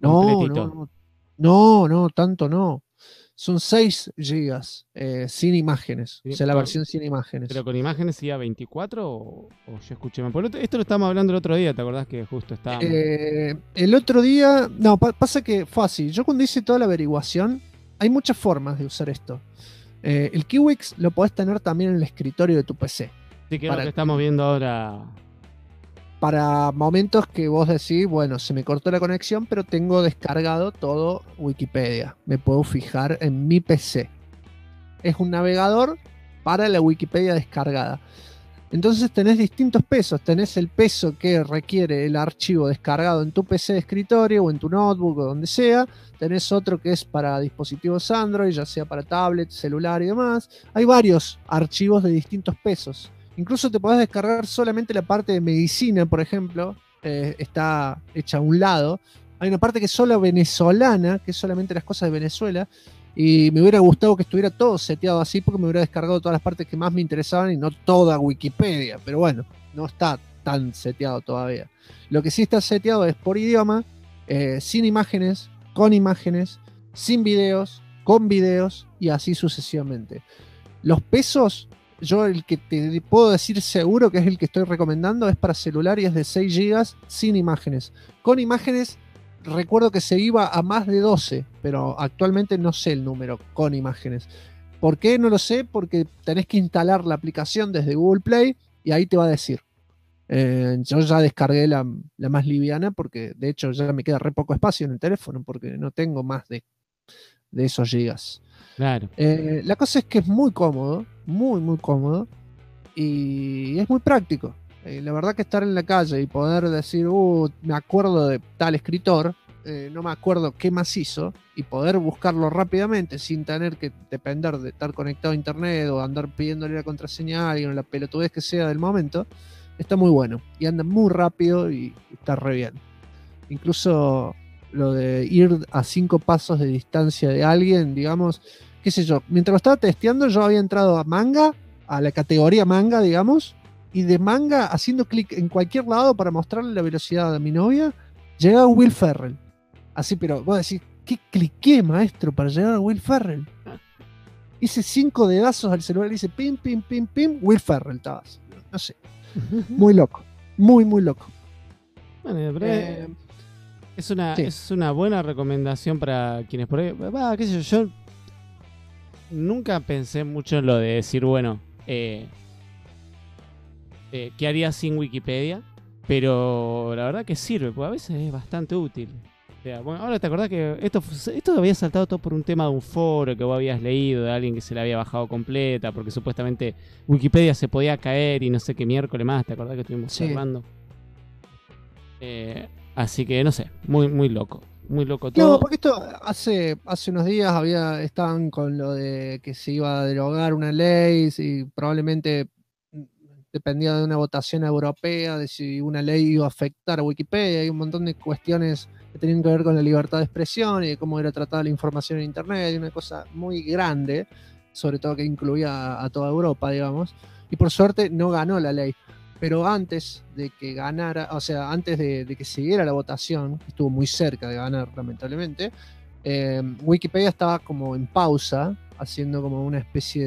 No, tanto no. Son 6 gigas sin imágenes. O sea, la versión sin imágenes. ¿Pero con imágenes sería 24 o yo escuché mal? Porque esto lo estábamos hablando el otro día, ¿te acordás que justo estábamos? El otro día... No, pasa que fue así. Yo cuando hice toda la averiguación, hay muchas formas de usar esto. El Kiwix lo podés tener también en el escritorio de tu PC. Sí, que es lo que estamos viendo ahora. Para momentos que vos decís, bueno, se me cortó la conexión, pero tengo descargado todo Wikipedia. Me puedo fijar en mi PC. Es un navegador para la Wikipedia descargada. Entonces tenés distintos pesos. Tenés el peso que requiere el archivo descargado en tu PC de escritorio o en tu notebook o donde sea. Tenés otro que es para dispositivos Android, ya sea para tablet, celular y demás. Hay varios archivos de distintos pesos. Incluso te podés descargar solamente la parte de medicina, por ejemplo, está hecha a un lado. Hay una parte que es solo venezolana, que es solamente las cosas de Venezuela, y me hubiera gustado que estuviera todo seteado así, porque me hubiera descargado todas las partes que más me interesaban y no toda Wikipedia. Pero bueno, no está tan seteado todavía. Lo que sí está seteado es por idioma, sin imágenes, con imágenes, sin videos, con videos y así sucesivamente. Los pesos yo el que te puedo decir seguro que es el que estoy recomendando es para celular y es de 6 GB sin imágenes. Con imágenes recuerdo que se iba a más de 12, pero actualmente no sé el número con imágenes. ¿Por qué? No lo sé, porque tenés que instalar la aplicación desde Google Play y ahí te va a decir. Yo ya descargué la más liviana porque de hecho ya me queda re poco espacio en el teléfono porque no tengo más de esos gigas. Claro. La cosa es que es muy cómodo, muy cómodo y es muy práctico. La verdad que estar en la calle y poder decir, me acuerdo de tal escritor, no me acuerdo qué más hizo, y poder buscarlo rápidamente sin tener que depender de estar conectado a internet o andar pidiéndole la contraseña a alguien o la pelotudez que sea del momento, está muy bueno y anda muy rápido y está re bien. Incluso lo de ir a 5 pasos de distancia de alguien, digamos, qué sé yo, mientras lo estaba testeando yo había entrado a manga, a la categoría manga, digamos, y de manga, haciendo clic en cualquier lado para mostrarle la velocidad a mi novia, llegaba a Will Ferrell. Así, pero vos decís, ¿qué cliqué, maestro, para llegar a Will Ferrell? Hice 5 dedazos al celular y hice pim, pim, pim, pim, Will Ferrell estabas. No sé. Muy loco. Muy loco. Bueno, pero es una buena recomendación para quienes por ahí... qué sé yo nunca pensé mucho en lo de decir, bueno, ¿qué haría sin Wikipedia? Pero la verdad que sirve, porque a veces es bastante útil. O sea, bueno, ahora te acordás que esto había saltado todo por un tema de un foro que vos habías leído de alguien que se la había bajado completa, porque supuestamente Wikipedia se podía caer y no sé qué miércoles más, ¿te acordás que estuvimos hablando? Así que no sé, muy loco. Muy loco todo. No, porque esto hace unos días estaban con lo de que se iba a derogar una ley y probablemente dependía de una votación europea, de si una ley iba a afectar a Wikipedia. Hay un montón de cuestiones que tenían que ver con la libertad de expresión y de cómo era tratada la información en Internet, y una cosa muy grande, sobre todo que incluía a toda Europa, digamos. Y por suerte no ganó la ley. Pero antes de que ganara, o sea, antes de que siguiera la votación, estuvo muy cerca de ganar, lamentablemente, Wikipedia estaba como en pausa, haciendo como una especie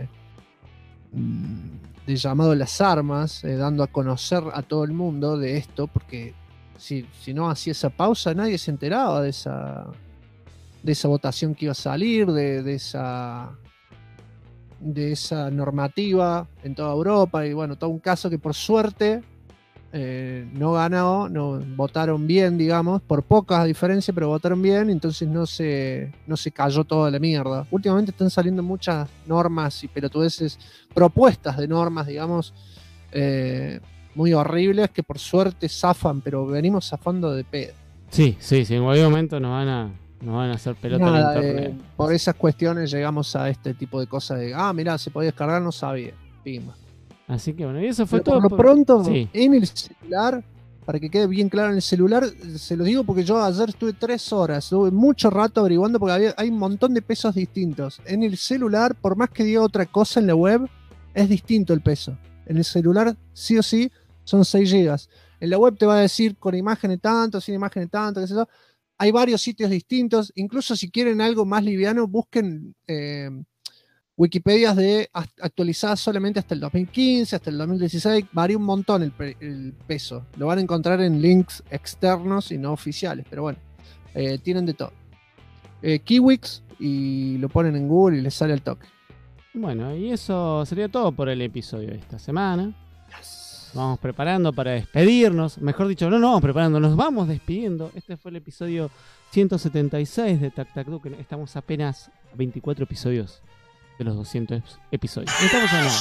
de llamado a las armas, dando a conocer a todo el mundo de esto, porque si no hacía esa pausa, nadie se enteraba de esa votación que iba a salir, de esa normativa en toda Europa, y bueno, todo un caso que por suerte no ganó, no votaron bien, digamos, por pocas diferencias, pero votaron bien, entonces no se cayó toda la mierda. Últimamente están saliendo muchas normas y pelotudeces, propuestas de normas, digamos, muy horribles, que por suerte zafan, pero venimos zafando de pedo. Sí, en cualquier momento nos van a hacer pelota en internet. Por esas cuestiones llegamos a este tipo de cosas de, mirá, se podía descargar, no sabía. Pima. Así que bueno, y eso fue pero todo. Por lo pronto, en el celular, para que quede bien claro en el celular, se lo digo porque yo ayer estuve 3 horas, estuve mucho rato averiguando porque hay un montón de pesos distintos. En el celular, por más que diga otra cosa en la web, es distinto el peso. En el celular, sí o sí, son 6 GB. En la web te va a decir con imágenes tanto, sin imágenes tanto, qué sé yo. Hay varios sitios distintos, incluso si quieren algo más liviano, busquen Wikipedias actualizadas solamente hasta el 2015, hasta el 2016, varía un montón el peso. Lo van a encontrar en links externos y no oficiales, pero bueno, tienen de todo. Kiwix, y lo ponen en Google y les sale al toque. Bueno, y eso sería todo por el episodio de esta semana. Vamos preparando para despedirnos. Mejor dicho, no nos vamos preparando, nos vamos despidiendo. Este fue el episodio 176 de Tac Tac Duke. Estamos apenas a 24 episodios de los 200 episodios. Estamos hablando.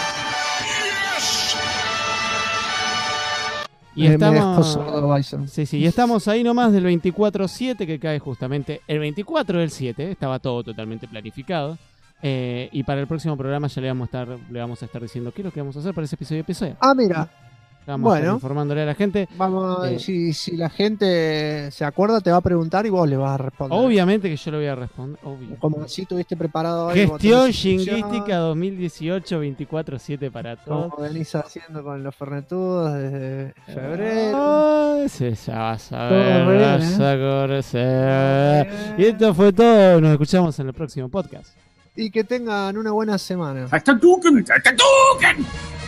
Y estamos, y estamos ahí nomás del 24/7, que cae justamente el 24 del 7. Estaba todo totalmente planificado. Y para el próximo programa ya le vamos a estar diciendo qué es lo que vamos a hacer para ese episodio. Mira. Vamos a estar informándole a la gente. Vamos, si la gente se acuerda, te va a preguntar y vos le vas a responder. Obviamente que yo le voy a responder. Obvio. Como si tuviste preparado hoy. Gestión Shinguística 2018, 24/7 para todos. Como venís haciendo con los fernetudos desde febrero. Ya vas a ver, vas a conocer. Y esto fue todo. Nos escuchamos en el próximo podcast. y que tengan una buena semana. Hasta Tuken.